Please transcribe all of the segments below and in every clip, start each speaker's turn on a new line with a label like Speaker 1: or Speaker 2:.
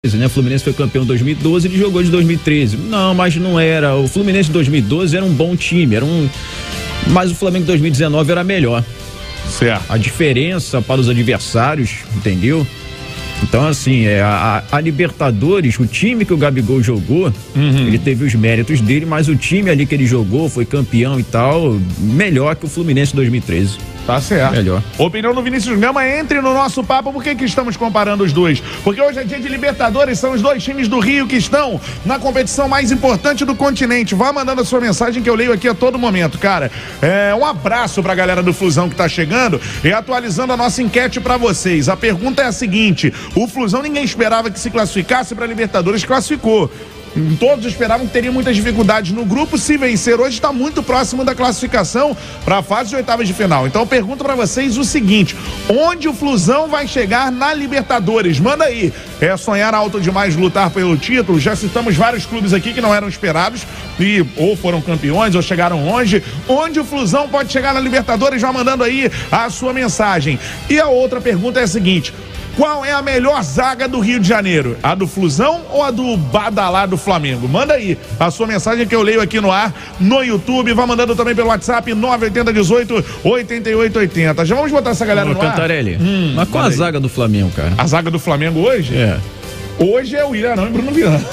Speaker 1: né? O Fluminense foi campeão em 2012, ele jogou de 2013. Não, mas não era. O Fluminense de 2012 era um bom time, mas o Flamengo de 2019 era melhor.
Speaker 2: Certo.
Speaker 1: A diferença para os adversários, entendeu? Então, assim, a Libertadores, o time que o Gabigol jogou, ele teve os méritos dele, mas o time ali que ele jogou, foi campeão e tal, melhor que o Fluminense de 2013.
Speaker 2: Tá certo.
Speaker 1: Melhor.
Speaker 2: Opinião do Vinícius Gama, entre no nosso papo. Por que estamos comparando os dois? Porque hoje é dia de Libertadores, são os dois times do Rio que estão na competição mais importante do continente. Vá mandando a sua mensagem que eu leio aqui a todo momento, cara. Um abraço pra galera do Flusão que tá chegando e atualizando a nossa enquete pra vocês. A pergunta é a seguinte: o Flusão ninguém esperava que se classificasse pra Libertadores, classificou. Todos esperavam que teria muitas dificuldades no grupo. Se vencer hoje, está muito próximo da classificação para a fase de oitavas de final. Então eu pergunto para vocês o seguinte: onde o Flusão vai chegar na Libertadores? Manda aí. É sonhar alto demais, lutar pelo título? Já citamos vários clubes aqui que não eram esperados e ou foram campeões ou chegaram longe. Onde o Flusão pode chegar na Libertadores? Já mandando aí a sua mensagem. E a outra pergunta é a seguinte: qual é a melhor zaga do Rio de Janeiro? A do Flusão ou a do Badalá do Flamengo? Manda aí a sua mensagem que eu leio aqui no ar, no YouTube. Vá mandando também pelo WhatsApp 98018-8880. Já vamos botar essa galera no
Speaker 1: Cantarelli,
Speaker 2: ar?
Speaker 1: mas qual a zaga do Flamengo, cara?
Speaker 2: A zaga do Flamengo hoje?
Speaker 1: É.
Speaker 2: Hoje é o Ilharão e Bruno Viana.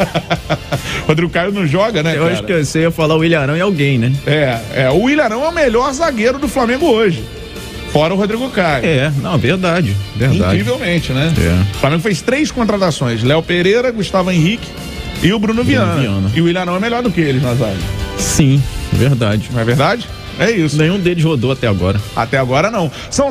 Speaker 2: Rodrigo Caio não joga, né, cara?
Speaker 1: Eu acho que você ia falar o Ilharão e alguém, né?
Speaker 2: O Ilharão é o melhor zagueiro do Flamengo hoje. Fora o Rodrigo Caio.
Speaker 1: Verdade.
Speaker 2: Incrivelmente, né? O Flamengo fez 3 contratações: Léo Pereira, Gustavo Henrique e o Bruno Viana. E o Ilharão é melhor do que eles na zaga.
Speaker 1: Sim, verdade.
Speaker 2: Não é verdade? É isso.
Speaker 1: Nenhum deles rodou até agora.
Speaker 2: Até agora não. São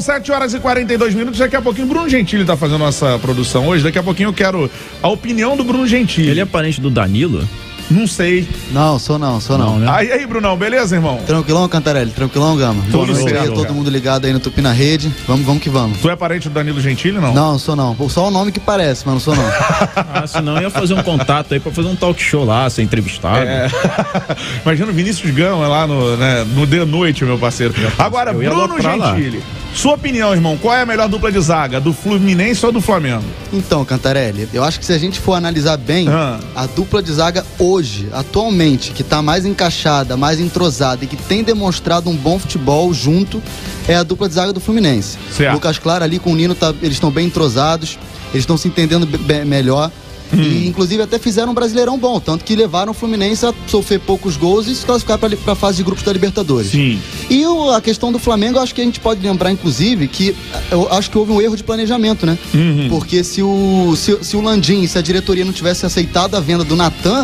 Speaker 2: 7h42. Daqui a pouquinho Bruno Gentili tá fazendo nossa produção hoje. Daqui a pouquinho eu quero a opinião do Bruno Gentili.
Speaker 1: Ele é parente do Danilo?
Speaker 2: Não sei.
Speaker 3: Não, sou não.
Speaker 1: Né?
Speaker 2: Aí, Brunão, beleza, irmão?
Speaker 3: Tranquilão, Cantarelli, tranquilão, Gama.
Speaker 2: Tudo certo.
Speaker 3: Todo mundo ligado aí no Tupi na Rede. Vamos que vamos.
Speaker 2: Tu é parente do Danilo Gentili, não?
Speaker 3: Não, sou não. Só o nome que parece, mas não sou não.
Speaker 1: Senão eu ia fazer um contato aí pra fazer um talk show lá, ser entrevistado.
Speaker 2: Imagina o Vinícius Gama lá no The Noite, meu parceiro. Agora, Bruno Gentili. Sua opinião, irmão, qual é a melhor dupla de zaga? Do Fluminense ou do Flamengo?
Speaker 3: Então, Cantarelli, eu acho que se a gente for analisar bem, a dupla de zaga hoje, atualmente, que tá mais encaixada, mais entrosada e que tem demonstrado um bom futebol junto, é a dupla de zaga do Fluminense.
Speaker 2: Certo.
Speaker 3: Lucas Claro ali com o Nino, eles estão bem entrosados, eles estão se entendendo melhor. E inclusive até fizeram um Brasileirão bom, tanto que levaram o Fluminense a sofrer poucos gols e se classificar para a fase de grupos da Libertadores.
Speaker 2: Sim.
Speaker 3: E a questão do Flamengo, eu acho que a gente pode lembrar, inclusive, que eu acho que houve um erro de planejamento, né? Porque se o Landim, se a diretoria não tivesse aceitado a venda do Natan,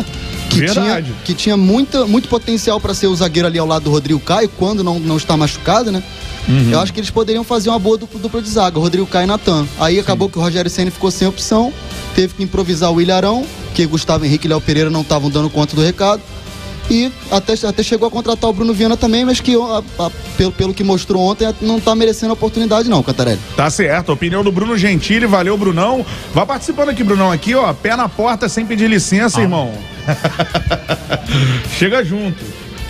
Speaker 3: que tinha muito potencial para ser o zagueiro ali ao lado do Rodrigo Caio, quando não está machucado, né? Eu acho que eles poderiam fazer uma boa dupla de zaga, Rodrigo Caio e Natan. Aí acabou que o Rogério Ceni ficou sem opção, teve que improvisar o Ilharão, que Gustavo Henrique e Léo Pereira não estavam dando conta do recado. E até chegou a contratar o Bruno Viana também, mas que pelo que mostrou ontem, não tá merecendo a oportunidade não, Cantarelli.
Speaker 2: Tá certo, opinião do Bruno Gentili, valeu, Brunão. Vá participando aqui, Brunão, aqui, ó, pé na porta sem pedir licença, irmão. Chega junto.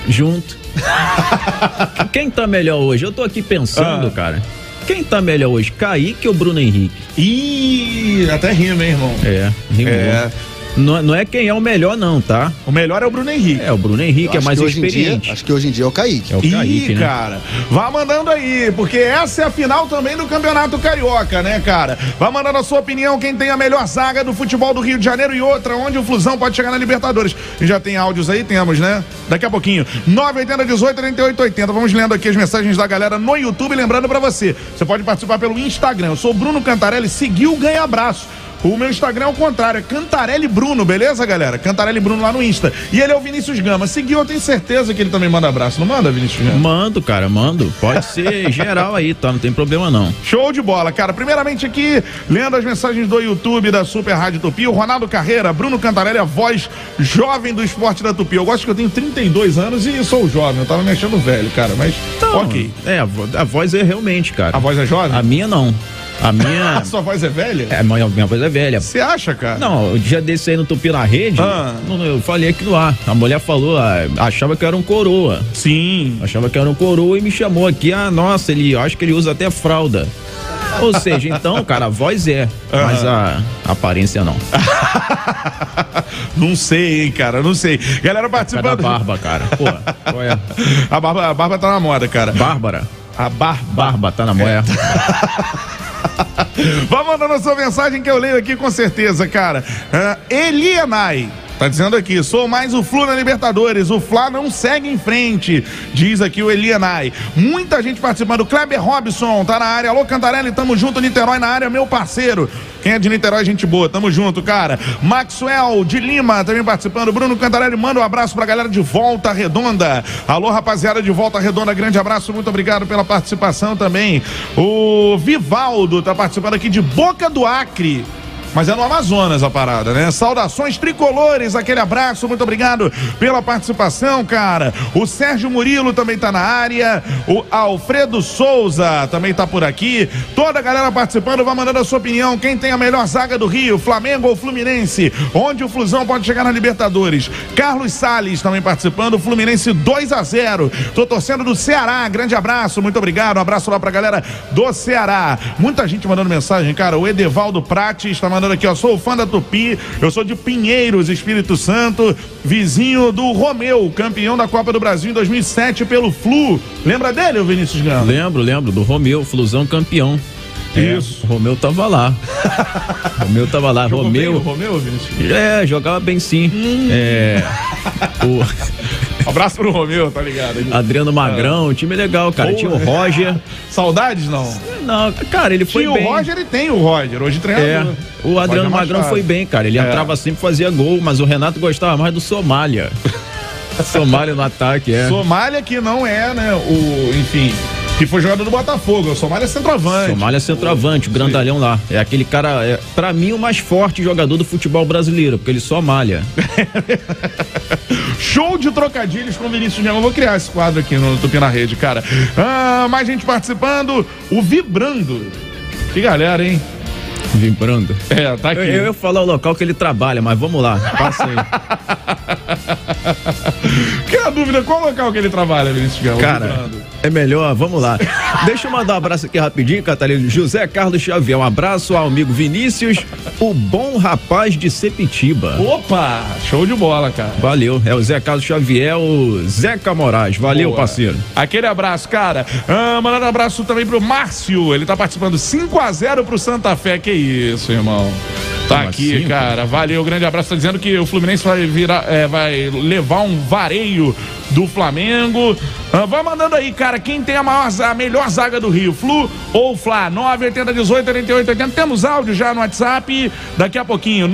Speaker 1: Quem tá melhor hoje? Eu tô aqui pensando, cara. Quem tá melhor hoje, Kaique ou Bruno Henrique?
Speaker 2: Ih, até rima, hein, irmão?
Speaker 1: Rimou. Não é quem é o melhor, não, tá?
Speaker 2: O melhor é o Bruno Henrique.
Speaker 1: O Bruno Henrique é mais experiente.
Speaker 3: Acho que hoje em dia é o Kaique.
Speaker 1: É o Kaique, né?
Speaker 2: Cara, vá mandando aí, porque essa é a final também do Campeonato Carioca, né, cara? Vá mandando a sua opinião, quem tem a melhor zaga do futebol do Rio de Janeiro e outra, onde o Flusão pode chegar na Libertadores. E já tem áudios aí? Temos, né? Daqui a pouquinho. 98018-8880. Vamos lendo aqui as mensagens da galera no YouTube. Lembrando pra você pode participar pelo Instagram. Eu sou o Bruno Cantarelli, seguiu, ganha abraço. O meu Instagram é o contrário, é Cantarelli Bruno, beleza, galera? Cantarelli Bruno lá no Insta. E ele é o Vinícius Gama. Seguiu, eu tenho certeza que ele também manda abraço. Não manda, Vinícius Gama?
Speaker 1: Mando, cara, mando. Pode ser geral aí, tá? Não tem problema, não.
Speaker 2: Show de bola, cara. Primeiramente aqui, lendo as mensagens do YouTube da Super Rádio Tupi, o Ronaldo Carreira, Bruno Cantarelli, a voz jovem do esporte da Tupi. Eu gosto que eu tenho 32 anos e sou jovem. Eu tava me achando velho, cara, mas ok.
Speaker 1: A voz é realmente, cara.
Speaker 2: A voz é jovem?
Speaker 1: A minha não. A minha...
Speaker 2: A sua voz é velha?
Speaker 1: Minha voz é velha.
Speaker 2: Você acha, cara?
Speaker 1: Não, o dia desse aí no Tupi na Rede, eu falei aqui no ar. A mulher falou, achava que eu era um coroa.
Speaker 2: Sim.
Speaker 1: Achava que eu era um coroa e me chamou aqui. Nossa, acho que ele usa até fralda. Ou seja, então, cara, a voz mas a aparência não.
Speaker 2: Não sei, hein, cara, não sei. Galera participando.
Speaker 1: A barba, cara. Pô, qual é?
Speaker 2: A barba tá na moda, cara.
Speaker 1: Bárbara.
Speaker 2: A barba
Speaker 1: tá na moda.
Speaker 2: Vamos mandando a sua mensagem que eu leio aqui com certeza, cara. Elianai tá dizendo aqui, sou mais o Flu na Libertadores, o Fla não segue em frente, diz aqui o Elianai. Muita gente participando, o Kleber Robson tá na área, alô Cantarelli, tamo junto, Niterói na área, meu parceiro. Quem é de Niterói, gente boa, tamo junto, cara. Maxwell de Lima também participando, Bruno Cantarelli, manda um abraço pra galera de Volta Redonda. Alô, rapaziada de Volta Redonda, grande abraço, muito obrigado pela participação também. O Vivaldo tá participando aqui de Boca do Acre. Mas é no Amazonas a parada, né? Saudações tricolores, aquele abraço, muito obrigado pela participação, cara. O Sérgio Murilo também tá na área, o Alfredo Souza também tá por aqui. Toda a galera participando, vai mandando a sua opinião. Quem tem a melhor zaga do Rio, Flamengo ou Fluminense? Onde o Flusão pode chegar na Libertadores? Carlos Salles também participando, Fluminense 2-0. Tô torcendo do Ceará, grande abraço, muito obrigado. Um abraço lá pra galera do Ceará. Muita gente mandando mensagem, cara. O Edevaldo Prates está mandando aqui, ó, sou fã da Tupi, eu sou de Pinheiros, Espírito Santo, vizinho do Romeu, campeão da Copa do Brasil em 2007 pelo Flu. Lembra dele, o Vinícius Gama?
Speaker 1: Lembro, do Romeu, Flusão campeão.
Speaker 2: Isso.
Speaker 1: O Romeu tava lá.
Speaker 2: Jogou
Speaker 1: Romeu.
Speaker 2: Bem o Romeu, Vinícius?
Speaker 1: Jogava bem sim.
Speaker 2: Abraço pro Romeu, tá ligado?
Speaker 1: Adriano Magrão, time legal, cara. Tinha o Roger.
Speaker 2: Saudades, não?
Speaker 1: Não, cara, ele foi bem.
Speaker 2: Tinha o Roger e tem o Roger, hoje treinador.
Speaker 1: O Adriano Magrão foi bem, cara. Ele entrava sempre, fazia gol, mas o Renato gostava mais do Somália. Somália no ataque,
Speaker 2: Somália que não é, né, que foi jogador do Botafogo. O Somália é centroavante.
Speaker 1: Somália é centroavante, o grandalhão lá. É aquele cara, pra mim, o mais forte jogador do futebol brasileiro, porque ele só malha.
Speaker 2: Show de trocadilhos com o Vinícius Gama. Eu vou criar esse quadro aqui no Tupi na Rede, cara. Mais gente participando. O Vibrando. Que galera, hein?
Speaker 1: Vibrando.
Speaker 2: Tá aqui.
Speaker 1: Eu ia falar o local que ele trabalha, mas vamos lá. Passa aí.
Speaker 2: Que a dúvida, qual local que ele trabalha, Vinícius Gama?
Speaker 1: Cara, é melhor, vamos lá. Deixa eu mandar um abraço aqui rapidinho, Catarina. José Carlos Xavier, um abraço ao amigo Vinícius, o bom rapaz de Sepitiba.
Speaker 2: Opa, show de bola, cara.
Speaker 1: Valeu, é o Zé Carlos Xavier, o Zeca Moraes. Valeu, parceiro.
Speaker 2: Aquele abraço, cara. Mandando um abraço também pro Márcio, ele tá participando 5-0 pro Santa Fé, que isso, irmão. Tá aqui, assim, cara. Valeu, grande abraço. Tá dizendo que o Fluminense vai vai levar um vareio do Flamengo. Vai mandando aí, cara, quem tem a melhor zaga do Rio, Flu ou Fla? 980188880. Temos áudio já no WhatsApp. Daqui a pouquinho,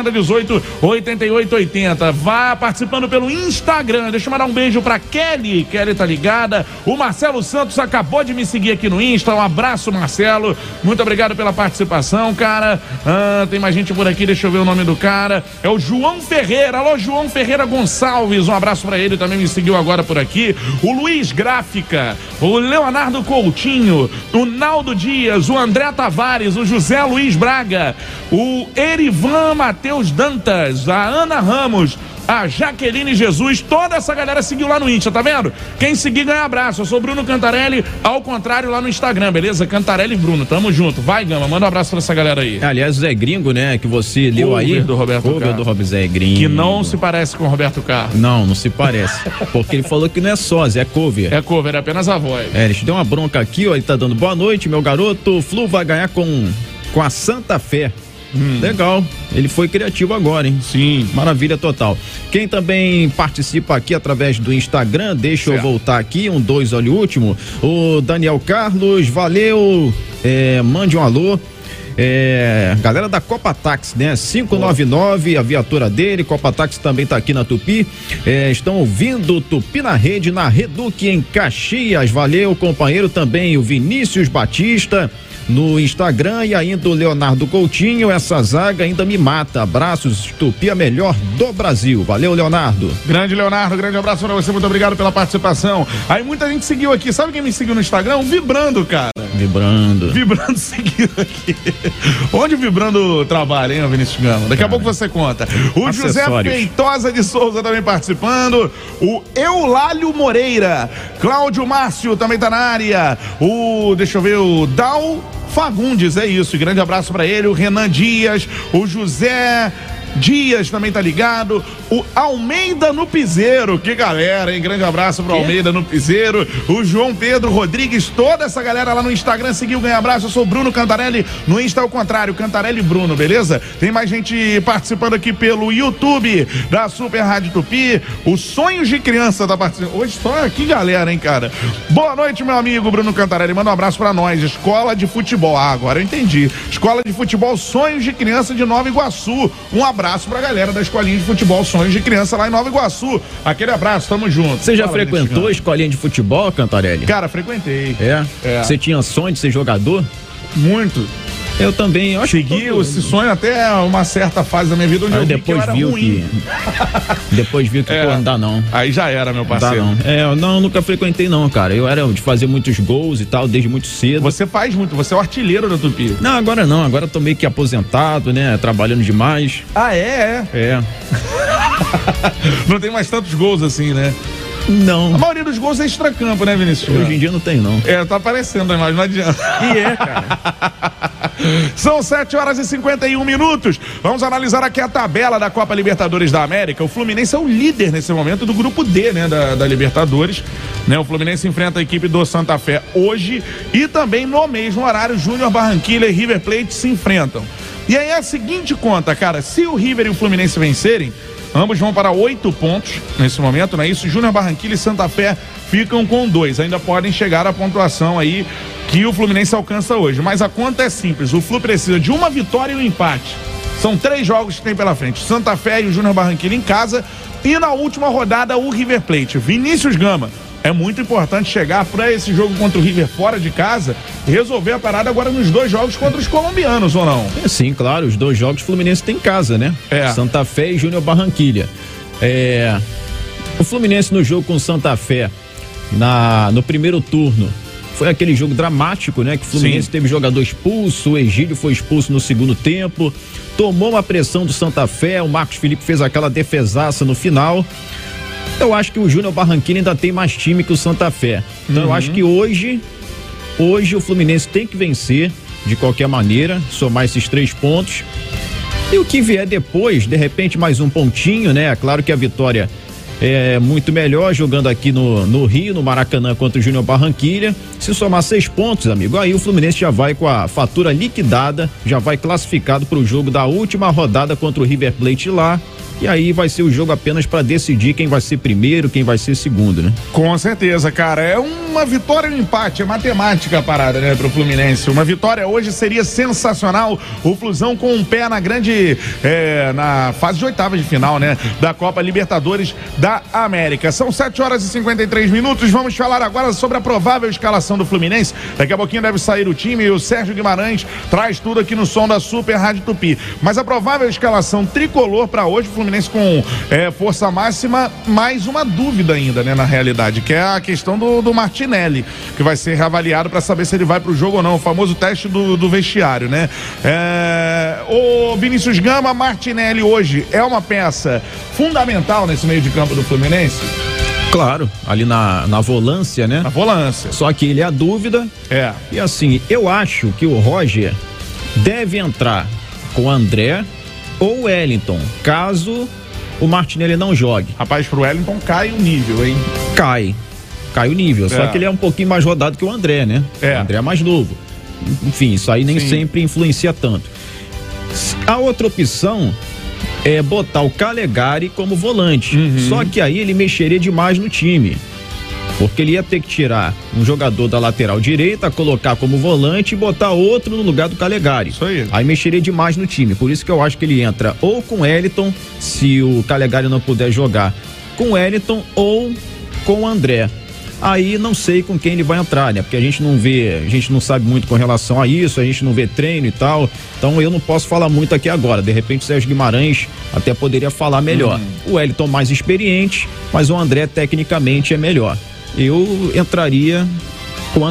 Speaker 2: 980188880. Vá participando pelo Instagram. Deixa eu mandar um beijo pra Kelly. Kelly tá ligada. O Marcelo Santos acabou de me seguir aqui no Insta. Um abraço, Marcelo. Muito obrigado pela participação, cara. Tem mais gente por aqui, deixa eu ver o nome do cara. É o João Ferreira. Alô, João Ferreira Gonçalves. Um abraço pra ele, também me seguiu agora por aqui. O Luiz Gráfica, o Leonardo Coutinho, o Naldo Dias, o André Tavares, o José Luiz Braga, o Erivan Matheus Dantas, a Ana Ramos, a Jaqueline Jesus, toda essa galera seguiu lá no Insta, tá vendo? Quem seguir ganha abraço. Eu sou Bruno Cantarelli, ao contrário lá no Instagram, beleza? Cantarelli Bruno, tamo junto. Vai, Gama, manda um abraço pra essa galera aí.
Speaker 1: Aliás, o Zé Gringo, né, que você leu aí.
Speaker 2: Do Roberto Carlos.
Speaker 1: Do Zé Gringo.
Speaker 2: Que não se parece com o Roberto Carlos.
Speaker 1: Não se parece. Porque ele falou que não é sósia, é cover.
Speaker 2: É cover, é apenas a voz.
Speaker 1: Ele te deu uma bronca aqui, ó, ele tá dando boa noite, meu garoto. O Flu vai ganhar com a Santa Fé. Legal, ele foi criativo agora, hein?
Speaker 2: Sim.
Speaker 1: Maravilha total. Quem também participa aqui através do Instagram, deixa eu voltar aqui, olha o último, o Daniel Carlos, valeu, mande um alô. Galera da Copa Táxi, né? 599, a viatura dele, Copa Táxi também tá aqui na Tupi, estão ouvindo o Tupi na Rede, na Reduc em Caxias, valeu, companheiro também, o Vinícius Batista no Instagram e ainda o Leonardo Coutinho, essa zaga ainda me mata, abraços, Tupi a melhor do Brasil, valeu, Leonardo.
Speaker 2: Grande Leonardo, grande abraço pra você, muito obrigado pela participação. Aí muita gente seguiu aqui, sabe quem me seguiu no Instagram? O Vibrando, cara. Vibrando seguiu aqui. Onde o Vibrando trabalha, hein, Vinícius Gama? Daqui a pouco você conta. O José Feitosa de Souza também participando. O Eulálio Moreira. Cláudio Márcio também tá na área. Deixa eu ver, o Dal Fagundes, é isso. Grande abraço pra ele, o Renan Dias, o José Dias também tá ligado, o Almeida no Piseiro, que galera, hein? Grande abraço pro Almeida no Piseiro, o João Pedro Rodrigues, toda essa galera lá no Instagram seguiu, ganha abraço. Eu sou o Bruno Cantarelli, no Insta é o contrário, Cantarelli Bruno, beleza? Tem mais gente participando aqui pelo YouTube da Super Rádio Tupi, o Sonhos de Criança tá participando, hoje só aqui galera, hein, cara? Boa noite, meu amigo Bruno Cantarelli, manda um abraço pra nós, Escola de Futebol, agora eu entendi, Escola de Futebol Sonhos de Criança de Nova Iguaçu, um abraço pra galera da Escolinha de Futebol Sonhos de Criança lá em Nova Iguaçu. Aquele abraço, tamo junto.
Speaker 1: Você já frequentou a Escolinha de Futebol, Cantarelli?
Speaker 2: Cara, frequentei.
Speaker 1: É? Você tinha sonho de ser jogador?
Speaker 2: Muito.
Speaker 1: Eu também. Eu
Speaker 2: segui esse sonho até uma certa fase da minha vida onde eu vi que eu era ruim.
Speaker 1: Depois viu que, pô, não dá não.
Speaker 2: Aí já era, meu parceiro.
Speaker 1: Não dá não. Eu nunca frequentei não, cara. Eu era de fazer muitos gols e tal, desde muito cedo.
Speaker 2: Você faz muito, você é o artilheiro da Tupi.
Speaker 1: Não, agora não. Agora eu tô meio que aposentado, né? Trabalhando demais.
Speaker 2: Ah, é? Não tem mais tantos gols assim, né?
Speaker 1: Não.
Speaker 2: A maioria dos gols é extracampo, né, Vinícius?
Speaker 1: Hoje em dia não tem, não.
Speaker 2: Tá aparecendo a imagem, não adianta.
Speaker 1: E cara.
Speaker 2: São 7h51. Vamos analisar aqui a tabela da Copa Libertadores da América. O Fluminense é o líder nesse momento do grupo D, né, da Libertadores. Né, o Fluminense enfrenta a equipe do Santa Fé hoje e também no mesmo horário, Júnior Barranquilla e River Plate se enfrentam. E aí é a seguinte conta, cara, se o River e o Fluminense vencerem, ambos vão para 8 pontos nesse momento, não é isso? Júnior Barranquilla e Santa Fé ficam com 2. Ainda podem chegar à pontuação aí que o Fluminense alcança hoje. Mas a conta é simples. O Flu precisa de uma vitória e um empate. São 3 jogos que tem pela frente. Santa Fé e o Júnior Barranquilla em casa. E na última rodada, o River Plate. Vinícius Gama. É muito importante chegar para esse jogo contra o River fora de casa e resolver a parada agora nos 2 jogos contra os colombianos, ou não?
Speaker 1: Sim, claro, os 2 jogos o Fluminense tem em casa, né? Santa Fé e Júnior Barranquilla. O Fluminense no jogo com Santa Fé, no primeiro turno, foi aquele jogo dramático, né? Que o Fluminense teve jogador expulso, o Egídio foi expulso no segundo tempo, tomou uma pressão do Santa Fé, o Marcos Felipe fez aquela defesaça no final. Eu acho que o Júnior Barranquilla ainda tem mais time que o Santa Fé. Então eu acho que hoje o Fluminense tem que vencer de qualquer maneira, somar esses 3 pontos. E o que vier depois, de repente mais um pontinho, né? É claro que a vitória é muito melhor jogando aqui no Rio, no Maracanã contra o Júnior Barranquilla. Se somar 6 pontos, amigo, aí o Fluminense já vai com a fatura liquidada, já vai classificado para o jogo da última rodada contra o River Plate lá. E aí vai ser o jogo apenas para decidir quem vai ser primeiro, quem vai ser segundo, né? Com certeza, cara. É uma vitória e um empate, é matemática a parada, né, pro Fluminense. Uma vitória hoje seria sensacional. O Flusão com um pé na grande, na fase de oitavas de final, né, da Copa Libertadores da América. São 7h53. Vamos falar agora sobre a provável escalação do Fluminense. Daqui a pouquinho deve sair o time e o Sérgio Guimarães traz tudo aqui no som da Super Rádio Tupi. Mas a provável escalação tricolor para hoje, o Fluminense com força máxima, mais uma dúvida ainda, né, na realidade, que é a questão do Martinelli, que vai ser reavaliado para saber se ele vai pro jogo ou não, o famoso teste do vestiário, né? O Vinícius Gama, Martinelli hoje é uma peça fundamental nesse meio de campo do Fluminense? Claro, ali na volância, né?
Speaker 2: Na volância.
Speaker 1: Só que ele é a dúvida. E assim, eu acho que o Roger deve entrar com o André ou Wellington, caso o Martinelli não jogue.
Speaker 2: Rapaz, pro Wellington cai o nível, hein?
Speaker 1: Cai o nível, só que ele é um pouquinho mais rodado que o André, né? O André é mais novo. Enfim, isso aí nem sempre influencia tanto. A outra opção é botar o Calegari como volante. Só que aí ele mexeria demais no time. Porque ele ia ter que tirar um jogador da lateral direita, colocar como volante e botar outro no lugar do Calegari.
Speaker 2: Isso aí.
Speaker 1: Aí mexeria demais no time. Por isso que eu acho que ele entra ou com o Wellington, se o Calegari não puder jogar, com o Wellington ou com o André. Aí não sei com quem ele vai entrar, né? Porque a gente não vê, a gente não sabe muito com relação a isso, a gente não vê treino e tal. Então eu não posso falar muito aqui agora. De repente o Sérgio Guimarães até poderia falar melhor. O Wellington mais experiente, mas o André tecnicamente é melhor. Eu entraria com o André.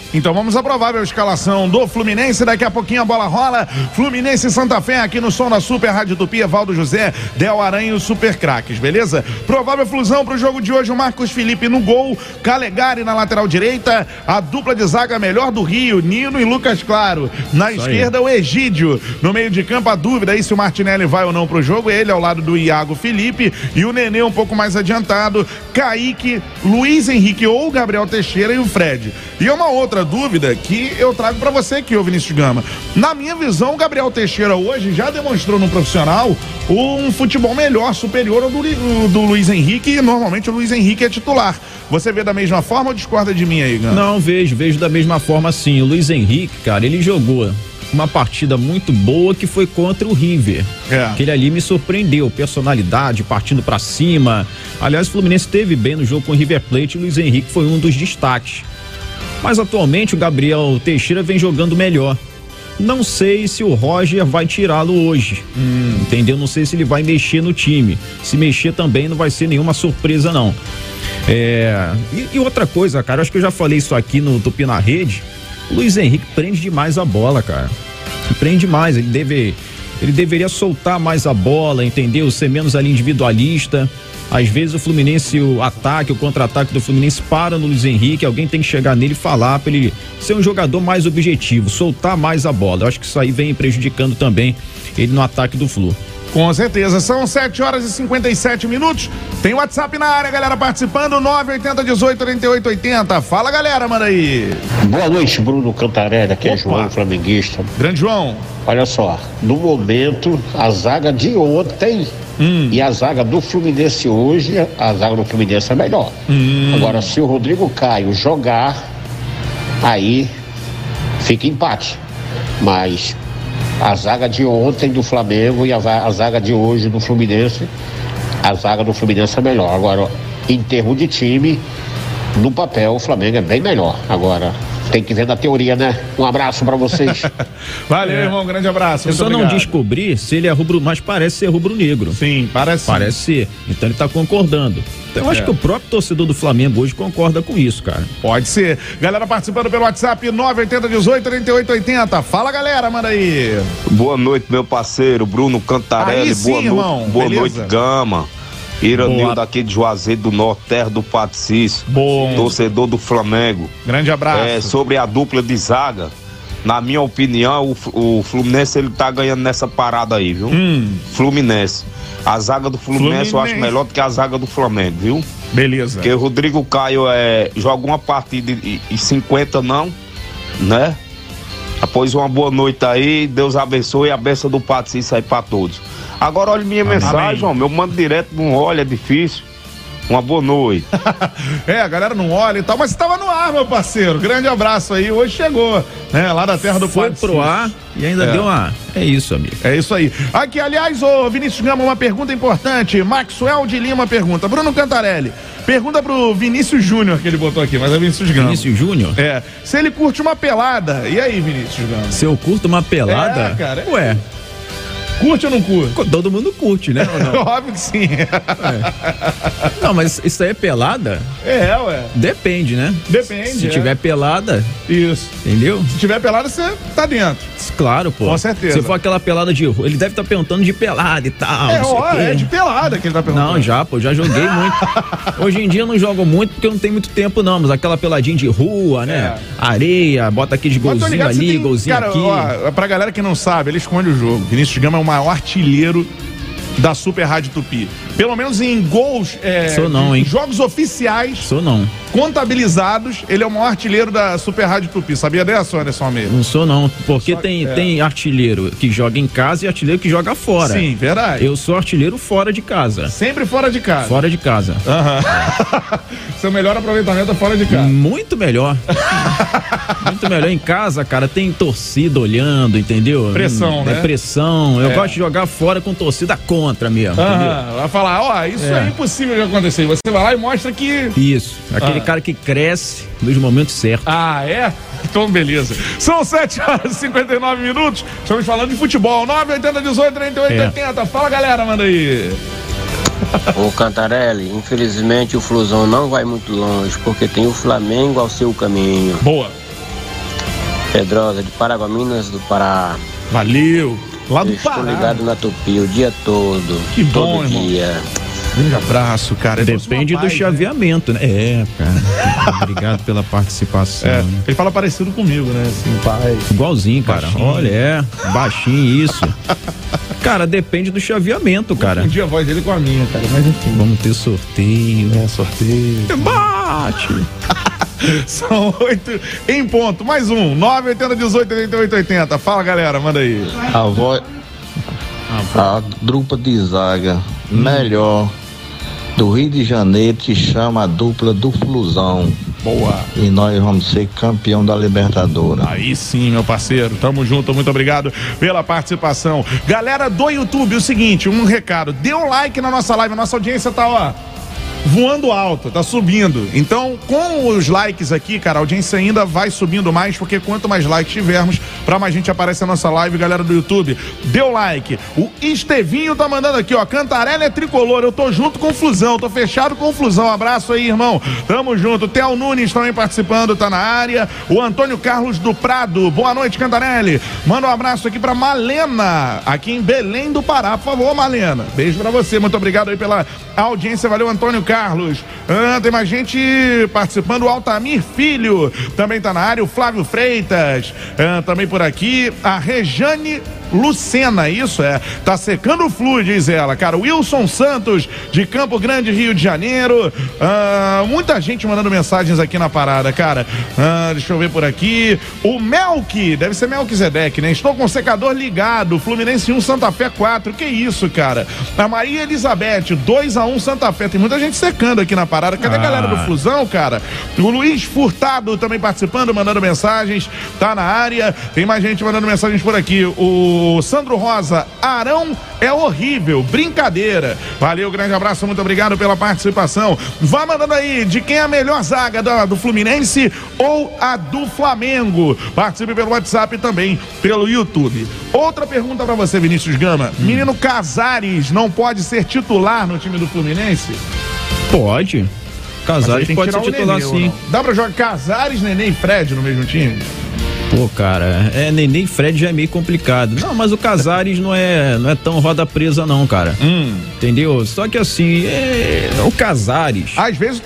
Speaker 2: Então vamos à provável escalação do Fluminense. Daqui a pouquinho a bola rola. Fluminense e Santa Fé aqui no som da Super Rádio Tupi. Evaldo José, Del Aranha e os Super Craques, beleza? Provável flusão pro jogo de hoje: o Marcos Felipe no gol, Calegari na lateral direita, a dupla de zaga melhor do Rio, Nino e Lucas Claro. Na esquerda, o Egídio. No meio de campo, a dúvida aí se o Martinelli vai ou não pro jogo. Ele ao lado do Iago Felipe e o Nenê um pouco mais adiantado, Kaique, Luiz Henrique ou Gabriel Teixeira e o Fred. E uma outra dúvida que eu trago pra você aqui, ô Vinícius Gama. Na minha visão, o Gabriel Teixeira hoje já demonstrou no profissional um futebol melhor, superior ao do Luiz Henrique, e normalmente o Luiz Henrique é titular. Você vê da mesma forma ou discorda de mim aí, Gama?
Speaker 1: Não, vejo da mesma forma sim. O Luiz Henrique, cara, ele jogou uma partida muito boa que foi contra o River. Aquele ali me surpreendeu, personalidade, partindo pra cima. Aliás, o Fluminense esteve bem no jogo com o River Plate e o Luiz Henrique foi um dos destaques. Mas atualmente o Gabriel Teixeira vem jogando melhor. Não sei se o Roger vai tirá-lo hoje, entendeu? Não sei se ele vai mexer no time. Se mexer também não vai ser nenhuma surpresa, não. E outra coisa, cara, acho que eu já falei isso aqui no Tupi na Rede. O Luiz Henrique prende demais a bola, cara. Prende demais, ele deveria soltar mais a bola, entendeu? Ser menos ali individualista. Às vezes o Fluminense, o contra-ataque do Fluminense para no Luiz Henrique, alguém tem que chegar nele e falar para ele ser um jogador mais objetivo, soltar mais a bola. Eu acho que isso aí vem prejudicando também ele no ataque do Flu.
Speaker 2: Com certeza, são 7h57. Tem WhatsApp na área, galera participando, 980184880. Fala, galera, manda aí.
Speaker 4: Boa noite, Bruno Cantarelli, aqui é João, flamenguista.
Speaker 2: Grande João.
Speaker 4: Olha só, no momento, a zaga de ontem e a zaga do Fluminense hoje, a zaga do Fluminense é melhor. Agora, se o Rodrigo Caio jogar, aí fica empate. Mas a zaga de ontem do Flamengo e a zaga de hoje do Fluminense, a zaga do Fluminense é melhor. Agora, em termos de time, no papel o Flamengo é bem melhor. Agora, tem que ver na teoria, né? Um abraço pra vocês.
Speaker 2: Valeu, irmão, grande abraço.
Speaker 1: Eu só não descobri se ele é rubro, mas parece ser rubro-negro.
Speaker 2: Sim, parece
Speaker 1: ser. Então ele tá concordando. Então eu acho que o próprio torcedor do Flamengo hoje concorda com isso, cara.
Speaker 2: Pode ser. Galera participando pelo WhatsApp 980184880. Fala, galera, manda aí.
Speaker 5: Boa noite, meu parceiro Bruno Cantarelli.
Speaker 2: Aí sim, irmão.
Speaker 5: Boa noite, Gama. Iranil daqui de Juazeiro do Norte, terra do Pato Cício.
Speaker 2: Bom.
Speaker 5: Torcedor do Flamengo.
Speaker 2: Grande abraço.
Speaker 5: Sobre a dupla de zaga, na minha opinião, o Fluminense ele tá ganhando nessa parada aí, viu? Fluminense. A zaga do Fluminense eu acho melhor do que a zaga do Flamengo, viu?
Speaker 2: Beleza.
Speaker 5: Porque o Rodrigo Caio joga uma partida e 50 não, né? Após uma boa noite aí, Deus abençoe e a bênção do Pato Cício aí pra todos. Agora olha minha mensagem, homem, eu mando direto, não olha, é difícil. Uma boa noite.
Speaker 2: A galera não olha e tal, mas estava no ar, meu parceiro. Grande abraço aí, hoje chegou, né? Lá da terra do
Speaker 1: Foi pro ar e ainda deu uma... É isso, amigo.
Speaker 2: É isso aí. Aqui, aliás, ô Vinícius Gama, uma pergunta importante. Maxwell de Lima pergunta. Bruno Cantarelli, pergunta pro Vinícius Júnior que ele botou aqui, mas é Vinícius Gama.
Speaker 1: Vinícius Júnior?
Speaker 2: Se ele curte uma pelada. E aí, Vinícius Gama?
Speaker 1: Se eu curto uma pelada?
Speaker 2: Cara.
Speaker 1: Ué.
Speaker 2: Curte ou não curte?
Speaker 1: Todo mundo curte, né? Ou não?
Speaker 2: Óbvio que sim.
Speaker 1: Não, mas isso aí é pelada?
Speaker 2: Ué.
Speaker 1: Depende, né?
Speaker 2: Depende.
Speaker 1: Se tiver pelada.
Speaker 2: Isso.
Speaker 1: Entendeu?
Speaker 2: Se tiver pelada, você tá dentro.
Speaker 1: Claro, pô.
Speaker 2: Com certeza.
Speaker 1: Se for aquela pelada de rua, ele deve estar perguntando de pelada e tal.
Speaker 2: É de pelada que ele tá perguntando.
Speaker 1: Não, já joguei muito. Hoje em dia eu não jogo muito porque eu não tenho muito tempo, não. Mas aquela peladinha de rua, né? Areia, bota aqui de golzinho ali, golzinho aqui.
Speaker 2: Ó, pra galera que não sabe, ele esconde o jogo. Vinícius Gama é o maior artilheiro da Super Rádio Tupi. Pelo menos em gols,
Speaker 1: Sou não, hein?
Speaker 2: jogos oficiais.
Speaker 1: Sou não.
Speaker 2: Contabilizados, ele é o maior artilheiro da Super Rádio Tupi. Sabia dessa, Anderson Almeida?
Speaker 1: Não sou não, porque tem artilheiro que joga em casa e artilheiro que joga fora.
Speaker 2: Sim, verdade.
Speaker 1: Eu sou artilheiro fora de casa.
Speaker 2: Sempre fora de casa.
Speaker 1: Fora de casa.
Speaker 2: Seu melhor aproveitamento é fora de casa.
Speaker 1: Muito melhor. Muito melhor. Em casa, cara, tem torcida olhando, entendeu?
Speaker 2: Pressão, né?
Speaker 1: Pressão. Eu gosto de jogar fora com torcida contra mesmo.
Speaker 2: Vai falar, isso é impossível de acontecer. Você vai lá e mostra que...
Speaker 1: Isso. Aquele cara que cresce nos momentos certos.
Speaker 2: É? Então, beleza. São 7h59. Estamos falando de futebol. 980184880. Fala, galera, manda aí.
Speaker 6: Ô Cantarelli, infelizmente o Flusão não vai muito longe, porque tem o Flamengo ao seu caminho.
Speaker 2: Boa.
Speaker 6: Pedrosa de Paragominas do Pará.
Speaker 2: Valeu. Lá do
Speaker 6: Estou
Speaker 2: Pará.
Speaker 6: ligado na Tupi o dia todo.
Speaker 2: Que bom,
Speaker 6: todo
Speaker 2: irmão.
Speaker 6: dia.
Speaker 2: Grande abraço, cara.
Speaker 1: Depende do chaveamento, né? Cara. Obrigado pela participação.
Speaker 2: É,
Speaker 1: né?
Speaker 2: ele fala parecido comigo, né? Assim, pai.
Speaker 1: Igualzinho, cara.
Speaker 2: Baixinho.
Speaker 1: Olha, baixinho isso. Cara, depende do chaveamento, cara.
Speaker 2: Um dia a voz dele com a minha, cara. Mas enfim.
Speaker 1: Vamos ter sorteio.
Speaker 2: Sorteio.
Speaker 1: Bate!
Speaker 2: São 8 em ponto. Mais um. 980188880. Fala, galera. Manda aí.
Speaker 7: A dupla de zaga melhor do Rio de Janeiro se chama a dupla do Flusão.
Speaker 2: Boa.
Speaker 7: E nós vamos ser campeão da Libertadores.
Speaker 2: Aí sim, meu parceiro. Tamo junto, muito obrigado pela participação. Galera do YouTube, o seguinte, um recado. Dê um like na nossa live, a nossa audiência tá, ó, voando alto, tá subindo. Então, com os likes aqui, cara, a audiência ainda vai subindo mais, porque quanto mais likes tivermos, pra mais gente aparece na nossa live, galera do YouTube. Deu like. O Estevinho tá mandando aqui, ó, Cantarelli é tricolor, eu tô junto com Flusão, tô fechado com Flusão. Abraço aí, irmão. Tamo junto. Theo Nunes também participando, tá na área. O Antônio Carlos do Prado. Boa noite, Cantarelli. Manda um abraço aqui pra Malena, aqui em Belém do Pará. Por favor, Malena. Beijo pra você. Muito obrigado aí pela audiência. Valeu, Antônio Carlos. Tem mais gente participando. O Altamir Filho também tá na área. O Flávio Freitas também por aqui. A Rejane Lucena, isso é. Tá secando o flu, diz ela, cara. Wilson Santos, de Campo Grande, Rio de Janeiro. Muita gente mandando mensagens aqui na parada, cara. Deixa eu ver por aqui. O Melk, deve ser Melquisedeque, né? Estou com o secador ligado. Fluminense 1, Santa Fé 4. Que isso, cara? A Maria Elizabeth, 2-1 Santa Fé. Tem muita gente secando aqui na parada. Cadê a galera do Flusão, cara? O Luiz Furtado também participando, mandando mensagens. Tá na área. Tem mais gente mandando mensagens por aqui. O Sandro Rosa, Arão é horrível, brincadeira. Valeu, grande abraço, muito obrigado pela participação. Vá mandando aí de quem é a melhor zaga do Fluminense ou a do Flamengo. Participe pelo WhatsApp e também pelo YouTube. Outra pergunta pra você, Vinícius Gama. Menino Casares não pode ser titular no time do Fluminense?
Speaker 1: Pode. Casares pode ser titular, sim.
Speaker 2: Dá pra jogar Casares, Nenê e Fred no mesmo time?
Speaker 1: Pô, cara, Nenê e Fred já é meio complicado. Não, mas o Casares não é tão roda presa não, cara. Entendeu? Só que assim, o Casares...
Speaker 2: Às vezes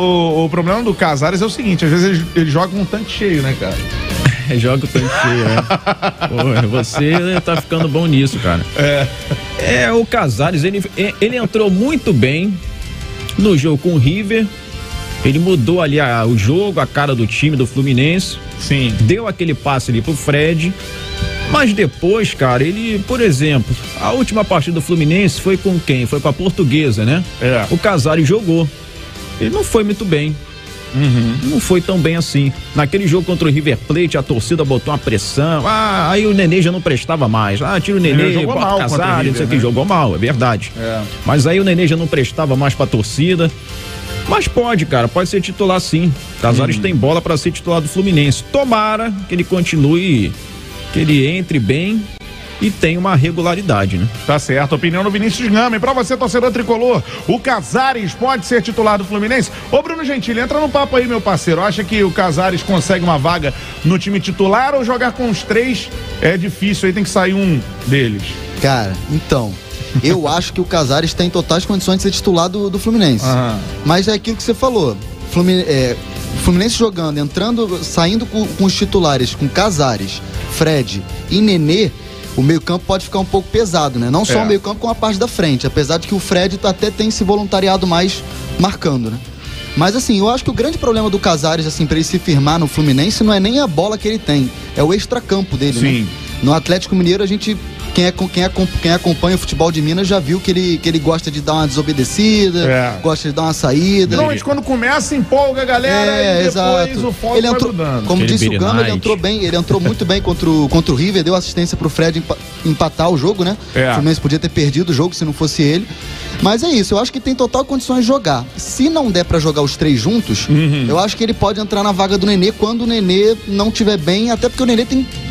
Speaker 2: o problema do Casares é o seguinte, às vezes ele joga com um tanque cheio, né, cara?
Speaker 1: Joga o tanque cheio, né? Pô, você tá ficando bom nisso, cara. O Casares, ele entrou muito bem no jogo com o River. Ele mudou ali o jogo, a cara do time do Fluminense.
Speaker 2: Sim.
Speaker 1: Deu aquele passe ali pro Fred. Mas depois, cara, ele, por exemplo, a última partida do Fluminense foi com quem? Foi com a Portuguesa, né? O Casares jogou. Ele não foi muito bem. Não foi tão bem assim. Naquele jogo contra o River Plate, a torcida botou uma pressão. Aí o Nenê já não prestava mais. Tira o Nenê, bota o Casares, não sei o que, jogou mal, é verdade. Mas aí o Nenê já não prestava mais pra torcida. Mas pode, cara, pode ser titular sim. Casares tem bola pra ser titular do Fluminense. Tomara que ele continue, que ele entre bem e tenha uma regularidade, né?
Speaker 2: Tá certo, opinião do Vinícius Gama. E pra você, torcedor tricolor, o Casares pode ser titular do Fluminense? Ô, Bruno Gentili, entra no papo aí, meu parceiro. Acha que o Casares consegue uma vaga no time titular ou jogar com os três é difícil? Aí tem que sair um deles.
Speaker 3: Cara, então... Eu acho que o Casares tem totais condições de ser titular do Fluminense. Mas é aquilo que você falou. Fluminense jogando, entrando, saindo com os titulares, com Casares, Fred e Nenê, o meio-campo pode ficar um pouco pesado, né? Não só o meio-campo, como a parte da frente. Apesar de que o Fred até tem se voluntariado mais marcando, né? Mas assim, eu acho que o grande problema do Casares, assim, pra ele se firmar no Fluminense, não é nem a bola que ele tem, é o extracampo dele, né? No Atlético Mineiro, a gente... Quem acompanha o futebol de Minas já viu que ele gosta de dar uma desobedecida, gosta de dar uma saída.
Speaker 2: Normalmente quando começa, empolga a galera e depois
Speaker 3: exato.
Speaker 2: O foco vai mudando.
Speaker 3: Como disse o Gama, ele entrou muito bem contra o River, deu assistência pro Fred empatar o jogo, né? O Fluminense podia ter perdido o jogo se não fosse ele. Mas é isso, eu acho que tem total condições de jogar. Se não der pra jogar os três juntos, eu acho que ele pode entrar na vaga do Nenê quando o Nenê não estiver bem, até porque o Nenê tem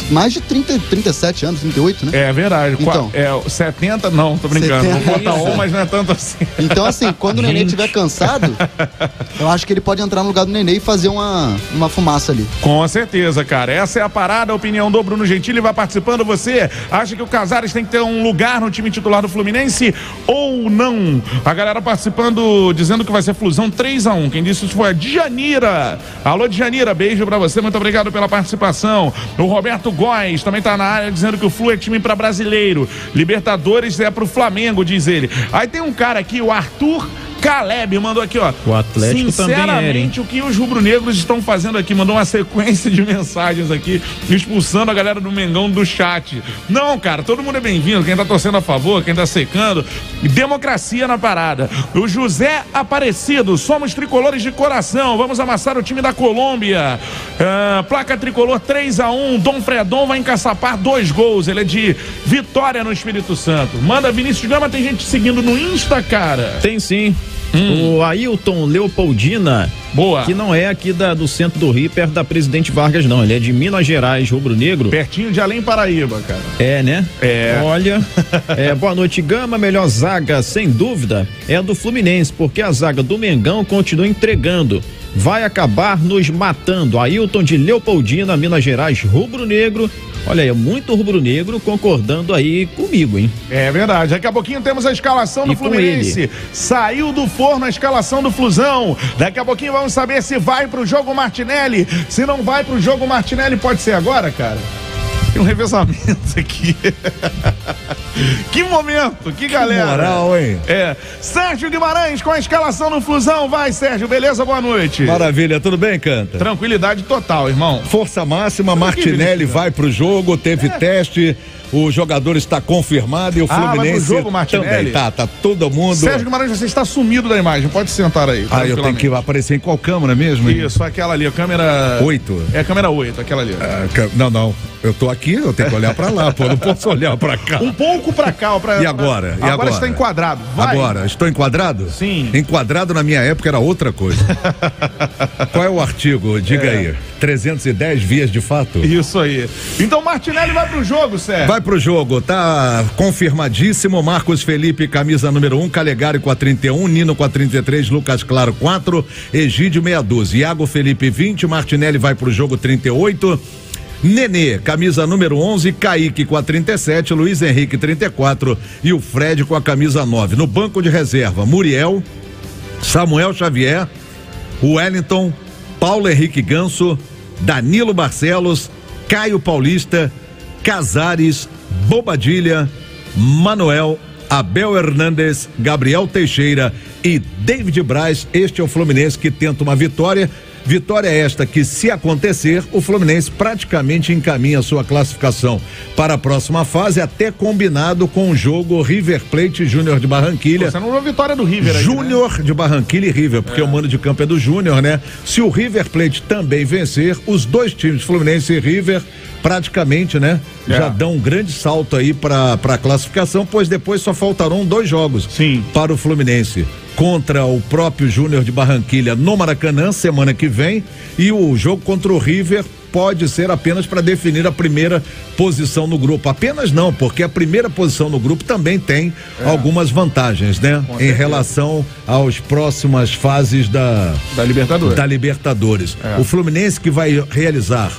Speaker 3: mais de 37 anos, 38, né?
Speaker 2: É verdade.
Speaker 3: Então,
Speaker 2: 70, não, tô brincando.
Speaker 3: 70,
Speaker 2: vou botar um, mas não é tanto assim.
Speaker 3: Então, assim, quando o Nenê estiver cansado, eu acho que ele pode entrar no lugar do Nenê e fazer uma fumaça ali.
Speaker 2: Com certeza, cara. Essa é a parada, a opinião do Bruno Gentili vai participando. Você acha que o Casares tem que ter um lugar no time titular do Fluminense ou não? A galera participando, dizendo que vai ser Flusão 3-1. Quem disse isso foi a Djanira. Alô, Djanira, beijo pra você, muito obrigado pela participação. O Roberto Góes também tá na área dizendo que o Flu é time pra brasileiro. Libertadores é pro Flamengo, diz ele. Aí tem um cara aqui, o Arthur Caleb, mandou aqui, ó.
Speaker 1: O Atlético
Speaker 2: sinceramente,
Speaker 1: também
Speaker 2: o que os rubro-negros estão fazendo aqui? Mandou uma sequência de mensagens aqui, expulsando a galera do Mengão do chat. Não, cara, todo mundo é bem-vindo. Quem tá torcendo a favor, quem tá secando. Democracia na parada. O José Aparecido, somos tricolores de coração. Vamos amassar o time da Colômbia. Placa tricolor 3-1. Dom Fredon vai encaçapar 2 gols. Ele é de Vitória no Espírito Santo. Manda Vinícius Gama, tem gente seguindo no Insta, cara.
Speaker 1: Tem sim. O Ailton Leopoldina,
Speaker 2: boa,
Speaker 1: que não é aqui do centro do Rio, perto da Presidente Vargas, não. Ele é de Minas Gerais, rubro-negro.
Speaker 2: Pertinho de Além Paraíba, cara.
Speaker 1: É, né?
Speaker 2: É.
Speaker 1: Olha, boa noite, Gama. Melhor zaga, sem dúvida, é a do Fluminense, porque a zaga do Mengão continua entregando. Vai acabar nos matando. Ailton de Leopoldina, Minas Gerais, rubro-negro. Olha aí, muito rubro-negro concordando aí comigo, hein?
Speaker 2: É verdade. Daqui a pouquinho temos a escalação do Fluminense. Saiu do forno a escalação do Flusão. Daqui a pouquinho vamos saber se vai pro jogo Martinelli. Se não vai pro jogo Martinelli, pode ser agora, cara? Tem um revezamento aqui. Que momento, que galera.
Speaker 8: Que moral, hein?
Speaker 2: Sérgio Guimarães com a escalação no Flusão. Vai, Sérgio, beleza? Boa noite.
Speaker 8: Maravilha, tudo bem, Canta?
Speaker 2: Tranquilidade total, irmão.
Speaker 8: Força máxima, Martinelli vai pro jogo, teve teste. O jogador está confirmado e o Fluminense
Speaker 2: vai pro jogo, Martinelli?
Speaker 8: também. Tá todo mundo.
Speaker 2: Sérgio Guimarães, você está sumido da imagem. Pode sentar aí.
Speaker 8: Eu tenho que aparecer em qual câmera mesmo?
Speaker 2: Isso, aquela ali, a câmera
Speaker 8: 8.
Speaker 2: É a câmera 8, aquela ali.
Speaker 8: Não. Eu tô aqui, eu tenho que olhar pra lá, pô. Não posso olhar pra cá.
Speaker 2: Um pouco pra cá, ó.
Speaker 8: E agora?
Speaker 2: Agora está enquadrado. Vai.
Speaker 8: Agora, estou enquadrado?
Speaker 2: Sim.
Speaker 8: Enquadrado na minha época era outra coisa. Qual é o artigo? Diga aí. 310 vias de fato?
Speaker 2: Isso aí. Então Martinelli vai pro jogo, Sérgio.
Speaker 8: Vai pro jogo, tá confirmadíssimo. Marcos Felipe, camisa número 1, Calegari com a 31, Nino com a 33, Lucas Claro 4, Egídio meia dúzia, Iago Felipe 20, Martinelli vai pro jogo 38. Nenê, camisa número 11, Kaique com a 37, Luiz Henrique 34 e o Fred com a camisa 9. No banco de reserva, Muriel, Samuel Xavier, Wellington, Paulo Henrique Ganso, Danilo Barcelos, Caio Paulista, Casares, Bobadilha, Manuel, Abel Hernandes, Gabriel Teixeira e David Braz. Este é o Fluminense que tenta uma vitória. Vitória esta que, se acontecer, o Fluminense praticamente encaminha a sua classificação para a próxima fase, até combinado com o jogo River Plate Júnior de Barranquilha.
Speaker 2: Você não viu a vitória do River aí,
Speaker 8: Júnior, né? De Barranquilha e River, porque o mando de campo é do Júnior, né? Se o River Plate também vencer, os dois times, Fluminense e River, praticamente, né? Já dão um grande salto aí para a classificação, pois depois só faltarão 2 jogos para o Fluminense. Contra o próprio Júnior de Barranquilha no Maracanã, semana que vem, e o jogo contra o River pode ser apenas para definir a primeira posição no grupo. Apenas não, porque a primeira posição no grupo também tem algumas vantagens, né? Em relação às próximas fases da Libertadores. O Fluminense que vai realizar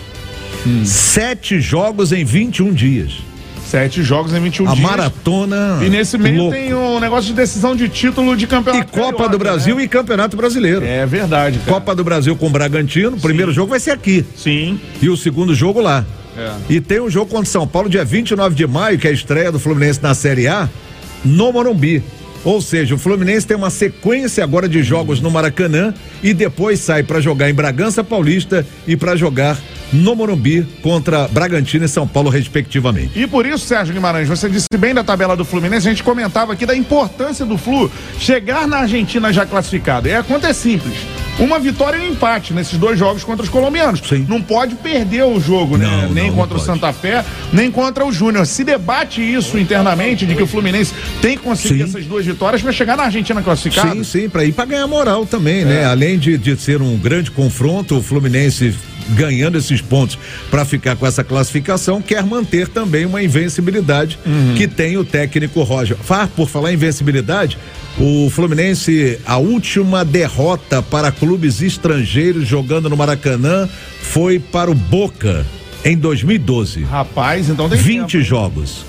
Speaker 8: 7 jogos em 21 dias.
Speaker 2: 7 jogos em 21 dias.
Speaker 8: A maratona.
Speaker 2: E nesse meio tem um negócio de decisão de título de campeonato.
Speaker 8: E Copa do Brasil, né? E Campeonato Brasileiro.
Speaker 2: É verdade, cara.
Speaker 8: Copa do Brasil com o Bragantino. O primeiro jogo vai ser aqui.
Speaker 2: Sim.
Speaker 8: E o segundo jogo lá. E tem um jogo contra São Paulo, dia 29 de maio, que é a estreia do Fluminense na Série A, no Morumbi. Ou seja, o Fluminense tem uma sequência agora de jogos no Maracanã e depois sai para jogar em Bragança Paulista e para jogar no Morumbi contra Bragantino e São Paulo, respectivamente.
Speaker 2: E por isso, Sérgio Guimarães, você disse bem da tabela do Fluminense, a gente comentava aqui da importância do Flu chegar na Argentina já classificado. E a conta é simples. Uma vitória e um empate nesses 2 jogos contra os colombianos. Sim. Não pode perder o jogo, né? Nem contra o Santa Fé. nem contra o Júnior. Se debate isso internamente, de que o Fluminense tem que conseguir essas 2 vitórias para chegar na Argentina classificado?
Speaker 8: Sim, para ir para ganhar moral também, né? Além de ser um grande confronto, o Fluminense ganhando esses pontos para ficar com essa classificação, quer manter também uma invencibilidade que tem o técnico Roger. Por falar em invencibilidade, o Fluminense, a última derrota para clubes estrangeiros jogando no Maracanã foi para o Boca em 2012.
Speaker 2: Rapaz, então tem
Speaker 8: 20
Speaker 2: tempo.
Speaker 8: jogos.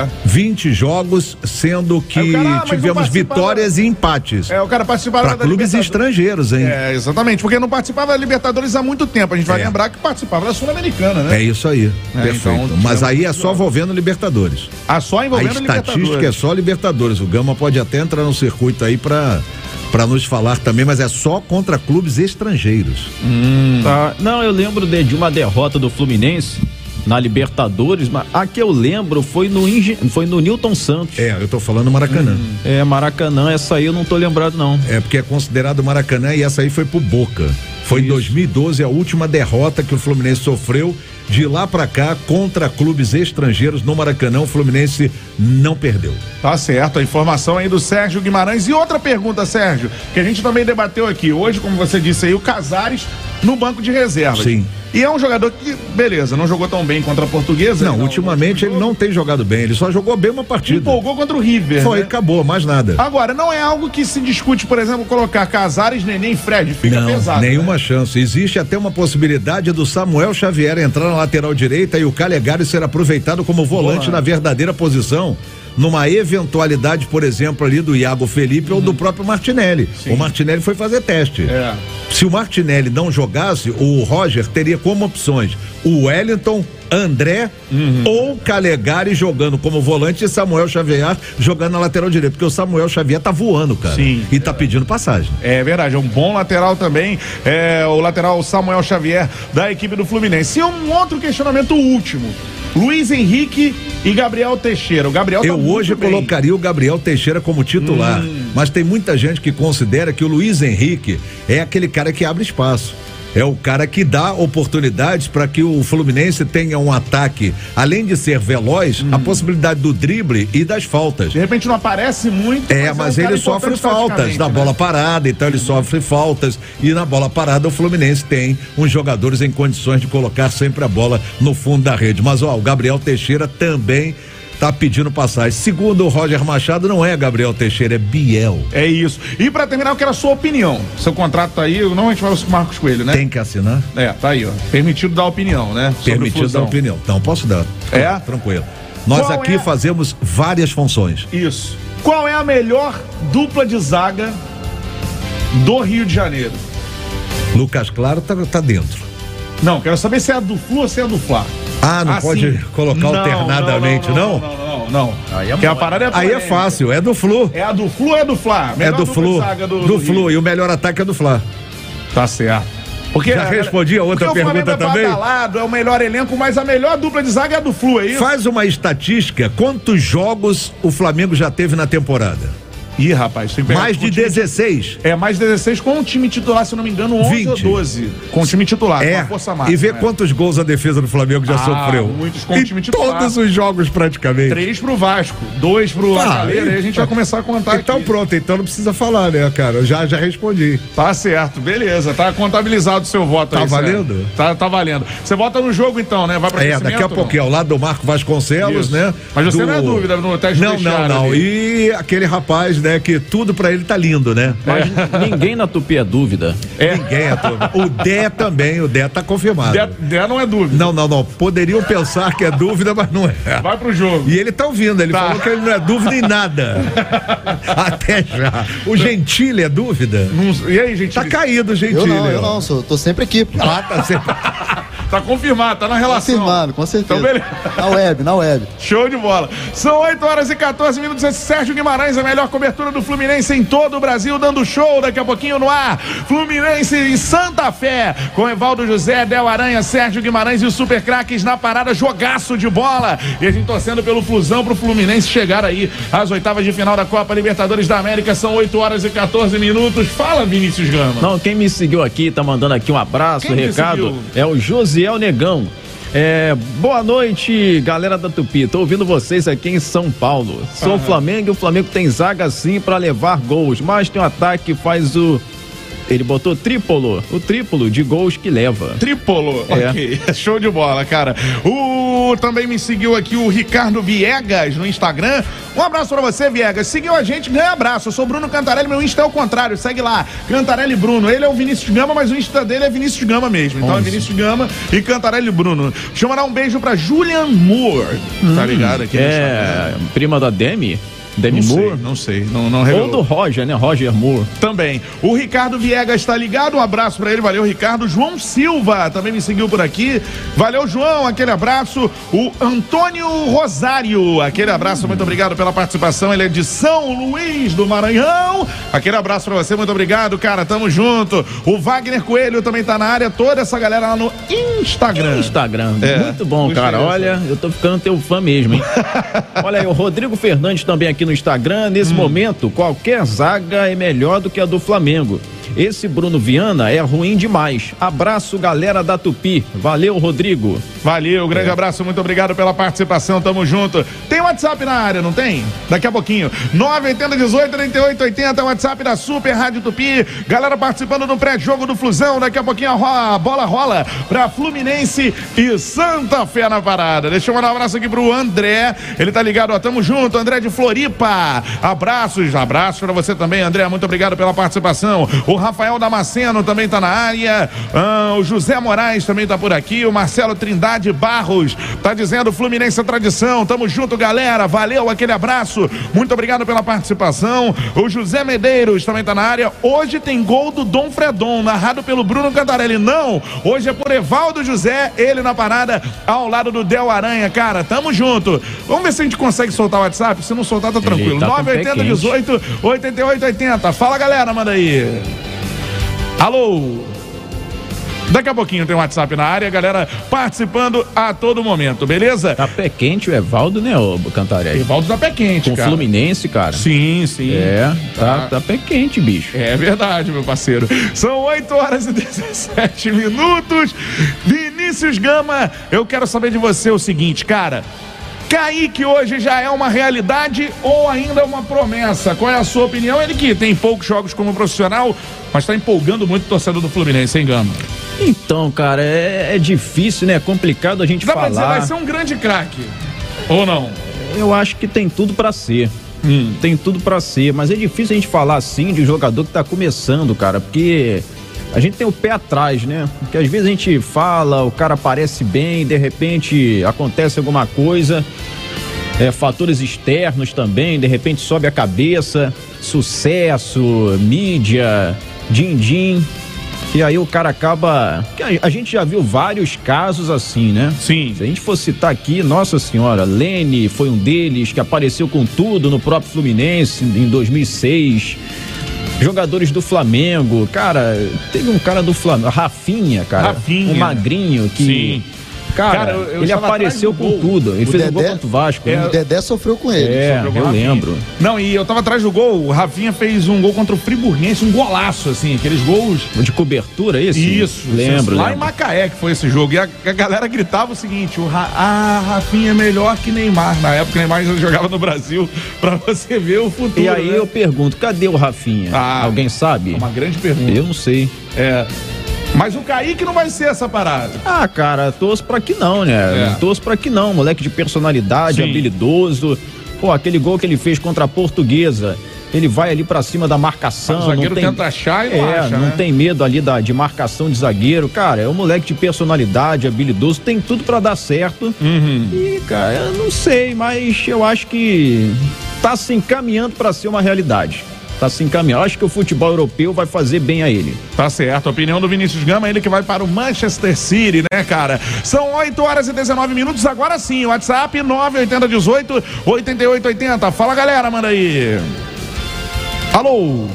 Speaker 2: 20
Speaker 8: jogos, sendo que tivemos vitórias e empates.
Speaker 2: O cara participava
Speaker 8: para clubes estrangeiros, hein?
Speaker 2: Exatamente, porque não participava da Libertadores há muito tempo. A gente vai lembrar que participava da Sul-Americana, né?
Speaker 8: É isso aí, perfeito.
Speaker 2: Então,
Speaker 8: mas aí é só envolvendo Libertadores.
Speaker 2: Só envolvendo Libertadores.
Speaker 8: A estatística é só Libertadores. O Gama pode até entrar no circuito aí para nos falar também, mas é só contra clubes estrangeiros.
Speaker 1: Tá. Não, eu lembro de uma derrota do Fluminense na Libertadores, mas a que eu lembro foi no Newton Santos.
Speaker 8: Eu tô falando Maracanã.
Speaker 1: Maracanã, essa aí eu não tô lembrado não.
Speaker 8: Porque é considerado Maracanã e essa aí foi pro Boca. Foi em 2012 a última derrota que o Fluminense sofreu. De lá pra cá, contra clubes estrangeiros no Maracanã, o Fluminense não perdeu.
Speaker 2: Tá certo, a informação aí do Sérgio Guimarães. E outra pergunta, Sérgio, que a gente também debateu aqui. Hoje, como você disse aí, o Casares no banco de reservas.
Speaker 8: Sim.
Speaker 2: E é um jogador que, beleza, não jogou tão bem contra a Portuguesa.
Speaker 8: Não, ultimamente ele não tem jogado bem, ele só jogou bem uma partida.
Speaker 2: Empolgou contra o River.
Speaker 8: Foi, acabou, mais nada.
Speaker 2: Agora, não é algo que se discute, por exemplo, colocar Casares, Nenê e Fred, fica pesado.
Speaker 8: Nenhuma chance. Existe até uma possibilidade do Samuel Xavier entrar na lateral direita e o Calegari ser aproveitado como volante na verdadeira posição. Numa eventualidade, por exemplo, ali do Iago Felipe ou do próprio Martinelli. Sim. O Martinelli foi fazer teste. Se o Martinelli não jogasse, o Roger teria como opções o Wellington, André ou Calegari jogando como volante e Samuel Xavier jogando na lateral direita, porque o Samuel Xavier tá voando, cara.
Speaker 2: Sim.
Speaker 8: E tá pedindo passagem.
Speaker 2: É verdade, é um bom lateral também, o lateral Samuel Xavier da equipe do Fluminense. E um outro questionamento último. Luiz Henrique e Gabriel Teixeira. O Gabriel tá
Speaker 8: Eu hoje colocaria o Gabriel Teixeira como titular, mas tem muita gente que considera que o Luiz Henrique é aquele cara que abre espaço. É o cara que dá oportunidades para que o Fluminense tenha um ataque, além de ser veloz, a possibilidade do drible e das faltas.
Speaker 2: De repente não aparece muito,
Speaker 8: mas ele sofre faltas na bola parada, então ele sofre faltas e na bola parada o Fluminense tem uns jogadores em condições de colocar sempre a bola no fundo da rede. Mas o Gabriel Teixeira também tá pedindo passagem. Segundo o Roger Machado, não é Gabriel Teixeira, é Biel.
Speaker 2: É isso. E pra terminar, eu quero a sua opinião. Seu contrato tá aí, normalmente vai com o Marcos Coelho, né?
Speaker 8: Tem que assinar.
Speaker 2: Tá aí, ó. Permitido dar opinião, né?
Speaker 8: Permitido dar opinião. Então, posso dar. Tranquilo. Nós aqui fazemos várias funções.
Speaker 2: Isso. Qual é a melhor dupla de zaga do Rio de Janeiro?
Speaker 8: Lucas Claro tá dentro.
Speaker 2: Não, quero saber se é a do Flu ou se é a do Fla.
Speaker 8: Não pode colocar alternadamente, não?
Speaker 2: Não. Porque a parada
Speaker 8: aí é fácil, é do Flu.
Speaker 2: É a do Flu ou é do Fla?
Speaker 8: É do Flu. Do Flu, e o melhor ataque é do Fla.
Speaker 2: Tá certo. Porque
Speaker 8: já respondi a outra pergunta também.
Speaker 2: É o melhor elenco, mas a melhor dupla de zaga é a do Flu, é isso?
Speaker 8: Faz uma estatística, quantos jogos o Flamengo já teve na temporada?
Speaker 2: Ih, rapaz, tem que pegar
Speaker 8: mais de 16.
Speaker 2: Mais de 16 com o time titular, se não me engano, 11
Speaker 8: 20.
Speaker 2: ou 12. Com o time titular, com a força máxima.
Speaker 8: E vê quantos gols a defesa do Flamengo já sofreu.
Speaker 2: Muitos com o time titular.
Speaker 8: Todos os jogos praticamente.
Speaker 2: 3 pro Vasco, 2 pro Lacaleira, aí a gente vai começar a contar
Speaker 8: então
Speaker 2: aqui.
Speaker 8: Pronto, então não precisa falar, né, cara? Eu já respondi.
Speaker 2: Tá certo, beleza, tá contabilizado o seu voto aí.
Speaker 8: Tá valendo?
Speaker 2: Tá valendo. Você vota no jogo então, né? Vai pra
Speaker 8: daqui a pouquinho, ao lado do Marco Vasconcelos, né?
Speaker 2: Mas você não é dúvida no teste do vestiário.
Speaker 8: Não. E aquele rapaz, né, que tudo pra ele tá lindo, né?
Speaker 1: Mas ninguém na Tupi é dúvida.
Speaker 8: Ninguém é dúvida. O Dé também, o Dé tá confirmado.
Speaker 2: Dé não é dúvida.
Speaker 8: Não. Poderiam pensar que é dúvida, mas não é.
Speaker 2: Vai pro jogo.
Speaker 8: E ele tá ouvindo, ele falou que ele não é dúvida em nada. Até já. O Gentili é dúvida?
Speaker 2: E aí, Gentili?
Speaker 8: Tá caído o Gentili.
Speaker 3: Eu não, tô sempre aqui.
Speaker 8: Tá sempre.
Speaker 2: Tá confirmado, tá na relação.
Speaker 3: Confirmado, com certeza.
Speaker 2: Então, beleza.
Speaker 3: Na web.
Speaker 2: Show de bola. São 8h14. Esse Sérgio Guimarães, a melhor cobertura do Fluminense em todo o Brasil, dando show daqui a pouquinho no ar. Fluminense em Santa Fé, com Evaldo José, Del Aranha, Sérgio Guimarães e os Super Craques na parada, jogaço de bola. E a gente torcendo pelo Flusão pro Fluminense chegar aí às oitavas de final da Copa Libertadores da América. São 8h14. Fala, Vinícius Gama.
Speaker 1: Não, quem me seguiu aqui, tá mandando aqui um abraço, recado, é o Josiel Negão. Boa noite, galera da Tupi. Tô ouvindo vocês aqui em São Paulo. Sou o Flamengo e o Flamengo tem zaga sim pra levar gols, mas tem um ataque que faz o... Ele botou o triplo de gols que leva.
Speaker 2: Triplo, ok. Show de bola, cara. Também me seguiu aqui o Ricardo Viegas no Instagram. Um abraço pra você, Viegas. Seguiu a gente, ganha abraço. Eu sou Bruno Cantarelli, meu Insta é o contrário. Segue lá, Cantarelli Bruno. Ele é o Vinícius Gama, mas o Insta dele é Vinícius Gama mesmo. Então é Vinícius Gama e Cantarelli Bruno. Deixa eu mandar um beijo pra Julian Moore. Tá ligado aqui?
Speaker 1: Prima da Demi? Demi Moore?
Speaker 2: Não sei, não revelou.
Speaker 1: Ou do Roger, né? Roger Moore.
Speaker 2: Também. O Ricardo Viegas tá ligado, um abraço pra ele, valeu, Ricardo. João Silva também me seguiu por aqui. Valeu, João, aquele abraço. O Antônio Rosário, aquele abraço, muito obrigado pela participação. Ele é de São Luís do Maranhão. Aquele abraço pra você, muito obrigado, cara, tamo junto. O Wagner Coelho também tá na área, toda essa galera lá no Instagram.
Speaker 1: Muito bom, cara. Olha, eu tô ficando teu fã mesmo, hein? Olha aí, o Rodrigo Fernandes também aqui no Instagram. Nesse momento, qualquer zaga é melhor do que a do Flamengo. Esse Bruno Viana é ruim demais. Abraço, galera da Tupi. Valeu, Rodrigo.
Speaker 2: Valeu, grande abraço, muito obrigado pela participação, tamo junto. Tem WhatsApp na área, não tem? Daqui a pouquinho. 980-18-3880, WhatsApp da Super Rádio Tupi. Galera participando do pré-jogo do Flusão. Daqui a pouquinho a bola rola pra Fluminense e Santa Fé na parada. Deixa eu mandar um abraço aqui pro André. Ele tá ligado, ó, tamo junto, André de Floripa. Abraços pra você também, André. Muito obrigado pela participação. O Rafael Damasceno também tá na área. O José Moraes também tá por aqui. O Marcelo Trindade Barros tá dizendo Fluminense é tradição. Tamo junto, galera. Valeu, aquele abraço. Muito obrigado pela participação. O José Medeiros também tá na área. Hoje tem gol do Dom Fredon, narrado pelo Bruno Cantarelli. Não, hoje é por Evaldo José, ele na parada ao lado do Del Aranha. Cara, tamo junto. Vamos ver se a gente consegue soltar o WhatsApp. Se não soltar, tá tranquilo. 980-18-88-80. Fala, galera, manda aí. Alô? Daqui a pouquinho tem um WhatsApp na área, galera participando a todo momento, beleza?
Speaker 1: Tá pé quente o Evaldo, né, ô Cantarelli?
Speaker 2: Evaldo tá pé quente,
Speaker 1: cara. Com Fluminense, cara.
Speaker 2: Sim.
Speaker 1: Tá pé quente, bicho.
Speaker 2: É verdade, meu parceiro. São 8h17. Vinícius Gama, eu quero saber de você o seguinte, cara. Kaique hoje já é uma realidade ou ainda uma promessa? Qual é a sua opinião? Ele que tem poucos jogos como profissional, mas está empolgando muito o torcedor do Fluminense, hein, Gama?
Speaker 1: Então, cara, é difícil, né? É complicado a gente falar.
Speaker 2: Dá pra dizer, vai ser um grande craque, ou não?
Speaker 1: Eu acho que tem tudo pra ser. Tem tudo pra ser, mas é difícil a gente falar assim de um jogador que tá começando, cara, porque a gente tem o pé atrás, né? Porque às vezes a gente fala, o cara parece bem, de repente acontece alguma coisa, fatores externos também, de repente sobe a cabeça, sucesso, mídia, din-din, e aí o cara acaba... A gente já viu vários casos assim, né?
Speaker 2: Sim.
Speaker 1: Se a gente for citar aqui, nossa senhora, Lene foi um deles que apareceu com tudo no próprio Fluminense em 2006... Jogadores do Flamengo, cara, teve um cara do Flamengo, Rafinha, um magrinho que...
Speaker 2: Sim.
Speaker 1: Cara, ele apareceu com tudo. Ele fez um gol contra o Vasco.
Speaker 3: O Dedé sofreu com ele.
Speaker 1: Eu lembro.
Speaker 2: Não, e eu tava atrás do gol, o Rafinha fez um gol contra o Friburguense, um golaço, assim, aqueles gols...
Speaker 1: De cobertura, esse?
Speaker 2: Isso.
Speaker 1: Lembro.
Speaker 2: Lá em Macaé que foi esse jogo. E a galera gritava o seguinte, Rafinha é melhor que Neymar. Na época, Neymar já jogava no Brasil, pra você ver o futuro.
Speaker 1: E aí, né? Eu pergunto, cadê o Rafinha? Alguém sabe?
Speaker 2: É uma grande pergunta.
Speaker 1: Eu não sei.
Speaker 2: Mas o Kaique não vai ser essa parada.
Speaker 1: Cara, torço pra que não, né? Torço pra que não. Moleque de personalidade, habilidoso. Pô, aquele gol que ele fez contra a Portuguesa. Ele vai ali pra cima da marcação.
Speaker 2: O zagueiro tenta achar e não acha,
Speaker 1: não tem medo ali de marcação de zagueiro. Cara, é um moleque de personalidade, habilidoso, tem tudo pra dar certo. E, cara, eu não sei, mas eu acho que tá se encaminhando pra ser uma realidade. Tá se encaminhando. Acho que o futebol europeu vai fazer bem a ele.
Speaker 2: Tá certo. A opinião do Vinícius Gama, ele que vai para o Manchester City, né, cara? São 8h19. Agora sim, WhatsApp 98018-8880. Fala, galera, manda aí. Alô?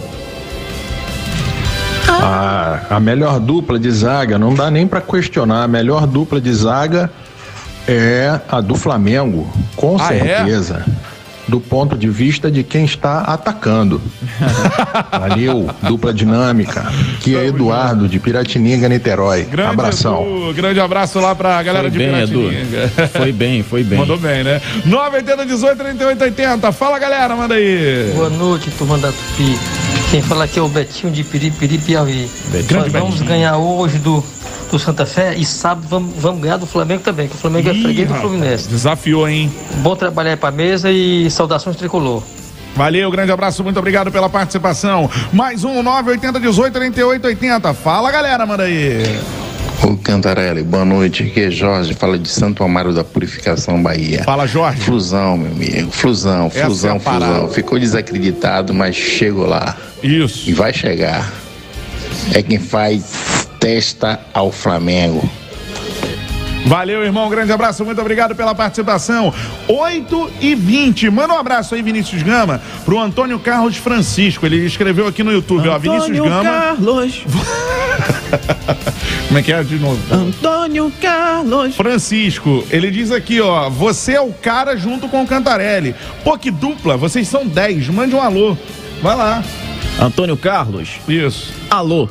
Speaker 9: A melhor dupla de zaga, não dá nem pra questionar. A melhor dupla de zaga é a do Flamengo, com certeza. do ponto de vista de quem está atacando. Valeu, dupla dinâmica. Que é Eduardo de Piratininga, Niterói.
Speaker 2: Grande
Speaker 9: Abração.
Speaker 2: Edu, grande abraço lá pra galera
Speaker 1: Foi
Speaker 2: de
Speaker 1: bem,
Speaker 2: Piratininga.
Speaker 1: Edu. Foi bem.
Speaker 2: Mandou bem, né? 980-18-38-80. Fala, galera, manda aí.
Speaker 10: Boa noite, turma da Tupi. Quem fala aqui é o Betinho de Piripiri, Piauí. Nós vamos ganhar hoje do Santa Fé e sábado vamos ganhar do Flamengo também, que o Flamengo é freguês do Fluminense.
Speaker 2: Desafiou, hein?
Speaker 10: Bom trabalho aí pra mesa e saudações tricolor.
Speaker 2: Valeu, grande abraço, muito obrigado pela participação. Mais um 980-18-38-80. Fala, galera, manda aí.
Speaker 11: Ô Cantarelli, boa noite, aqui é Jorge, fala de Santo Amaro da Purificação, Bahia.
Speaker 2: Fala, Jorge.
Speaker 11: Flusão, meu amigo, Flusão. Ficou desacreditado, mas chegou lá.
Speaker 2: Isso.
Speaker 11: E vai chegar. É quem faz testa ao Flamengo.
Speaker 2: Valeu, irmão, grande abraço, muito obrigado pela participação. 8h20, manda um abraço aí, Vinícius Gama, pro Antônio Carlos Francisco, ele escreveu aqui no YouTube, ó, Vinícius Gama.
Speaker 1: Carlos.
Speaker 2: Como é que é de novo?
Speaker 1: Antônio Carlos
Speaker 2: Francisco, ele diz aqui, ó, você é o cara junto com o Cantarelli. Pô, que dupla, vocês são 10, mande um alô, vai lá.
Speaker 1: Antônio Carlos.
Speaker 2: Isso.
Speaker 1: Alô.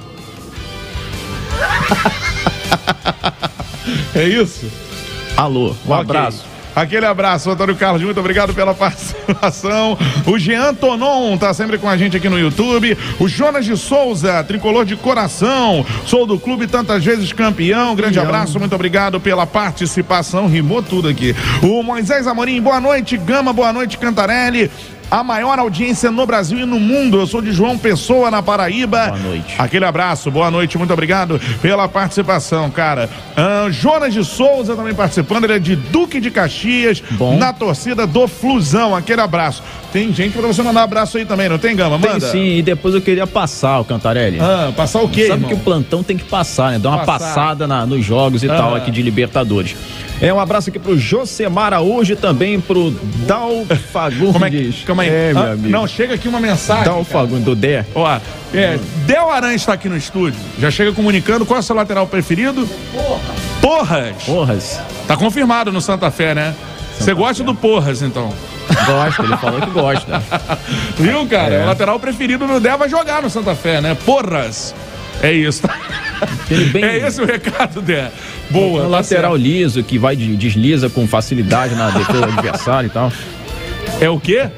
Speaker 2: É isso?
Speaker 1: Alô, um abraço.
Speaker 2: Aquele abraço, Antônio Carlos, muito obrigado pela participação. O Jean Tonon tá sempre com a gente aqui no YouTube. O Jonas de Souza, tricolor de coração, sou do clube tantas vezes campeão. Grande abraço, muito obrigado pela participação. Rimou tudo aqui. O Moisés Amorim, boa noite, Gama, boa noite, Cantarelli. A maior audiência no Brasil e no mundo. Eu sou de João Pessoa, na Paraíba.
Speaker 1: Boa noite.
Speaker 2: Aquele abraço, boa noite, muito obrigado pela participação, cara. Jonas de Souza também participando, ele é de Duque de Caxias, na torcida do Flusão. Aquele abraço. Tem gente pra você mandar um abraço aí também, não tem, Gama? Manda.
Speaker 1: Tem sim, e depois eu queria passar o Cantarelli.
Speaker 2: Passar o quê,
Speaker 1: Sabe
Speaker 2: irmão?
Speaker 1: que o plantão tem que passar, né? Dar uma passada nos jogos e tal aqui de Libertadores. Um abraço aqui pro Josemar Araújo e também pro Dal Fagundes.
Speaker 2: Como é que... Calma aí.
Speaker 1: Meu amigo.
Speaker 2: Não, chega aqui uma mensagem.
Speaker 1: Dal Fagundes, do Dé.
Speaker 2: Ó, Del Aranha está aqui no estúdio. Já chega comunicando qual é o seu lateral preferido? Porras. Tá confirmado no Santa Fé, né? Você gosta do Porras, então?
Speaker 1: Gosta, ele falou que gosta.
Speaker 2: Viu, cara? O lateral preferido do Dé vai jogar no Santa Fé, né? Porras. É isso. É esse o recado, Dé. Boa.
Speaker 1: Um lateral liso que vai desliza com facilidade na defesa do adversário e tal.
Speaker 2: É o quê?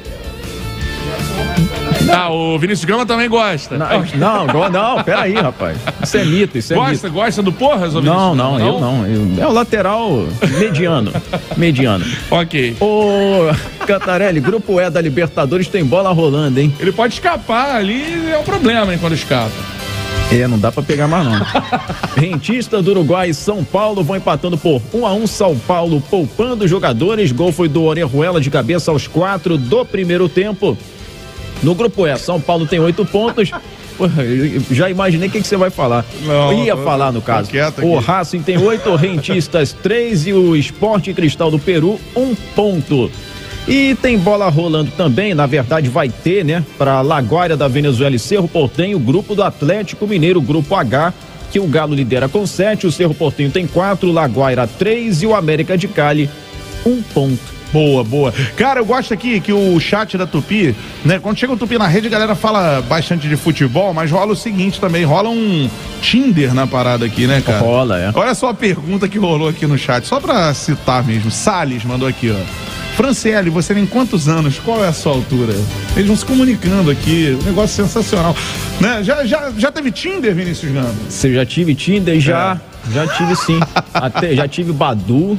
Speaker 2: O Vinícius Gama também gosta.
Speaker 1: Não, peraí, rapaz. Isso é mito,
Speaker 2: Gosta do Porras, ou Vinícius?
Speaker 1: Não, eu não. É o lateral mediano.
Speaker 2: Ok.
Speaker 1: Ô, Cantarelli, Grupo E da Libertadores tem bola rolando, hein?
Speaker 2: Ele pode escapar ali, é um problema, hein, quando escapa.
Speaker 1: Não dá pra pegar mais não. Rentista do Uruguai e São Paulo vão empatando por 1-1. São Paulo poupando jogadores. Gol foi do Orejuela de cabeça aos 4 do primeiro tempo. No Grupo E, São Paulo tem 8 pontos. Já imaginei o que você vai falar. Ia falar, no caso. O Racing tem 8, o Rentistas 3 e o Sport Cristal do Peru 1 ponto. E tem bola rolando também, na verdade vai ter, né? Para Laguaira da Venezuela e Cerro Porteño, o grupo do Atlético Mineiro, grupo H, que o Galo lidera com 7, o Cerro Porteño tem 4, o Laguaira 3 e o América de Cali 1 ponto.
Speaker 2: Boa. Cara, eu gosto aqui que o chat da Tupi, né? Quando chega o Tupi na rede, a galera fala bastante de futebol, mas rola o seguinte também, rola um Tinder na parada aqui, né, cara?
Speaker 1: Rola,
Speaker 2: Olha só a pergunta que rolou aqui no chat, só pra citar mesmo. Salles mandou aqui, ó. Franciele, você tem quantos anos? Qual é a sua altura? Eles vão se comunicando aqui, um negócio sensacional. Né? Já teve Tinder, Vinícius Gama?
Speaker 1: Você já tive Tinder? Já tive sim. Já tive Badu.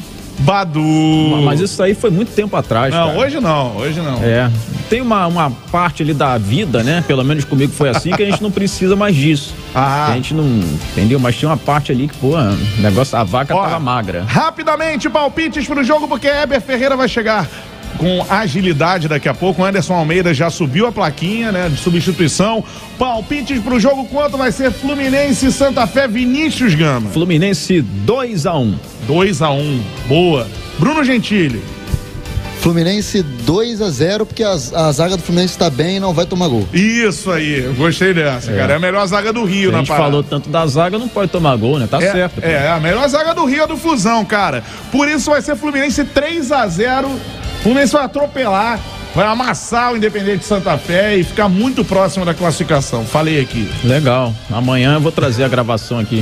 Speaker 1: Mas isso aí foi muito tempo atrás.
Speaker 2: Não,
Speaker 1: cara.
Speaker 2: hoje não.
Speaker 1: Tem uma parte ali da vida, né? Pelo menos comigo foi assim, que a gente não precisa mais disso. A gente não, entendeu? Mas tinha uma parte ali que, a vaca tava magra.
Speaker 2: Rapidamente, palpites pro jogo, porque Heber Ferreira vai chegar com agilidade daqui a pouco. O Anderson Almeida já subiu a plaquinha, né, de substituição. Palpites pro jogo, quanto vai ser Fluminense e Santa Fé? Vinícius Gama.
Speaker 1: Fluminense 2-1.
Speaker 2: 2-1, boa. Bruno Gentili.
Speaker 3: Fluminense 2-0, porque a zaga do Fluminense está bem e não vai tomar gol.
Speaker 2: Isso aí, eu gostei dessa, cara. É a melhor zaga do Rio na parada.
Speaker 1: A gente falou tanto da zaga, não pode tomar gol, né? Tá certo.
Speaker 2: É a melhor zaga do Rio é do Flusão, cara. Por isso vai ser Fluminense 3-0. Fluminense vai atropelar. vai amassar o Independente de Santa Fé e ficar muito próximo da classificação. Falei aqui.
Speaker 1: Legal. Amanhã eu vou trazer a gravação aqui.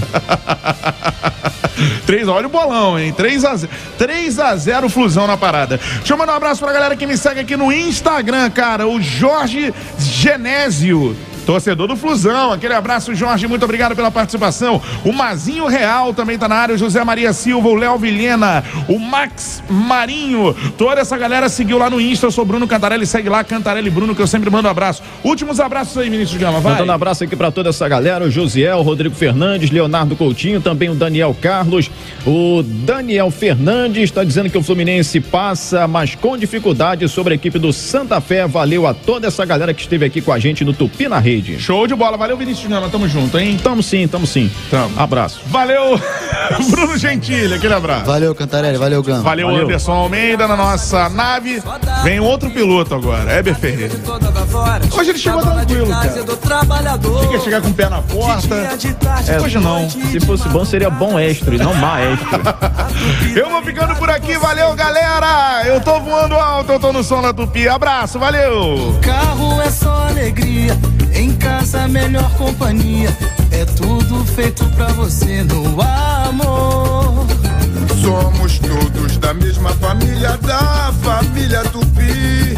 Speaker 2: Olha o bolão, hein? 3-0 Flusão na parada. Deixa eu mandar um abraço pra galera que me segue aqui no Instagram, cara. O Jorge Genésio, torcedor do Flusão. Aquele abraço, Jorge, muito obrigado pela participação. O Mazinho Real também tá na área, o José Maria Silva, o Léo Vilhena, o Max Marinho. Toda essa galera seguiu lá no Insta. Eu sou Bruno Cantarelli, segue lá, Cantarelli Bruno, que eu sempre mando abraço. Últimos abraços aí, Vinícius Gama, vai.
Speaker 1: Mandando abraço aqui pra toda essa galera, o Josiel, o Rodrigo Fernandes, Leonardo Coutinho, também o Daniel Carlos, o Daniel Fernandes está dizendo que o Fluminense passa, mas com dificuldade, sobre a equipe do Santa Fé. Valeu a toda essa galera que esteve aqui com a gente no Tupi na Rede.
Speaker 2: Show de bola, valeu Vinícius Gama, tamo junto, hein?
Speaker 1: Tamo sim. Abraço.
Speaker 2: Valeu, Bruno Gentili, aquele abraço.
Speaker 3: Valeu, Cantarelli, valeu, Gama.
Speaker 2: Valeu, Anderson Almeida na nossa nave. Vem outro piloto agora, Heber Ferreira. Hoje ele chegou tranquilo, cara. Tinha que chegar com o pé na porta. Hoje não.
Speaker 1: Se fosse bom, seria bom extra e não maestro.
Speaker 2: Eu vou ficando por aqui, valeu, galera. Eu tô voando alto, eu tô no som da Tupi. Abraço, valeu.
Speaker 12: Carro é só alegria, em casa melhor companhia, é tudo feito pra você no amor.
Speaker 13: Somos todos da mesma família, da família Tupi.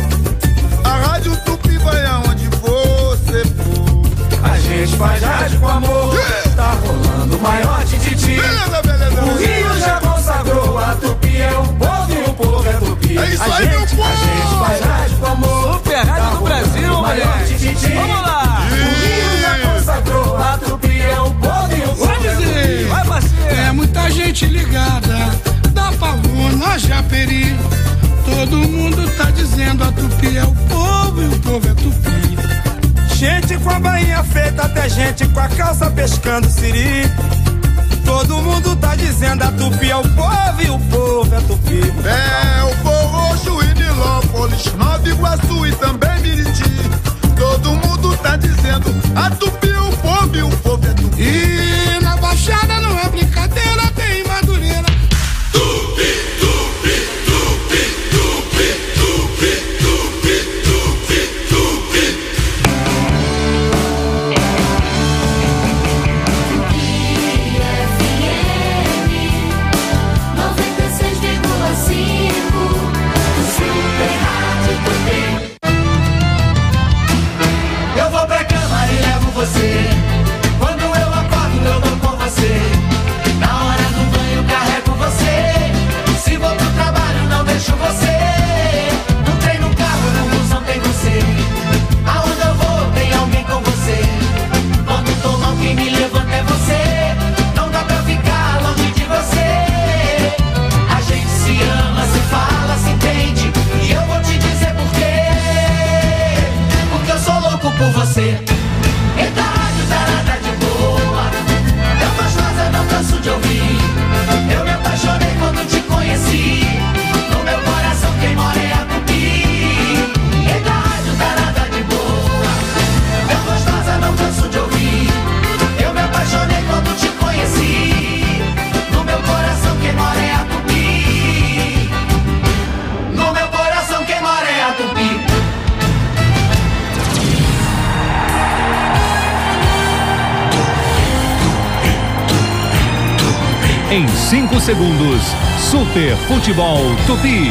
Speaker 13: A Rádio Tupi vai aonde você for.
Speaker 12: A gente faz rádio com amor, tá rolando o maior tititi.
Speaker 13: Beleza.
Speaker 12: O Rio já consagrou, a Tupi é o povo e o povo é Tupi.
Speaker 13: É isso aí, meu povo.
Speaker 12: A gente faz rádio com amor, super rádio do Brasil, moleque. Vamos lá. Consagrou, a Tupi é o povo e o povo é Tupi. Vai, parceiro.
Speaker 14: É muita gente ligada, da Pavuna a Japeri. Todo mundo tá dizendo a Tupi é o povo e o povo é Tupi.
Speaker 12: Gente com a bainha feita, até gente com a calça pescando siri. Todo mundo tá dizendo a Tupi é o povo e o povo é Tupi.
Speaker 13: É o povo Roxo e Nilópolis, Nova Iguaçu e também Miriti. Todo mundo tá dizendo a Tupi é o povo e o povo é Tupi.
Speaker 14: E na Baixada não é brincadeira, tem Madureira.
Speaker 13: Tupi, Tupi, Tupi, Tupi, Tupi, Tupi, Tupi, Tupi.
Speaker 12: Eu vou pra cama e levo você. Quando eu acordo, eu vou com você. Na hora do banho, carrego você. Se vou pro trabalho, não deixo você. Não tem no carro, no busão tem você. Aonde eu vou, tem alguém com você. Quando tô mal, quem me levanta é você. Não dá pra ficar longe de você. A gente se ama, se fala, se entende. E eu vou te dizer por quê. Porque eu sou louco por você. Eita, rádio zarada de boa, tão gostosa, não canso de ouvir. Eu me apaixonei quando te conheci. No meu coração quem mora é a Tupi. Eita, rádio zarada de boa, tão gostosa, não canso de ouvir. Eu me apaixonei quando te conheci. No meu coração quem mora é a Tupi. No meu coração quem mora é a Tupi.
Speaker 15: Em 5 segundos, Super Futebol Tupi.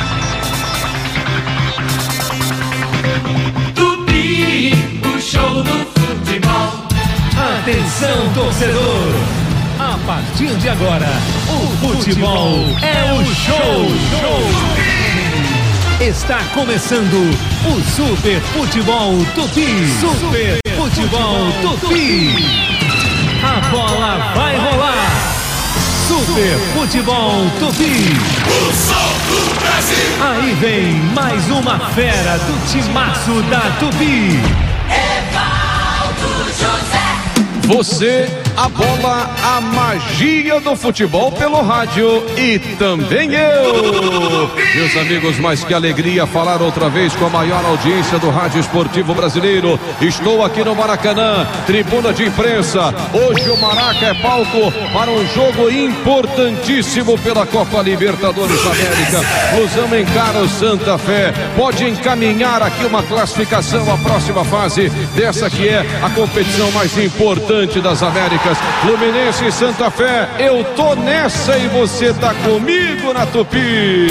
Speaker 12: Tupi, o show do futebol.
Speaker 15: Atenção, torcedor! A partir de agora, o futebol é o show! Está começando o Super Futebol Tupi. Super Futebol Tupi. A bola vai rolar. Super Futebol Tupi.
Speaker 12: O som do Brasil.
Speaker 15: Aí vem mais uma fera do timaço da Tupi.
Speaker 12: Evaldo José.
Speaker 15: Você
Speaker 16: a bola, a magia do futebol pelo rádio e também eu. Meus amigos, mas que alegria falar outra vez com a maior audiência do rádio esportivo brasileiro. Estou aqui no Maracanã, tribuna de imprensa. Hoje o Maraca é palco para um jogo importantíssimo pela Copa Libertadores da América. Flusão encara o Santa Fé, pode encaminhar aqui uma classificação à próxima fase dessa que é a competição mais importante das Américas. Fluminense e Santa Fé, eu tô nessa e você tá comigo na Tupi.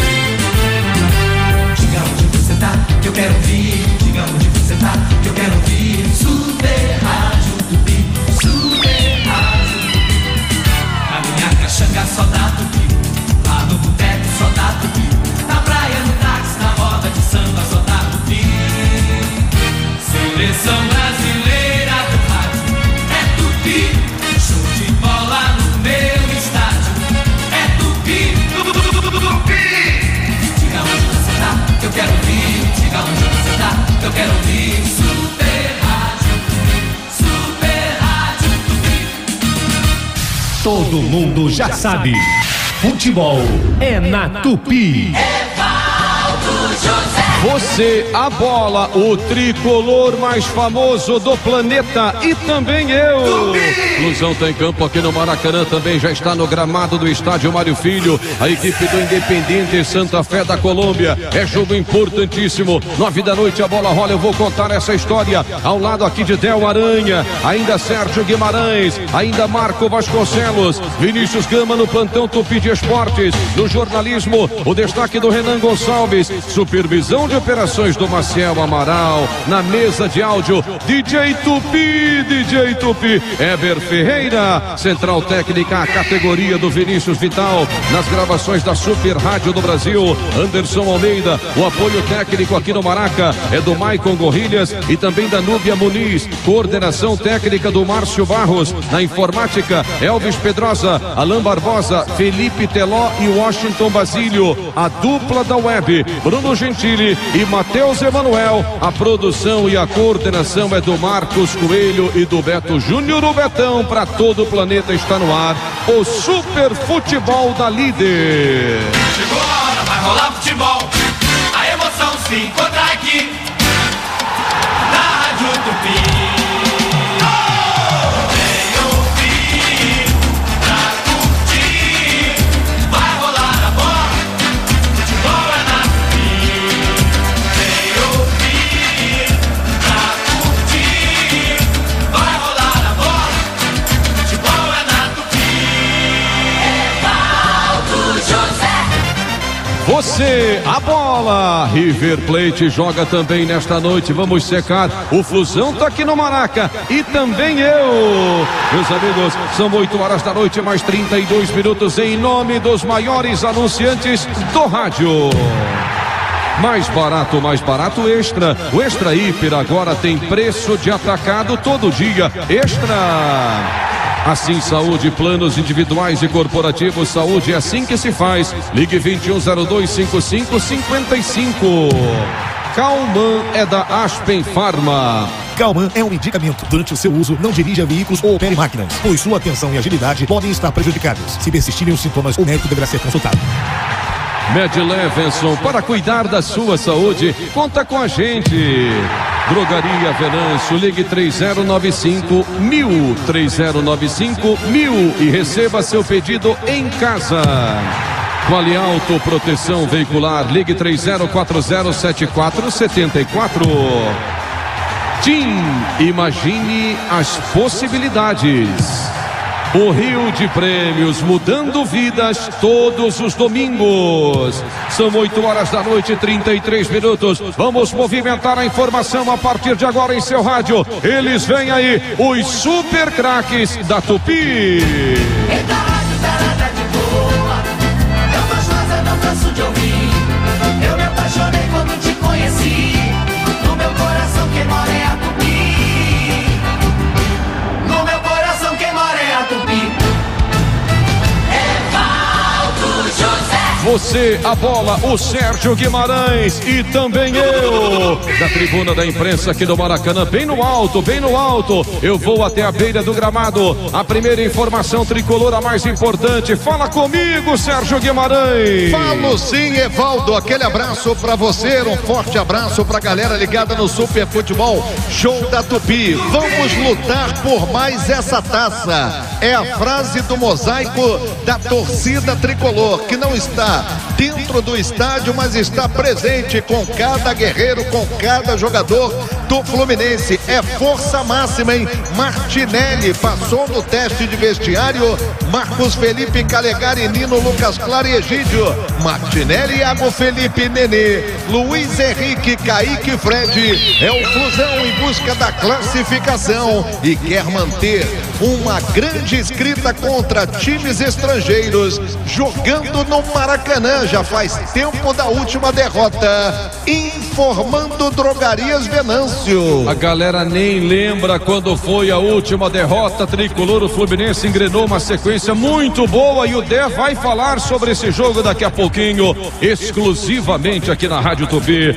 Speaker 12: Diga onde você tá, que eu quero ouvir. Diga onde você tá, que eu quero ouvir. Super Rádio Tupi, Super Rádio Tupi. Na minha caixanga só dá Tupi, lá no boteco só dá Tupi, na praia, no táxi, na roda de samba só dá Tupi. Seleção brasileira do rádio é Tupi. Show de bola no meu estádio é Tupi, Tupi. Diga onde você tá, eu quero ouvir. Diga onde você tá, eu quero ouvir. Super Rádio Tupi, Super Rádio Tupi.
Speaker 15: Todo mundo já sabe. Futebol é na Tupi.
Speaker 16: Você, a bola, o tricolor mais famoso do planeta e também eu. Flusão tá em campo aqui no Maracanã, também já está no gramado do estádio Mário Filho. A equipe do Independiente Santa Fé da Colômbia. É jogo importantíssimo. 9 da noite a bola rola. Eu vou contar essa história ao lado aqui de Del Aranha. Ainda Sérgio Guimarães, ainda Marco Vasconcelos, Vinícius Gama no plantão Tupi de Esportes. No jornalismo, o destaque do Renan Gonçalves. Supervisão de operações do Maciel Amaral. Na mesa de áudio, DJ Tupi, Eber Ferreira. Central técnica, a categoria do Vinícius Vital. Nas gravações da Super Rádio do Brasil, Anderson Almeida. O apoio técnico aqui no Maraca é do Maicon Gorrilhas e também da Núbia Muniz. Coordenação técnica do Márcio Barros. Na informática, Elvis Pedrosa, Alain Barbosa, Felipe Teló e Washington Basílio. A dupla da web, Bruno Gentili e Matheus Emanuel. A produção e a coordenação é do Marcos Coelho e do Beto Júnior. O Betão, para todo o planeta, está no ar o Super Futebol da Líder.
Speaker 12: Chegou a hora, vai rolar futebol. A emoção se encontra aqui na Rádio Tupi.
Speaker 16: Você, a bola. River Plate joga também nesta noite. Vamos secar. O Flusão tá aqui no Maraca e também eu. Meus amigos, são 8 horas da noite, mais 32 minutos em nome dos maiores anunciantes do rádio. Mais barato Extra. O Extra Hiper agora tem preço de atacado todo dia. Extra. Assim, saúde, planos individuais e corporativos, saúde é assim que se faz. Ligue 21025555. Calman é da Aspen Pharma.
Speaker 17: Calman é um medicamento. Durante o seu uso, não dirija veículos ou opere máquinas, pois sua atenção e agilidade podem estar prejudicados. Se persistirem os sintomas, o médico deverá ser consultado.
Speaker 16: Med Levenson, para cuidar da sua saúde, conta com a gente. Drogaria Venâncio, ligue 3095-1000, 3095-1000 e receba seu pedido em casa. Quali Auto Proteção Veicular, ligue 30407474. TIM, imagine as possibilidades. O Rio de Prêmios, mudando vidas todos os domingos. São 8 horas da noite, 33 minutos. Vamos movimentar a informação a partir de agora em seu rádio. Eles vêm aí, os super craques da Tupi.
Speaker 12: Eita, rádio zarada de boa, tão gostosa, não canso de ouvir. Eu me apaixonei quando te conheci. No meu coração quem mora é a Tupi. No meu coração quem mora é a Tupi.
Speaker 16: Você você, a bola, o Sérgio Guimarães e também eu. Da tribuna da imprensa aqui do Maracanã, bem no alto, eu vou até a beira do gramado. A primeira informação tricolor, a mais importante. Fala comigo, Sérgio Guimarães.
Speaker 8: Falo sim, Evaldo. Aquele abraço pra você, um forte abraço pra galera ligada no Super Futebol Show da Tupi. Vamos lutar por mais essa taça. É a frase do mosaico da torcida tricolor, que não está dentro do estádio, mas está presente com cada guerreiro, com cada jogador do Fluminense. É força máxima, hein? Martinelli passou no teste de vestiário. Marcos Felipe, Calegari, Nino, Lucas Claro e Egídio. Martinelli, Iago Felipe, Nenê, Luiz Henrique, Kaique, Fred. É o Flusão em busca da classificação e quer manter uma grande escrita contra times estrangeiros, jogando no Maracanã. Já faz tempo da última derrota. Informando Drogarias Venâncio.
Speaker 16: A galera nem lembra quando foi a última derrota tricolor. O Fluminense engrenou uma sequência muito boa e o Dé vai falar sobre esse jogo daqui a pouquinho, exclusivamente aqui na Rádio Tupi.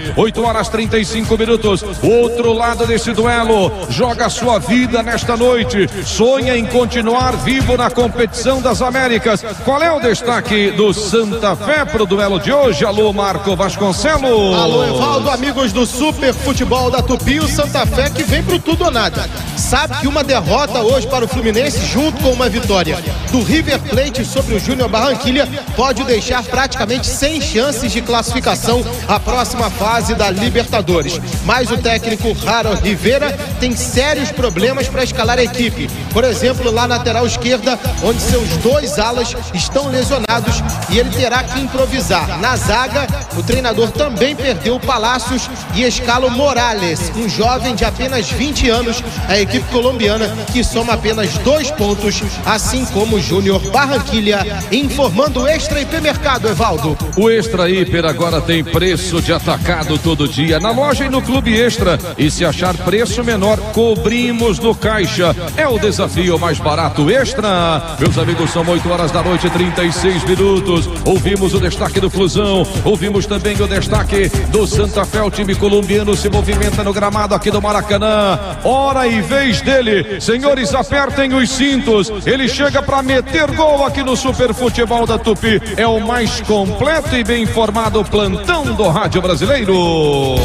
Speaker 16: 8h35. O outro lado desse duelo joga a sua vida nesta noite, sonha em continuar vivo na competição das Américas. Qual é o destaque do Santa Fé pro duelo de hoje? Alô, Marco Vasconcelos.
Speaker 18: Alô, Evaldo, amigos do Super Futebol da Tupi. O Santa Fé que vem pro tudo ou nada. Sabe que uma derrota hoje para o Fluminense, junto com uma vitória do River Plate sobre o Júnior Barranquilla, pode o deixar praticamente sem chances de classificação à próxima fase da Libertadores. Mas o técnico Raro Rivera tem sérios problemas para escalar a equipe. Por exemplo, lá na lateral esquerda, onde seus dois alas estão lesionados e ele terá que improvisar. Na zaga, o treinador também perdeu Palácios e escala o Morales, um jovem de apenas 20 anos, a equipe colombiana que soma apenas 2 pontos, assim como o Júnior Barranquilla. Informando o Extra Hiper Mercado, Evaldo.
Speaker 16: O Extra Hiper agora tem preço de atacado todo dia na loja e no Clube Extra, e se achar preço menor, cobrimos no caixa. É o desafio mais barato Extra. Meus amigos, são 8h36. Ouvimos o destaque do Flusão, ouvimos também o destaque do Santa Fé. O time colombiano se movimenta no gramado aqui do Maracanã. Hora e vez dele. Senhores, apertem os cintos. Ele chega para meter gol aqui no Super Futebol da Tupi. É o mais completo e bem informado plantão do rádio brasileiro.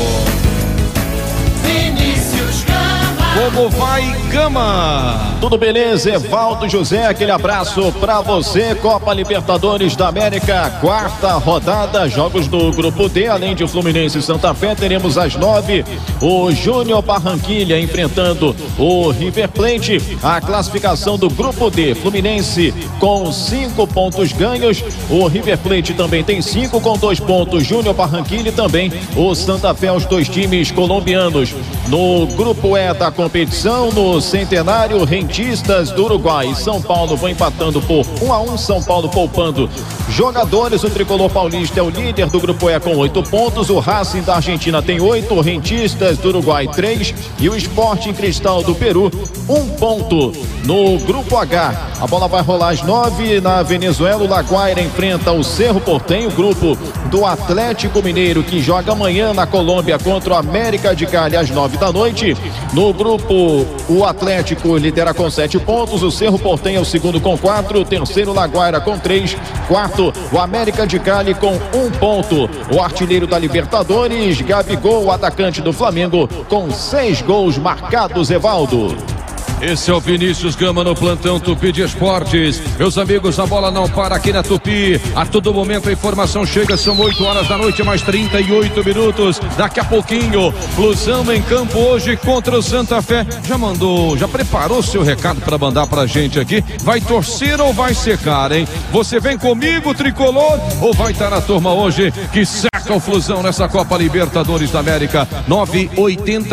Speaker 16: Como vai, Gama?
Speaker 1: Tudo beleza, Evaldo José, aquele abraço pra você. Copa Libertadores da América, quarta rodada, jogos do Grupo D, além de Fluminense e Santa Fé, teremos às 9 o Júnior Barranquilla enfrentando o River Plate. A classificação do Grupo D, Fluminense com 5 pontos ganhos, o River Plate também tem 5 com 2 pontos, Júnior Barranquilla e também o Santa Fé, os dois times colombianos. No Grupo E da competição, no Centenário, Rentistas do Uruguai e São Paulo vão empatando por 1-1, São Paulo poupando jogadores. O tricolor paulista é o líder do Grupo E com 8 pontos, o Racing da Argentina tem 8, o Rentistas do Uruguai 3 e o Sporting Cristal do Peru 1 ponto. No Grupo H, a bola vai rolar às 9 na Venezuela. O La Guaira enfrenta o Cerro Porteño, grupo do Atlético Mineiro, que joga amanhã na Colômbia contra o América de Cali às 9 da noite. No grupo, o Atlético lidera com 7 pontos, o Cerro Porteño é o segundo com 4, o terceiro La Guaira com 3, quarto o América de Cali com 1 ponto. O artilheiro da Libertadores, Gabigol, o atacante do Flamengo, com 6 gols marcados, Evaldo.
Speaker 16: Esse é o Vinícius Gama no plantão Tupi de Esportes. Meus amigos, a bola não para aqui na Tupi. A todo momento a informação chega, são 8 horas da noite, mais 38 minutos. Daqui a pouquinho, Flusão em campo hoje contra o Santa Fé. Já preparou seu recado para mandar pra gente aqui? Vai torcer ou vai secar, hein? Você vem comigo, tricolor, ou vai estar na turma hoje que seca o Flusão nessa Copa Libertadores da América?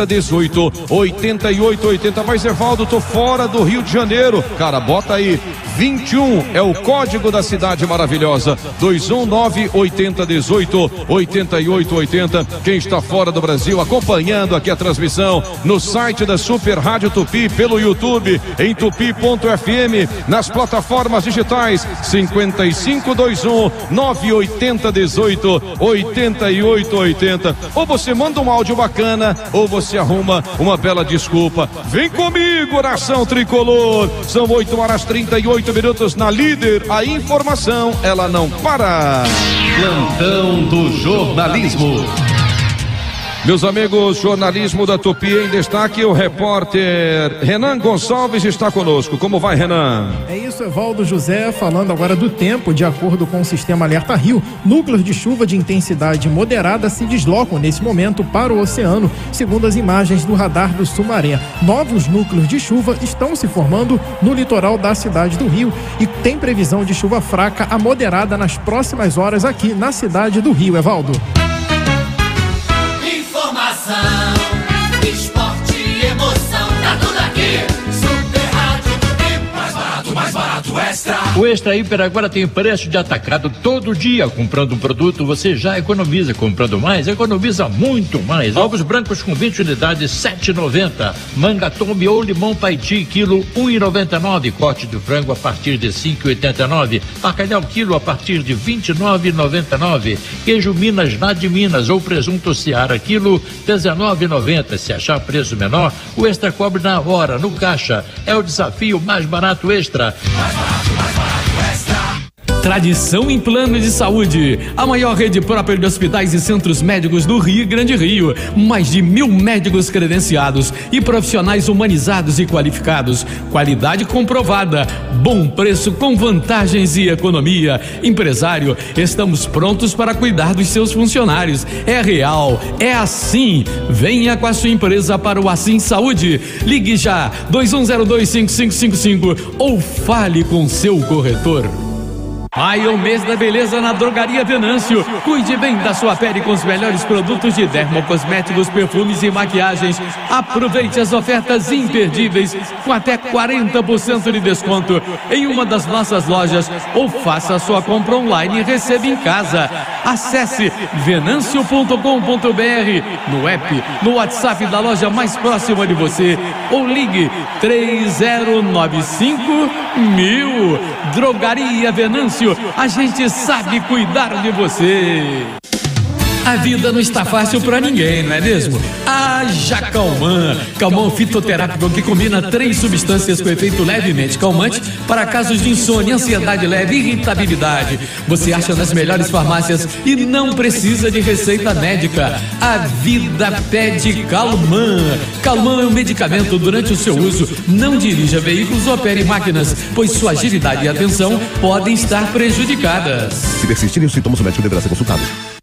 Speaker 16: 98018 8880. Mas Evaldo, tô fora do Rio de Janeiro. Cara, bota aí 21 é o código da cidade maravilhosa. 219-8018-8880. Quem está fora do Brasil acompanhando aqui a transmissão no site da Super Rádio Tupi, pelo YouTube, em tupi.fm, nas plataformas digitais 5521-98018-8880. Ou você manda um áudio bacana, ou você arruma uma bela desculpa. Vem comigo, nação tricolor. São 8h38 na Líder. A informação, ela não para.
Speaker 15: Plantão do jornalismo.
Speaker 16: Meus amigos, jornalismo da Tupi em destaque, o repórter Renan Gonçalves está conosco. Como vai, Renan?
Speaker 19: É isso, Evaldo José, falando agora do tempo. De acordo com o sistema Alerta Rio, núcleos de chuva de intensidade moderada se deslocam nesse momento para o oceano, segundo as imagens do radar do Sumaré. Novos núcleos de chuva estão se formando no litoral da cidade do Rio e tem previsão de chuva fraca a moderada nas próximas horas aqui na cidade do Rio, Evaldo.
Speaker 12: Informação, esporte e emoção, tá tudo aqui. Super Rádio Tupi, mais barato, extra.
Speaker 20: O Extra Hiper agora tem preço de atacado todo dia. Comprando um produto, você já economiza. Comprando mais, economiza muito mais. Ovos brancos com 20 unidades, R$7,90. Manga tome ou limão Paiti, quilo R$1,99. Corte de frango a partir de R$5,89. Bacalhau quilo a partir de R$29,99. Queijo Minas lá de Minas ou presunto Seara quilo R$19,90. Se achar preço menor, o Extra cobre na hora, no caixa. É o desafio mais barato Extra.
Speaker 12: Mais barato, extra.
Speaker 21: Tradição em plano de saúde. A maior rede própria de hospitais e centros médicos do Rio Grande Rio. Mais de 1.000 médicos credenciados e profissionais humanizados e qualificados. Qualidade comprovada. Bom preço com vantagens e economia. Empresário, estamos prontos para cuidar dos seus funcionários. É real, é assim. Venha com a sua empresa para o Assim Saúde. Ligue já 21025555 ou fale com seu corretor. Maio é o mês da beleza na Drogaria Venâncio. Cuide bem da sua pele com os melhores produtos de dermocosméticos, perfumes e maquiagens. Aproveite as ofertas imperdíveis com até 40% de desconto em uma das nossas lojas ou faça a sua compra online e receba em casa. Acesse venâncio.com.br, no app, no WhatsApp da loja mais próxima de você ou ligue 3095-1000. Drogaria Venâncio. A gente sabe cuidar de você. A vida não está fácil pra ninguém, não é mesmo? Haja Calman. Calmant fitoterápico que combina 3 substâncias com efeito levemente calmante para casos de insônia, ansiedade leve e irritabilidade. Você acha nas melhores farmácias e não precisa de receita médica. A vida pede Calmant. Calmant é um medicamento. Durante o seu uso, não dirija veículos ou opere máquinas, pois sua agilidade e atenção podem estar prejudicadas.
Speaker 17: Se persistirem os sintomas, o médico deverá ser consultado.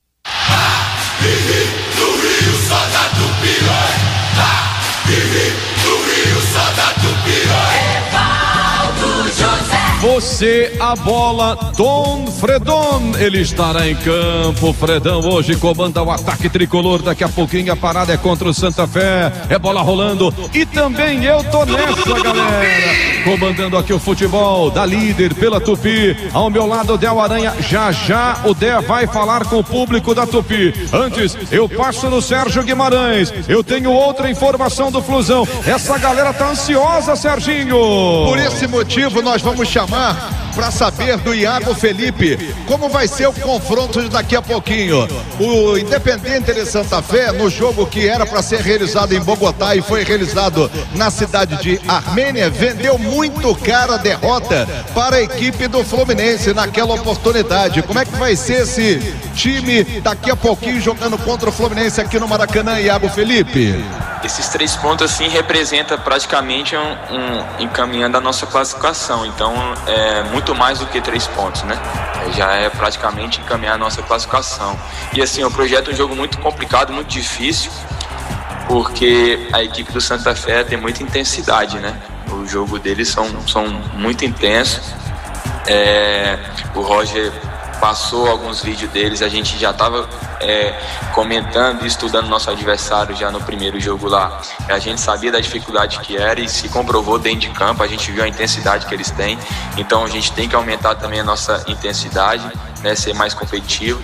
Speaker 16: Você, a bola, Dom Fredon, ele estará em campo. Fredão hoje comanda o ataque tricolor. Daqui a pouquinho a parada é contra o Santa Fé. É bola rolando e também eu tô nessa, galera. Comandando aqui o futebol da Líder pela Tupi. Ao meu lado, Del Aranha. Já o Dé vai falar com o público da Tupi. Antes, eu passo no Sérgio Guimarães. Eu tenho outra informação do Flusão. Essa galera tá ansiosa, Serginho.
Speaker 18: Por esse motivo, nós vamos chamar para saber do Iago Felipe como vai ser o confronto de daqui a pouquinho. O Independente de Santa Fé, no jogo que era para ser realizado em Bogotá e foi realizado na cidade de Armênia, vendeu muito cara a derrota para a equipe do Fluminense naquela oportunidade. Como é que vai ser esse time daqui a pouquinho jogando contra o Fluminense aqui no Maracanã, Iago Felipe?
Speaker 22: Esses 3 pontos assim representa praticamente encaminhando a nossa classificação. Então é muito mais do que 3 pontos, né? Já é praticamente encaminhar a nossa classificação. E assim, o projeto é um jogo muito complicado, muito difícil, porque a equipe do Santa Fé tem muita intensidade, né? O jogo deles são muito intensos. O Roger passou alguns vídeos deles, a gente já estava comentando e estudando nosso adversário já no primeiro jogo lá. A gente sabia da dificuldade que era e se comprovou dentro de campo, a gente viu a intensidade que eles têm, então a gente tem que aumentar também a nossa intensidade, né, ser mais competitivo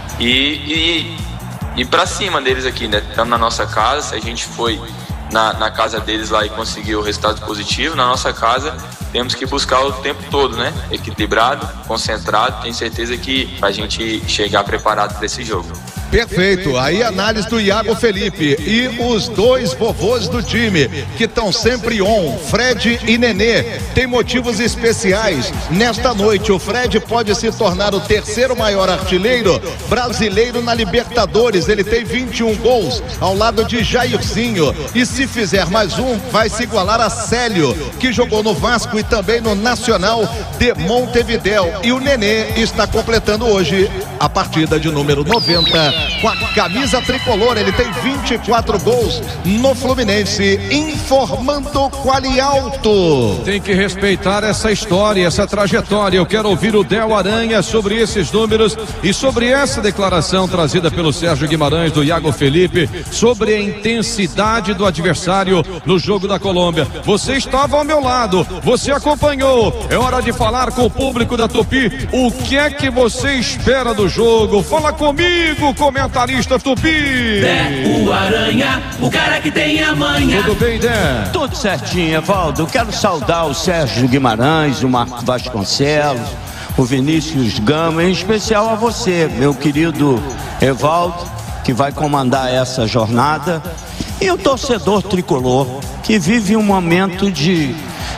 Speaker 22: e para cima deles aqui, né? Estamos na nossa casa, se a gente foi na casa deles lá e conseguiu resultados positivos, na nossa casa temos que buscar o tempo todo, né? Equilibrado, concentrado, tenho certeza que a gente chegar preparado para esse jogo.
Speaker 8: Perfeito, aí a análise do Iago Felipe e os dois vovôs do time que estão sempre on, Fred e Nenê, tem motivos especiais. Nesta noite o Fred pode se tornar o terceiro maior artilheiro brasileiro na Libertadores, ele tem 21 gols ao lado de Jairzinho e se fizer mais um vai se igualar a Célio, que jogou no Vasco e também no Nacional de Montevidéu, e o Nenê está completando hoje a partida de número 90 com a camisa tricolor, ele tem 24 gols no Fluminense, informando Qualialto.
Speaker 16: Tem que respeitar essa história, essa trajetória. Eu quero ouvir o Del Aranha sobre esses números e sobre essa declaração trazida pelo Sérgio Guimarães, do Iago Felipe, sobre a intensidade do adversário no jogo da Colômbia. Você estava ao meu lado, você acompanhou. É hora de falar com o público da Tupi. O que é que você espera do jogo? Fala comigo, comentarista Tupi.
Speaker 12: O Aranha, o cara que tem a manha.
Speaker 16: Tudo bem, Dé?
Speaker 4: Tudo certinho, Evaldo. Quero saudar o Sérgio Guimarães, o Marcos Vasconcelos, o Vinícius Gama, em especial a você, meu querido Evaldo, que vai comandar essa jornada, e o torcedor tricolor, que vive um momento de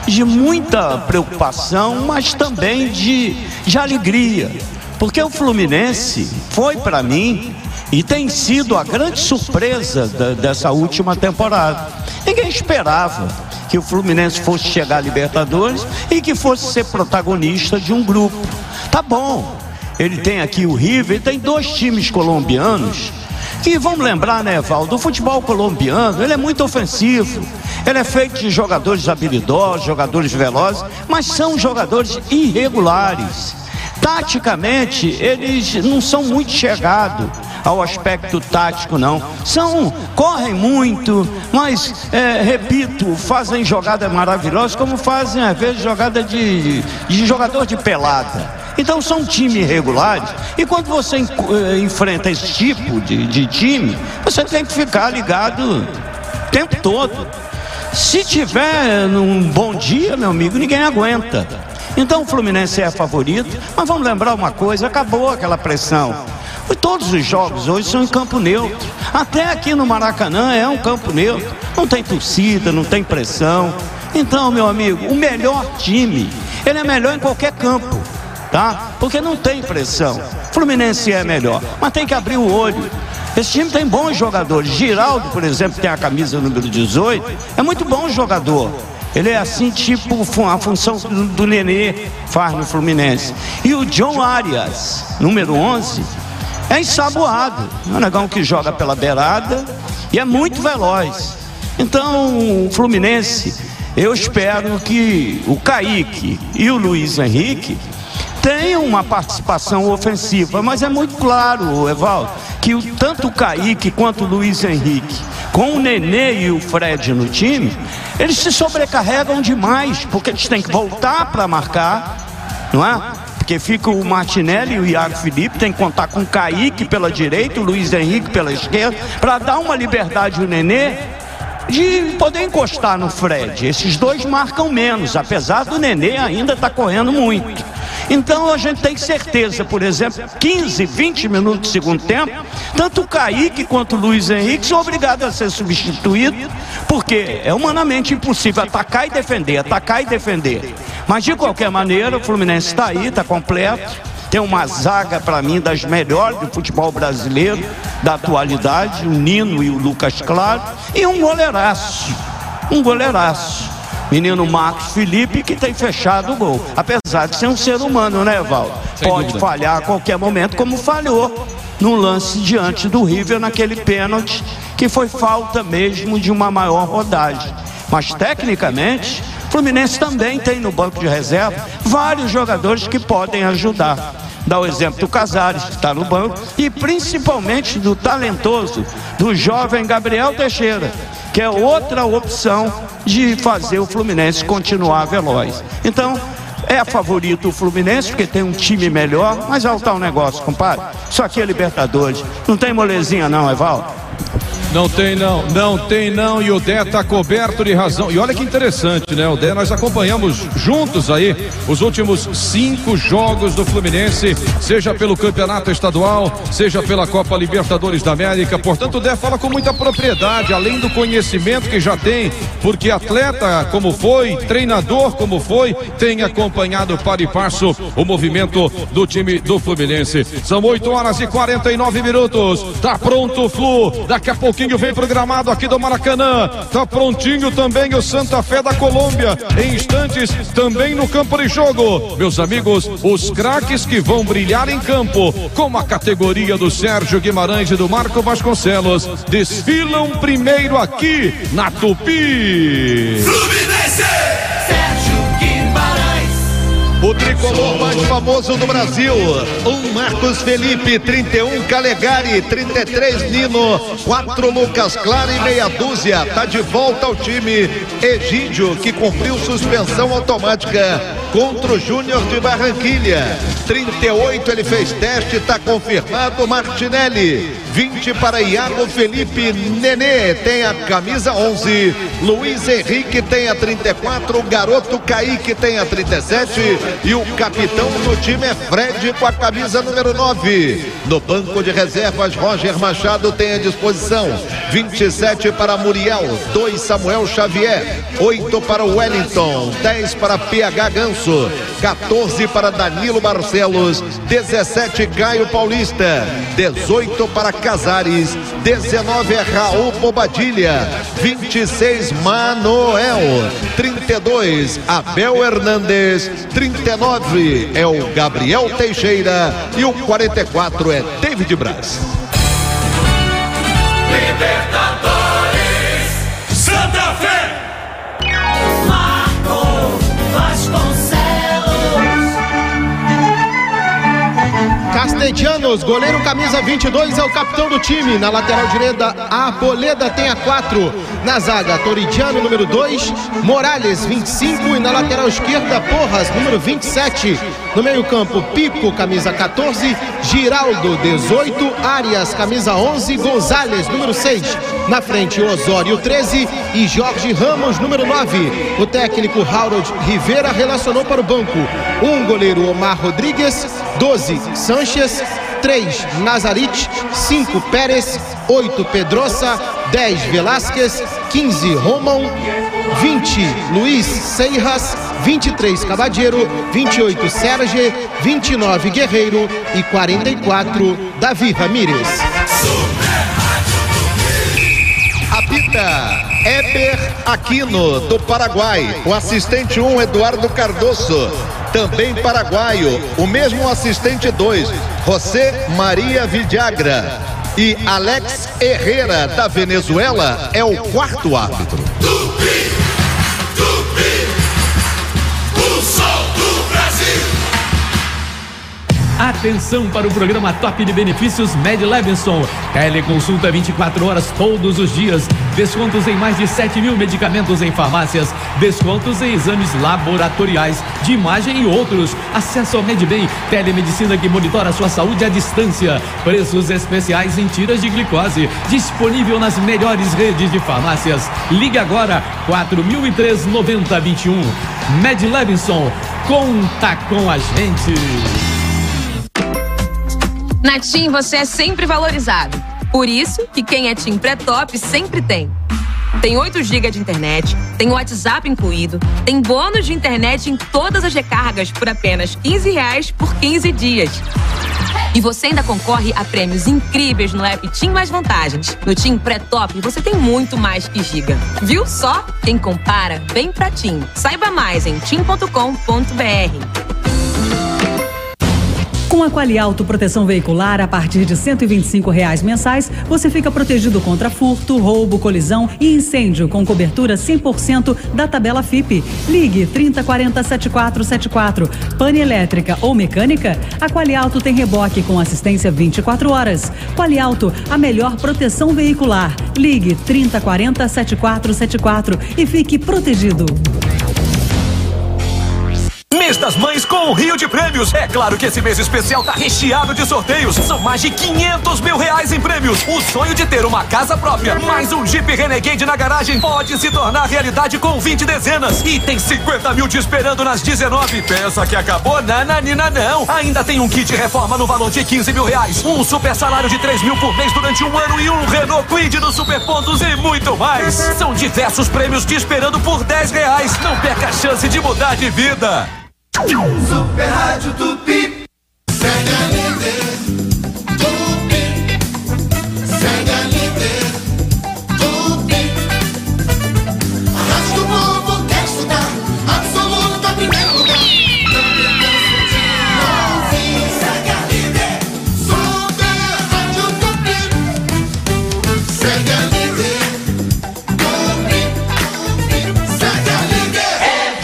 Speaker 4: muita preocupação, mas também de alegria, porque o Fluminense foi para mim e tem sido a grande surpresa dessa última temporada. Ninguém esperava que o Fluminense fosse chegar à Libertadores e que fosse ser protagonista de um grupo. Tá bom, ele tem aqui o River, tem dois times colombianos que, vamos lembrar, né, Valdo, o futebol colombiano, ele é muito ofensivo, ele é feito de jogadores habilidosos, jogadores velozes, mas são jogadores irregulares. Taticamente, eles não são muito chegados ao aspecto tático, não. Correm muito, mas, repito, fazem jogadas maravilhosas, como fazem, às vezes, jogada de jogador de pelada. Então são times irregulares, e quando você enfrenta esse tipo de time, você tem que ficar ligado o tempo todo. Se tiver num bom dia, meu amigo, ninguém aguenta. Então o Fluminense é favorito, mas vamos lembrar uma coisa, acabou aquela pressão. Todos os jogos hoje são em campo neutro. Até aqui no Maracanã é um campo neutro. Não tem torcida, não tem pressão. Então, meu amigo, o melhor time, ele é melhor em qualquer campo, tá? Porque não tem pressão. Fluminense é melhor, mas tem que abrir o olho. Esse time tem bons jogadores. Giraldo, por exemplo, tem a camisa número 18, é muito bom jogador. Ele é assim, tipo a função do Nenê faz no Fluminense. E o John Arias, número 11, é ensaboado. É um negão que joga pela beirada e é muito veloz. Então, o Fluminense, eu espero que o Kaique e o Luiz Henrique tenham uma participação ofensiva. Mas é muito claro, Evaldo, que tanto o Kaique quanto o Luiz Henrique, com o Nenê e o Fred no time, eles se sobrecarregam demais, porque eles têm que voltar para marcar, não é? Porque fica o Martinelli e o Iago Felipe, tem que contar com o Kaique pela direita, o Luiz Henrique pela esquerda, para dar uma liberdade ao Nenê de poder encostar no Fred. Esses dois marcam menos, apesar do Nenê ainda estar correndo muito. Então a gente tem certeza, por exemplo, 15, 20 minutos do segundo tempo, tanto o Kaique quanto o Luiz Henrique são obrigados a ser substituídos, porque é humanamente impossível atacar e defender. Mas de qualquer maneira, o Fluminense está aí, está completo, tem uma zaga para mim das melhores do futebol brasileiro, da atualidade, o Nino e o Lucas Claro, e um goleiraço. Menino Marcos Felipe, que tem fechado o gol, apesar de ser um ser humano, né, Val? Pode falhar a qualquer momento, como falhou no lance diante do River, naquele pênalti, que foi falta mesmo de uma maior rodagem. Mas tecnicamente, o Fluminense também tem no banco de reserva vários jogadores que podem ajudar. Dá o exemplo do Casares, que está no banco, e principalmente do talentoso, do jovem Gabriel Teixeira, que é outra opção de fazer o Fluminense continuar veloz. Então, é favorito o Fluminense, porque tem um time melhor, mas olha o tal negócio, compadre. Isso aqui é Libertadores. Não tem molezinha não, Evaldo?
Speaker 16: Não tem não, e o Dé tá coberto de razão. E olha que interessante, né? O Dé, nós acompanhamos juntos aí os últimos 5 jogos do Fluminense, seja pelo Campeonato Estadual, seja pela Copa Libertadores da América. Portanto, o Dé fala com muita propriedade, além do conhecimento que já tem, porque atleta como foi, treinador como foi, tem acompanhado para e passo o movimento do time do Fluminense. São 8h49. Tá pronto o Flu, daqui a pouquinho vem programado aqui do Maracanã. Tá prontinho também o Santa Fé da Colômbia. Em instantes, também no campo de jogo. Meus amigos, os craques que vão brilhar em campo, como a categoria do Sérgio Guimarães e do Marco Vasconcelos, desfilam primeiro aqui na Tupi.
Speaker 12: Fluminense! Sérgio Guimarães.
Speaker 18: O tricolor mais famoso do Brasil, Marcos Felipe, 31 Calegari, 33 Nino, 4 Lucas Claro e meia dúzia. Tá de volta ao time Egídio, que cumpriu suspensão automática contra o Júnior de Barranquilha. 38 ele fez teste, tá confirmado. Martinelli, 20 para Iago Felipe. Nenê tem a camisa 11, Luiz Henrique tem a 34, o garoto Kaique tem a 37 e o capitão do time é Fred com a camisa número 9. No banco de reservas, Roger Machado tem à disposição 27 para Muriel, 2 Samuel Xavier, 8 para Wellington, 10 para PH Ganso, 14 para Danilo Barcelos, 17 Caio Paulista, 18 para Casares, 19 é Raul Bobadilha, 26 Manoel, 32 Abel Hernandes, 39 é o Gabriel Teixeira e o 44 é David Braz.
Speaker 12: Libertadores, Santa Fé, Marco Vasconcelos.
Speaker 18: Castellanos, goleiro camisa 22, é o capitão do time. Na lateral direita, Arboleda tem a 4. Na zaga, Toridiano, número 2. Morales, 25. E na lateral esquerda, Porras, número 27. No meio campo, Pico, camisa 14. Giraldo, 18. Arias, camisa 11. Gonzalez, número 6. Na frente, Osório, 13. E Jorge Ramos, número 9. O técnico Harold Rivera relacionou para o banco um goleiro, Omar Rodrigues. 12, Sanches. 3, Nazarit. 5, Pérez. 8, Pedrosa. 10, Velásquez. 15, Romão. 20, Luiz Seiras. 23, Cavadeiro. 28, Sérgio. 29, Guerreiro. E 44, Davi Ramírez. Apita Eber Aquino, do Paraguai. O assistente 1, Eduardo Cardoso, também paraguaio. O mesmo assistente 2, José Maria Villagra. E Alex Herrera, da Venezuela, é o quarto árbitro.
Speaker 12: Tupi, o sol do Brasil.
Speaker 21: Atenção para o programa Top de Benefícios Med Levinson. Teleconsulta 24 horas todos os dias. Descontos em mais de 7 mil medicamentos em farmácias. Descontos em exames laboratoriais, de imagem e outros. Acesso ao Medbem, telemedicina que monitora a sua saúde à distância. Preços especiais em tiras de glicose. Disponível nas melhores redes de farmácias. Ligue agora, 4003-9021. Med Levinson, conta com a gente.
Speaker 5: Na TIM você é sempre valorizado. Por isso que quem é TIM pré-top sempre tem. Tem 8 GB de internet, tem WhatsApp incluído, tem bônus de internet em todas as recargas por apenas R$15 por 15 dias. E você ainda concorre a prêmios incríveis no app TIM Mais Vantagens. No TIM Pré-Top você tem muito mais que giga. Viu só? Quem compara, vem pra TIM. Saiba mais em tim.com.br.
Speaker 6: Com a Qualiauto Proteção Veicular, a partir de R$ 125 mensais, você fica protegido contra furto, roubo, colisão e incêndio, com cobertura 100% da tabela FIPE. Ligue 3040-7474. Pane elétrica ou mecânica? A Qualiauto tem reboque com assistência 24 horas. Qualiauto, a melhor proteção veicular. Ligue 3040-7474 e fique protegido.
Speaker 7: Mês das Mães com o Rio de Prêmios. É claro que esse mês especial tá recheado de sorteios. São mais de R$500 mil em prêmios. O sonho de ter uma casa própria, mais um Jeep Renegade na garagem, pode se tornar realidade com 20 dezenas. E tem 50 mil te esperando nas 19. Pensa que acabou? Nananina não. Ainda tem um kit reforma no valor de R$15 mil, um super salário de 3 mil por mês durante um ano e um Renault Kwid no Super Pontos e muito mais. São diversos prêmios te esperando por R$10. Não perca a chance de mudar de vida.
Speaker 12: Super Rádio Tupi, segue a líder. Tupi, segue a líder. Tupi, a rádio do povo quer estudar, absoluta primeiro lugar. Segue a líder. Super Rádio Tupi, segue a líder. Tupi, segue a líder.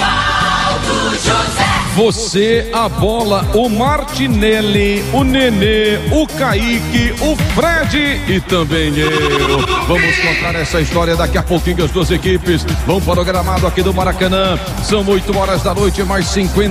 Speaker 12: Evaldo José.
Speaker 16: Você, a bola, o Martinelli, o Nenê, o Kaique, o Fred e também eu. Vamos contar essa história daqui a pouquinho. As duas equipes vão para o gramado aqui do Maracanã. São 8 horas da noite, mais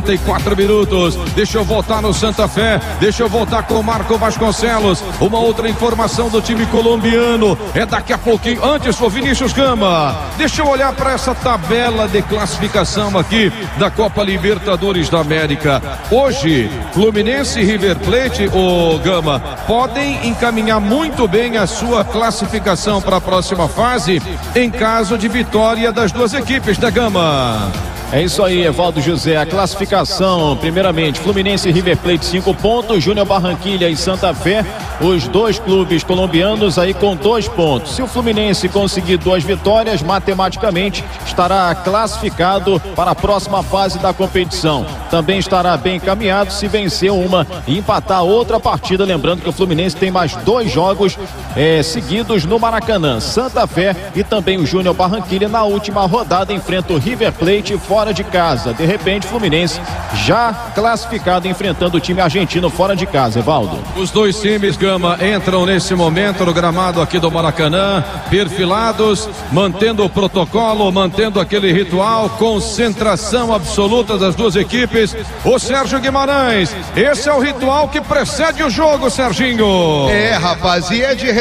Speaker 16: 54 minutos. Deixa eu voltar no Santa Fé. Deixa eu voltar com o Marco Vasconcelos. Uma outra informação do time colombiano é daqui a pouquinho. Antes, o Vinícius Gama. Deixa eu olhar para essa tabela de classificação aqui da Copa Libertadores da América. Hoje, Fluminense e River Plate, o Gama, podem encaminhar muito bem a sua classificação para a próxima fase em caso de vitória das duas equipes da Gama.
Speaker 1: É isso aí, Evaldo José. A classificação, primeiramente, Fluminense e River Plate 5 pontos, Júnior Barranquilla e Santa Fé, os dois clubes colombianos aí com 2 pontos. Se o Fluminense conseguir 2 vitórias, matematicamente estará classificado para a próxima fase da competição. Também estará bem encaminhado se vencer uma e empatar outra partida. Lembrando que o Fluminense tem mais 2 jogos seguidos no Maracanã. Santa Fé e também o Júnior Barranquilla na última rodada enfrenta o River Plate fora de casa. De repente, Fluminense já classificado enfrentando o time argentino fora de casa, Evaldo.
Speaker 16: Os dois times, Gama, entram nesse momento no gramado aqui do Maracanã, perfilados, mantendo o protocolo, mantendo aquele ritual, concentração absoluta das duas equipes. O Sérgio Guimarães, esse é o ritual que precede o jogo, Serginho.
Speaker 8: Rapaz, e é de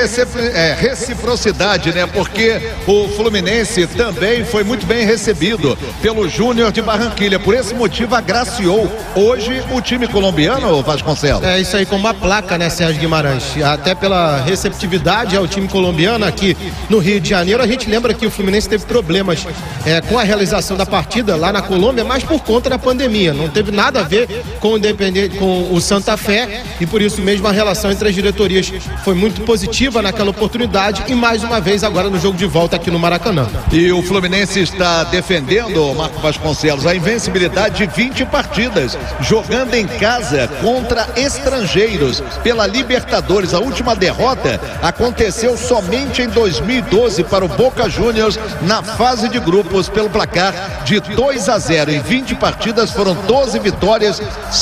Speaker 8: reciprocidade, né? Porque o Fluminense também foi muito bem recebido pelo Júnior de Barranquilla. Por esse motivo, agraciou hoje o time colombiano, Vasconcelos.
Speaker 18: É isso aí, com uma placa, né, Sérgio Guimarães? Até pela receptividade ao time colombiano aqui no Rio de Janeiro. A gente lembra que o Fluminense teve problemas com a realização da partida lá na Colômbia, mas por conta da pandemia. Não teve nada a ver com o Independente, com o Santa Fé, e por isso mesmo a relação entre as diretorias foi muito positiva naquela oportunidade e mais uma vez agora no jogo de volta aqui no Maracanã.
Speaker 8: E o Fluminense está defendendo, Marco Vasconcelos, a invencibilidade de 20 partidas, jogando em casa contra estrangeiros pela Libertadores. A última derrota aconteceu somente em 2012 para o Boca Juniors na fase de grupos pelo placar de 2-0. Em 20 partidas foram 12 vitórias,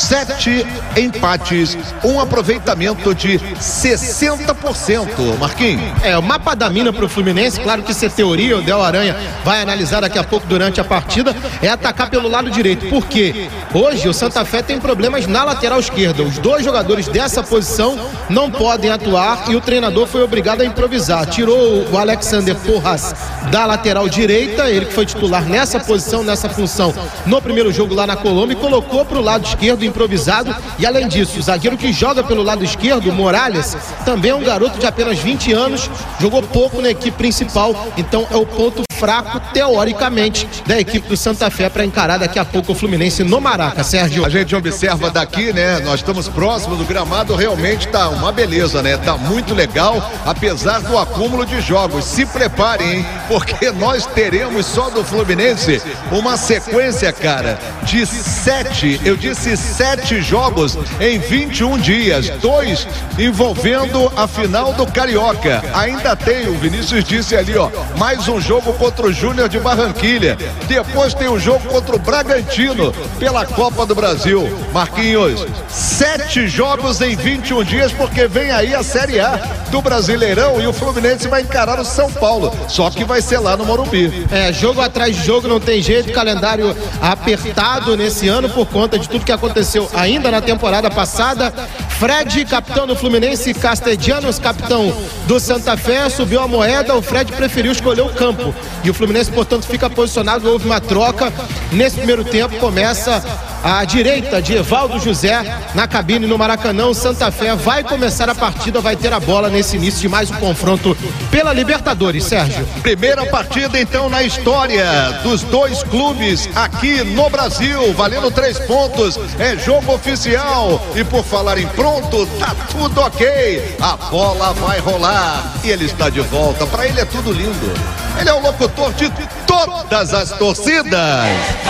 Speaker 8: 7 empates, um aproveitamento de 60%, Marquinhos.
Speaker 18: O mapa da mina para o Fluminense, claro que isso é teoria, o Del Aranha vai analisar daqui a pouco durante a partida, é atacar pelo lado direito, porque hoje o Santa Fé tem problemas na lateral esquerda. Os dois jogadores dessa posição não podem atuar e o treinador foi obrigado a improvisar. Tirou o Alexander Porras da lateral direita, ele que foi titular nessa posição, nessa função no primeiro jogo lá na Colômbia, e colocou para o lado esquerdo improvisado. E além disso, o zagueiro que joga pelo lado esquerdo, Morales, também é um garoto de apenas 20 anos, jogou pouco na equipe principal, então é o ponto fraco, teoricamente, da equipe do Santa Fé para encarar daqui a pouco o Fluminense no Maraca, Sérgio.
Speaker 8: A gente observa daqui, né? Nós estamos próximos do gramado, realmente tá uma beleza, né? Tá muito legal, apesar do acúmulo de jogos. Se preparem, hein? porque nós teremos só do Fluminense uma sequência, cara, de 7 jogos em 21 dias, 2 envolvendo a final do Carioca. Ainda tem, o Vinícius disse ali, ó, mais um jogo contra o Júnior de Barranquilha. Depois tem o jogo contra o Bragantino pela Copa do Brasil. Marquinhos, 7 jogos em 21 dias, porque vem aí a Série A do Brasileirão e o Fluminense vai encarar o São Paulo, só que vai ser lá no Morumbi.
Speaker 18: Jogo atrás de jogo, não tem jeito, calendário apertado nesse ano por conta de tudo que aconteceu ainda na temporada passada. Fred, capitão do Fluminense, Castellanos, capitão do Santa Fé, subiu a moeda, o Fred preferiu escolher o campo e o Fluminense, portanto, fica posicionado. Houve uma troca nesse primeiro tempo, começa à direita de Evaldo José na cabine no Maracanã. O Santa Fé vai começar a partida, vai ter a bola nesse início de mais um confronto pela Libertadores. Sérgio,
Speaker 8: primeira partida então na história dos dois clubes aqui no Brasil, valendo 3 pontos, é jogo oficial. E por falar em pronto, tá tudo ok, a bola vai rolar e ele está de volta. Para ele é tudo lindo, ele é o locutor de todas as torcidas.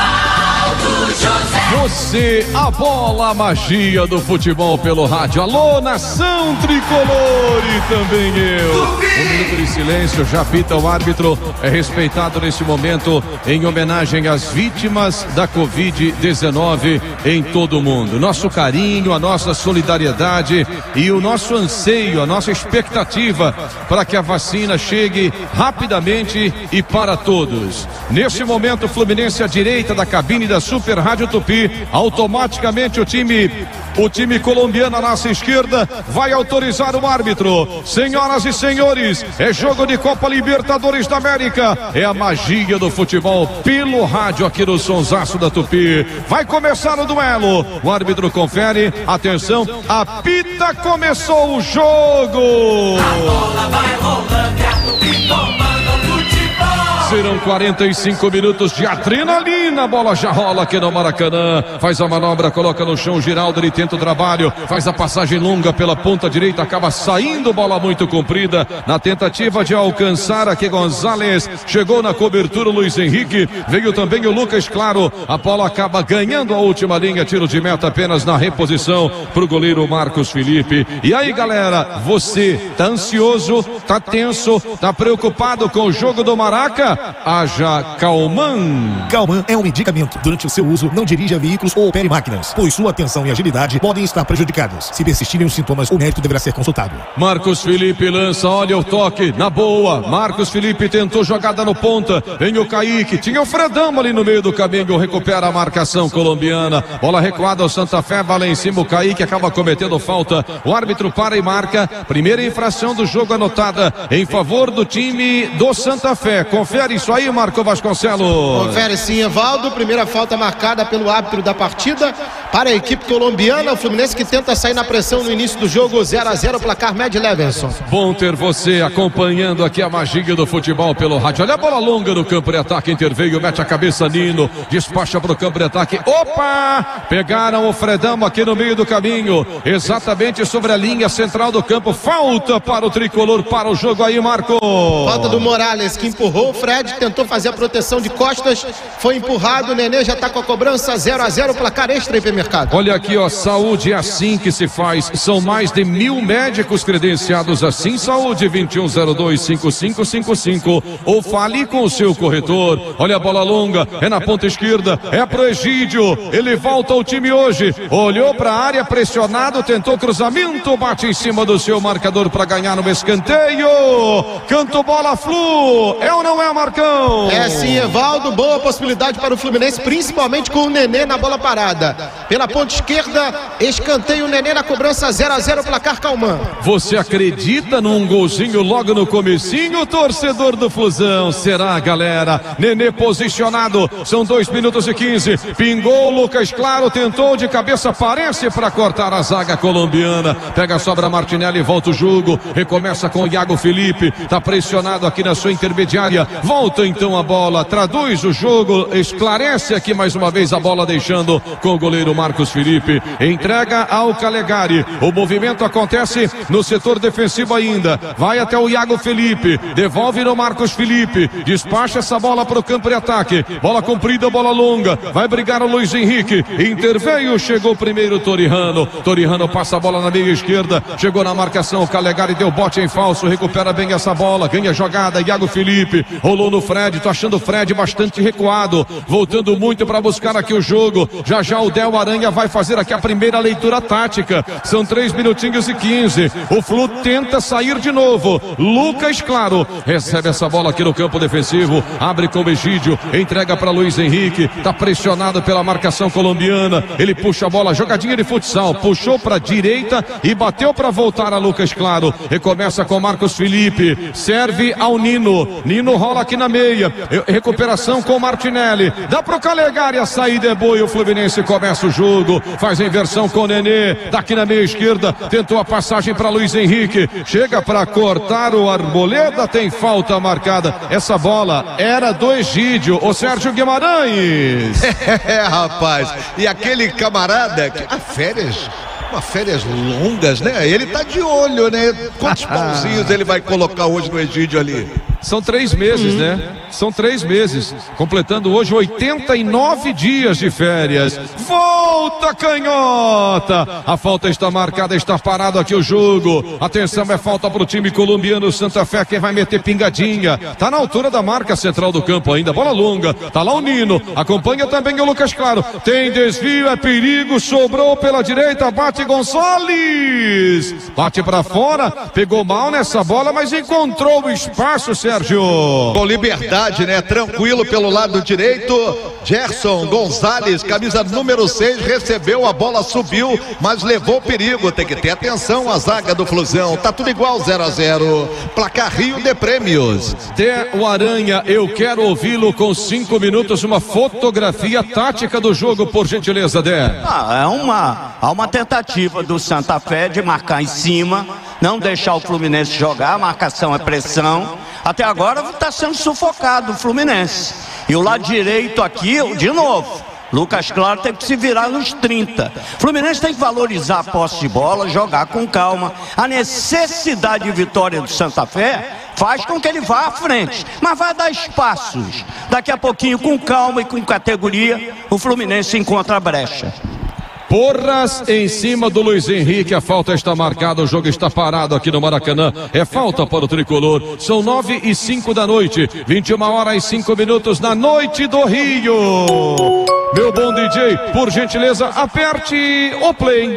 Speaker 16: Você, a bola, a magia do futebol pelo rádio. Alô, nação tricolor e também eu. Um minuto de silêncio, já apita o árbitro. É respeitado nesse momento em homenagem às vítimas da Covid-19 em todo o mundo. Nosso carinho, a nossa solidariedade e o nosso anseio, a nossa expectativa para que a vacina chegue rapidamente e para todos. Nesse momento, o Fluminense à direita da cabine da Super Rádio Tupi, automaticamente o time colombiano à nossa esquerda vai autorizar o árbitro. Senhoras e senhores, é jogo de Copa Libertadores da América, é a magia do futebol pelo rádio aqui no Sonsaço da Tupi. Vai começar o duelo, o árbitro confere, atenção, apita, começou o jogo.
Speaker 12: A bola vai rolando e a Tupi comanda o futebol.
Speaker 16: Serão 45 minutos de adrenalina, a bola já rola aqui no Maracanã, faz a manobra, coloca no chão o Giraldo, ele tenta o trabalho, faz a passagem longa pela ponta direita, acaba saindo, bola muito comprida, na tentativa de alcançar aqui Gonzalez, chegou na cobertura o Luiz Henrique, veio também o Lucas Claro, a bola acaba ganhando a última linha, tiro de meta apenas na reposição pro goleiro Marcos Felipe. E aí, galera, você tá ansioso, tá tenso, tá preocupado com o jogo do Maraca? Haja Calman.
Speaker 17: Calman é um medicamento. Durante o seu uso, não dirija veículos ou opere máquinas, pois sua atenção e agilidade podem estar prejudicados. Se persistirem os sintomas, o médico deverá ser consultado.
Speaker 16: Marcos Felipe lança, olha o toque, na boa. Marcos Felipe tentou jogada no ponta. Vem o Kaique, tinha o Fredão ali no meio do caminho, recupera a marcação colombiana. Bola recuada, o Santa Fé vai lá em cima, o Kaique acaba cometendo falta. O árbitro para e marca. Primeira infração do jogo anotada em favor do time do Santa Fé. Confere isso aí, Marco Vasconcelos.
Speaker 18: Confere sim, Evaldo. Primeira falta marcada pelo árbitro da partida para a equipe colombiana. O Fluminense que tenta sair na pressão no início do jogo. 0-0, placar Mad Levenson.
Speaker 16: Bom ter você acompanhando aqui a magia do futebol pelo rádio. Olha a bola longa no campo de ataque, interveio, mete a cabeça Nino, despacha para o campo de ataque. Opa! Pegaram o Fredão aqui no meio do caminho, exatamente sobre a linha central do campo. Falta para o tricolor, para o jogo aí, Marco.
Speaker 18: Falta do Morales, que empurrou o Fred, tentou fazer a proteção de costas, foi empurrado, o Nenê já está com a cobrança. 0-0, placar extra, hipermercado.
Speaker 16: Olha aqui, ó, saúde é assim que se faz, são mais de 1000 médicos credenciados assim, saúde 21025555, ou fale com o seu corretor. Olha a bola longa, é na ponta esquerda, é pro Egídio, ele volta ao time hoje, olhou para a área, pressionado, tentou cruzamento, bate em cima do seu marcador para ganhar no escanteio, canto bola Flu, é ou não é, Marcão?
Speaker 18: É sim, Evaldo, boa possibilidade para o Fluminense, principalmente com o Nenê na bola parada. Pela ponta esquerda, escanteio, o Nenê na cobrança. 0-0, placar Calman.
Speaker 16: Você acredita num golzinho logo no comecinho, torcedor do Flusão? Será, galera? Nenê posicionado, são 2 minutos e 15, pingou, Lucas Claro tentou de cabeça, parece para cortar a zaga colombiana, pega a sobra Martinelli, volta o jogo, recomeça com o Iago Felipe, tá pressionado aqui na sua intermediária, volta então a bola, traduz o jogo, esclarece aqui mais uma vez a bola, deixando com o goleiro Marcos Felipe. Entrega ao Calegari. O movimento acontece no setor defensivo ainda. Vai até o Iago Felipe. Devolve no Marcos Felipe. Despacha essa bola para o campo de ataque. Bola comprida, bola longa. Vai brigar o Luiz Henrique. Interveio, chegou primeiro o Torihano. Torihano passa a bola na meia esquerda. Chegou na marcação. O Calegari deu bote em falso. Recupera bem essa bola. Ganha jogada. Iago Felipe. Rolou no Fred. Tô achando o Fred bastante recuado. Voltando muito para buscar aqui o jogo. Já já o Del Aranha vai fazer aqui a primeira leitura tática. São 3 minutinhos e 15. O Flu tenta sair de novo. Lucas Claro recebe essa bola aqui no campo defensivo. Abre com o Egídio. Entrega para Luiz Henrique. Tá pressionado pela marcação colombiana. Ele puxa a bola. Jogadinha de futsal. Puxou para direita e bateu para voltar a Lucas Claro. Recomeça com Marcos Felipe. Serve ao Nino. Nino rola aqui na meia. Recuperação com Martinelli. Dá pro Calegari, a saída é boa e o Fluminense começa o jogo. Faz a inversão com o Nenê. Daqui na meia esquerda. Tentou a passagem para Luiz Henrique. Chega para cortar o Arboleda. Tem falta marcada. Essa bola era do Egídio. O Sérgio Guimarães.
Speaker 8: Rapaz. E aquele camarada que férias longas, né? Ele tá de olho, né? Quantos pãozinhos ele vai colocar hoje no Egídio ali?
Speaker 16: São 3 meses, né? São 3 meses. Completando hoje 89 dias de férias. Volta, canhota! A falta está marcada, está parado aqui o jogo. Atenção, é falta para o time colombiano. Santa Fé, quem vai meter pingadinha. Tá na altura da marca central do campo ainda. Bola longa. Tá lá o Nino. Acompanha também o Lucas Claro. Tem desvio, é perigo. Sobrou pela direita. Bate Gonçalves. Bate para fora. Pegou mal nessa bola, mas encontrou o espaço, Sérgio.
Speaker 8: Com liberdade, né? Tranquilo pelo lado direito. Gerson Gonzalez, camisa número 6, recebeu a bola, subiu, mas levou perigo. Tem que ter atenção a zaga do Flusão. Tá tudo igual, 0-0. Placar Rio de Prêmios.
Speaker 16: Del Aranha, eu quero ouvi-lo com 5 minutos. Uma fotografia tática do jogo, por gentileza, Dé.
Speaker 4: Há uma tentativa do Santa Fé de marcar em cima, não deixar o Fluminense jogar. A marcação é pressão. Até agora está sendo sufocado o Fluminense. E o lado direito aqui, de novo, Lucas Claro tem que se virar nos 30. Fluminense tem que valorizar a posse de bola, jogar com calma. A necessidade de vitória do Santa Fé faz com que ele vá à frente, mas vai dar espaços. Daqui a pouquinho, com calma e com categoria, o Fluminense encontra a brecha.
Speaker 16: Porras em cima do Luiz Henrique, a falta está marcada, o jogo está parado aqui no Maracanã, é falta para o Tricolor. São 9h05 da noite, 21h05 na noite do Rio. Meu bom DJ, por gentileza, aperte o play.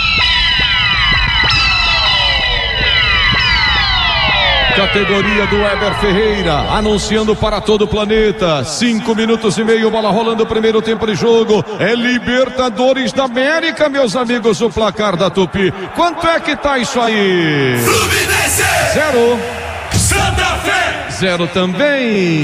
Speaker 16: Categoria do Weber Ferreira, anunciando para todo o planeta. 5 minutos e meio, bola rolando, primeiro tempo de jogo. É Libertadores da América, meus amigos, o placar da Tupi. Quanto é que tá isso aí?
Speaker 12: Fluminense
Speaker 16: 0.
Speaker 12: Santa Fé
Speaker 16: 0 também.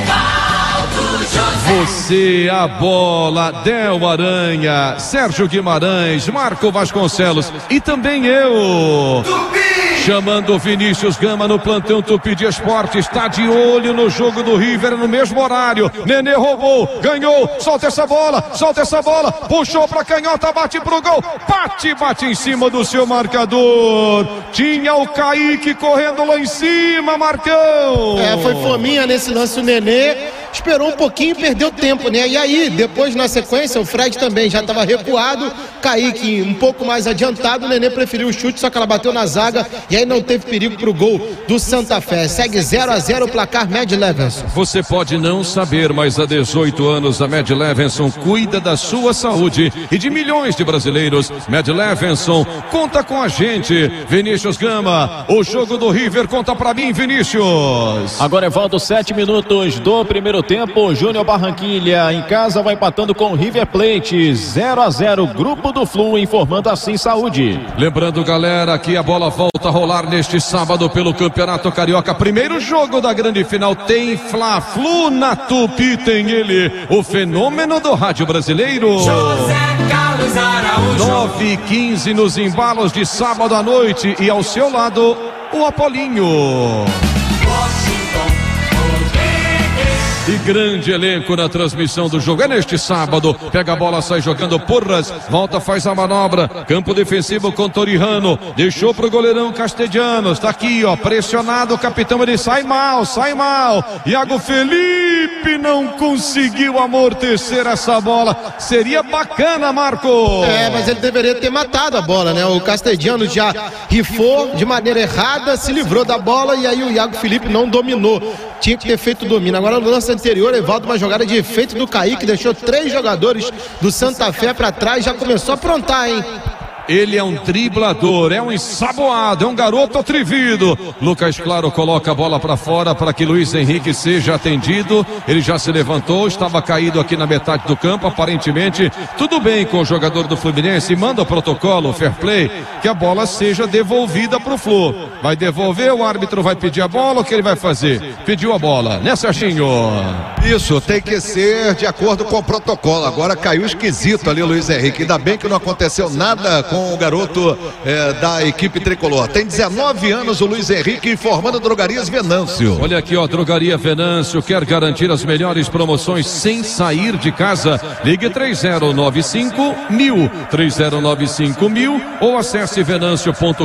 Speaker 16: Você, a bola, Del Aranha, Sérgio Guimarães, Marco Vasconcelos e também eu. Chamando o Vinícius Gama no plantão Tupi de Esporte. Está de olho no jogo do River no mesmo horário. Nenê roubou, ganhou, solta essa bola, puxou pra canhota, bate pro gol, bate em cima do seu marcador. Tinha o Kaique correndo lá em cima, Marcão.
Speaker 18: Foi fominha nesse lance o Nenê. Esperou um pouquinho e perdeu tempo, né? E aí, depois na sequência, o Fred também já estava recuado. Kaique um pouco mais adiantado. O Nenê preferiu o chute, só que ela bateu na zaga. E aí não teve perigo pro gol do Santa Fé. Segue 0-0 o placar Mad Levenson.
Speaker 16: Você pode não saber, mas há 18 anos a Mad Levenson cuida da sua saúde e de milhões de brasileiros. Mad Levenson, conta com a gente. Vinícius Gama, o jogo do River, conta pra mim, Vinícius.
Speaker 9: Agora volta os 7 minutos do primeiro tempo. Júnior Barranquilha em casa vai empatando com o River Plate 0-0. Grupo do Flu informando assim saúde.
Speaker 16: Lembrando, galera, que a bola volta a rolar neste sábado pelo Campeonato Carioca. Primeiro jogo da grande final. Tem Fla-Flu na Tupi. Tem ele, o fenômeno do rádio brasileiro.
Speaker 12: José Carlos Araújo.
Speaker 16: 9h15 nos embalos de sábado à noite. E ao seu lado, o Apolinho. e grande elenco na transmissão do jogo. É neste sábado, pega a bola, sai jogando Porras, volta, faz a manobra, campo defensivo com Torihano, deixou pro goleirão Castellanos, tá aqui, ó, pressionado o capitão, ele sai mal, Iago Felipe não conseguiu amortecer essa bola, seria bacana, Marco.
Speaker 18: Mas ele deveria ter matado a bola, né? O Castellanos já rifou de maneira errada, se livrou da bola e aí o Iago Felipe não dominou. Tinha que ter feito o domínio. Agora no lance anterior, Evaldo, uma jogada de efeito do Kaique, deixou 3 jogadores do Santa Fé pra trás, já começou a aprontar, hein?
Speaker 16: Ele é um driblador, é um ensaboado, é um garoto atrevido. Lucas Claro coloca a bola para fora para que Luiz Henrique seja atendido. Ele já se levantou, estava caído aqui na metade do campo, aparentemente tudo bem com o jogador do Fluminense. Manda o protocolo, fair play, que a bola seja devolvida para o Flu. Vai devolver, o árbitro vai pedir a bola, o que ele vai fazer? Pediu a bola, né, Serginho?
Speaker 8: Isso, tem que ser de acordo com o protocolo. Agora caiu esquisito ali o Luiz Henrique. Ainda bem que não aconteceu nada com o garoto da equipe tricolor. Tem 19 anos o Luiz Henrique, informando Drogarias Venâncio.
Speaker 16: Olha aqui, ó, Drogaria Venâncio quer garantir as melhores promoções sem sair de casa. Ligue 3095.000, 3095.000 ou acesse venâncio.com.br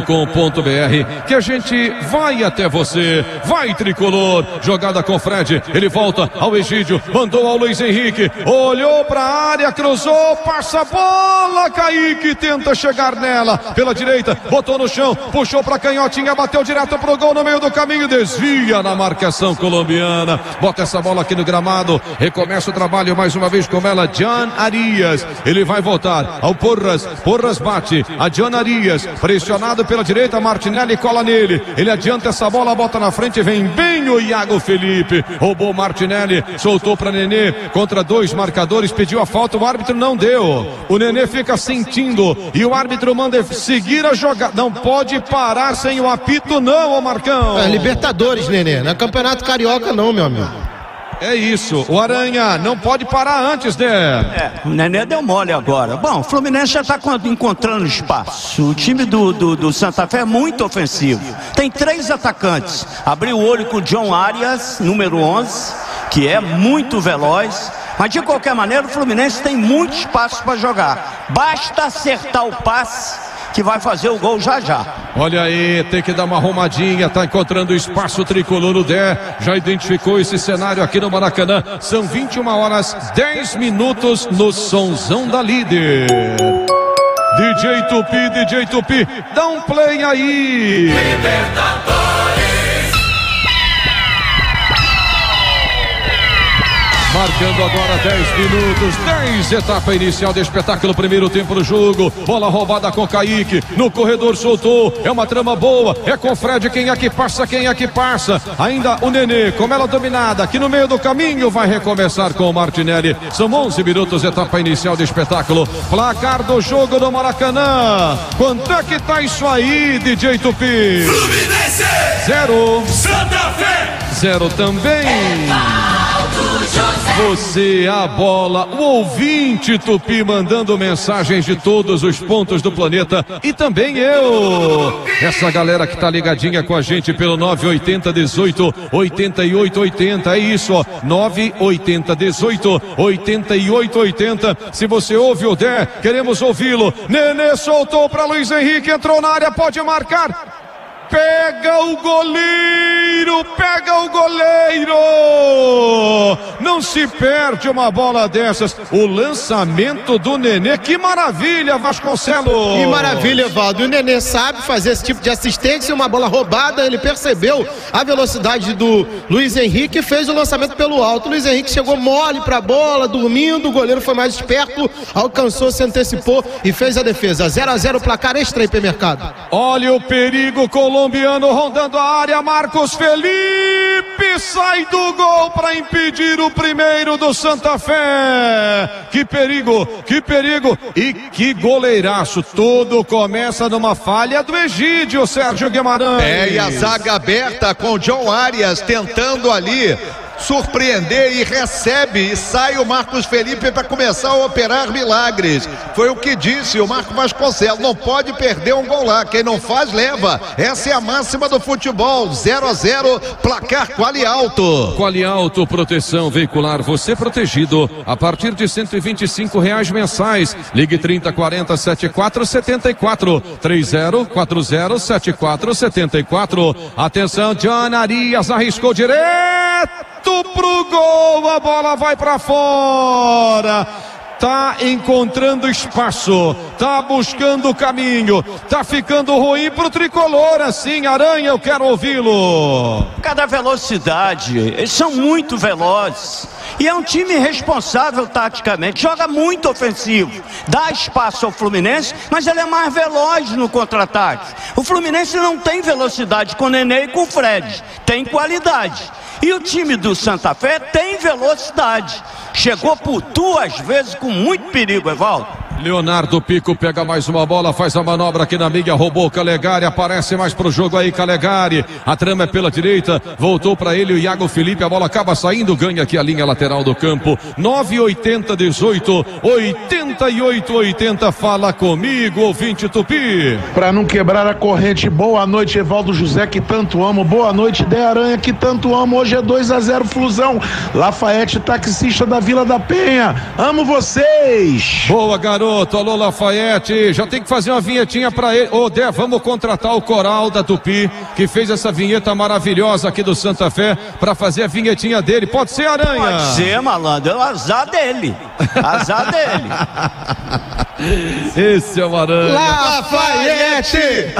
Speaker 16: que a gente vai até você. Vai, tricolor. Jogada com Fred, ele volta ao Egídio, mandou ao Luiz Henrique, olhou pra área, cruzou, passa a bola, Kaique tenta chegar nela, pela direita, botou no chão, puxou pra canhotinha, bateu direto pro gol no meio do caminho, desvia na marcação colombiana, bota essa bola aqui no gramado, recomeça o trabalho mais uma vez com ela, John Arias, ele vai voltar ao Porras bate, a John Arias, pressionado pela direita, Martinelli cola nele, ele adianta essa bola, bota na frente, vem bem o Iago Felipe, roubou Martinelli, soltou pra Nenê, contra 2 marcadores, pediu a falta, o árbitro não deu, o Nenê fica sentindo, e o árbitro manda seguir a jogada. Não pode parar sem o apito, não, ô Marcão.
Speaker 18: Libertadores, Nenê. Não é Campeonato Carioca, não, meu amigo.
Speaker 16: É isso. O Aranha não pode parar antes, né?
Speaker 4: O Nenê deu mole agora. Bom, o Fluminense já está encontrando espaço. O time do Santa Fé é muito ofensivo. Tem 3 atacantes. Abriu o olho com o John Arias, número 11, que é muito veloz. Mas de qualquer maneira o Fluminense tem muito espaço para jogar. Basta acertar o passe que vai fazer o gol já.
Speaker 16: Olha aí, tem que dar uma arrumadinha, tá encontrando espaço tricolor no Dé, já identificou esse cenário aqui no Maracanã. São 21 horas 10 minutos no Sonzão da Líder. DJ Tupi, dá um play aí.
Speaker 12: Libertadores.
Speaker 16: Marcando agora 10 minutos, 10, etapa inicial do espetáculo, primeiro tempo do jogo, bola roubada com Kaique, no corredor soltou, é uma trama boa, é com Fred, quem é que passa, ainda o Nenê, com ela dominada, aqui no meio do caminho, vai recomeçar com o Martinelli, são 11 minutos, etapa inicial do espetáculo, placar do jogo do Maracanã, quanto é que tá isso aí, DJ Tupi?
Speaker 12: Fluminense
Speaker 16: 0,
Speaker 12: Santa Fé
Speaker 16: 0 também. Você, a bola, o ouvinte Tupi mandando mensagens de todos os pontos do planeta e também eu. Essa galera que tá ligadinha com a gente pelo 980 18 88 80, é isso, ó, 980 18 88 80. Se você ouve o Dé, queremos ouvi-lo. Nenê soltou para Luiz Henrique, entrou na área, pode marcar. Pega o goleiro! Não se perde uma bola dessas. O lançamento do Nenê, que maravilha, Vasconcelos!
Speaker 18: Que maravilha, Evaldo. E o Nenê sabe fazer esse tipo de assistência, uma bola roubada, ele percebeu a velocidade do Luiz Henrique e fez o lançamento pelo alto. O Luiz Henrique chegou mole pra bola, dormindo, o goleiro foi mais esperto, alcançou, se antecipou e fez a defesa. 0-0, placar extra, IP Mercado.
Speaker 16: Olha o perigo colombiano rondando a área, Marcos Felipe sai do gol para impedir o primeiro do Santa Fé. Que perigo e que goleiraço. Tudo começa numa falha do Egídio, Sérgio Guimarães.
Speaker 8: E a zaga aberta com o John Arias tentando ali surpreender e recebe e sai o Marcos Felipe para começar a operar milagres. Foi o que disse o Marco Vasconcelos, não pode perder um gol lá, quem não faz leva. Essa é a máxima do futebol. 0-0, placar Quali Alto.
Speaker 16: Quali Alto, proteção veicular, você protegido a partir de R$125 mensais. Ligue 3040-7474 3040-7474. Atenção, John Arias arriscou direto pro gol, a bola vai pra fora. Tá encontrando espaço, tá buscando o caminho, tá ficando ruim pro tricolor assim. Aranha, eu quero ouvi-lo.
Speaker 4: Cada velocidade, eles são muito velozes. E é um time responsável taticamente, joga muito ofensivo, dá espaço ao Fluminense, mas ele é mais veloz no contra-ataque. O Fluminense não tem velocidade com o Nenê e com o Fred, tem qualidade. E o time do Santa Fé tem velocidade. Chegou por 2 vezes com muito perigo, Evaldo.
Speaker 16: Leonardo Pico pega mais uma bola, faz a manobra aqui na meia, roubou o Calegari, aparece mais pro jogo aí, Calegari. A trama é pela direita, voltou para ele o Iago Felipe, a bola acaba saindo, ganha aqui a linha lateral do campo. 9-80-18, 88-80, fala comigo, ouvinte Tupi.
Speaker 2: Pra não quebrar a corrente, boa noite, Evaldo José, que tanto amo. Boa noite, Dé Aranha, que tanto amo. Hoje é 2-0 Flusão. Lafayette, taxista da Vila da Penha. Amo vocês.
Speaker 16: Boa, garoto. Alô, Lafayette, já tem que fazer uma vinhetinha pra ele. Ô, Dé, vamos contratar o coral da Tupi, que fez essa vinheta maravilhosa aqui do Santa Fé, pra fazer a vinhetinha dele. Pode ser, Aranha?
Speaker 4: Pode ser, malandro, é o azar dele. Azar dele.
Speaker 16: Esse é o Aranha.
Speaker 18: Lafayette!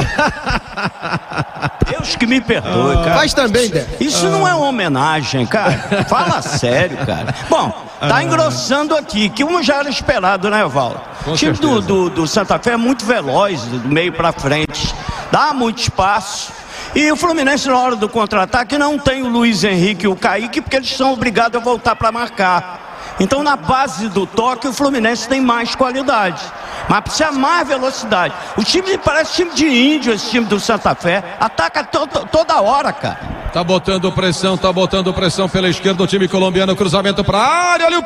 Speaker 4: Deus que me perdoe, cara.
Speaker 18: Faz também, Dé.
Speaker 4: Isso não é uma homenagem, cara. Fala sério, cara. Bom, tá engrossando aqui, que um já era esperado, né, Evaldo? O time do Santa Fé é muito veloz, do meio pra frente. Dá muito espaço. E o Fluminense, na hora do contra-ataque, não tem o Luiz Henrique e o Kaique, porque eles são obrigados a voltar para marcar. Então, na base do toque, o Fluminense tem mais qualidade, mas precisa mais velocidade. O time parece time de índio, esse time do Santa Fé. Ataca toda hora, cara.
Speaker 16: Tá botando pressão pela esquerda o time colombiano, cruzamento pra área, olha o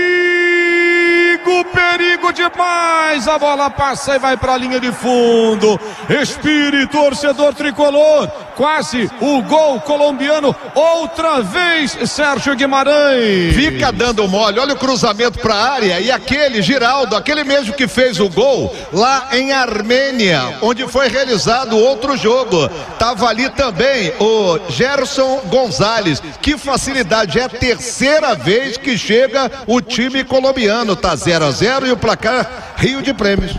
Speaker 16: perigo demais, a bola passa e vai pra linha de fundo. Espírito, torcedor tricolor, quase o gol colombiano, outra vez Sérgio Guimarães.
Speaker 8: Fica dando mole, olha o cruzamento pra área e aquele Giraldo, aquele mesmo que fez o gol lá em Armênia, onde foi realizado outro jogo. Tava ali também o Gerson Gonzalez. Que facilidade, é a terceira vez que chega o time colombiano. Tá 0-0 e o placar Rio de Prêmios.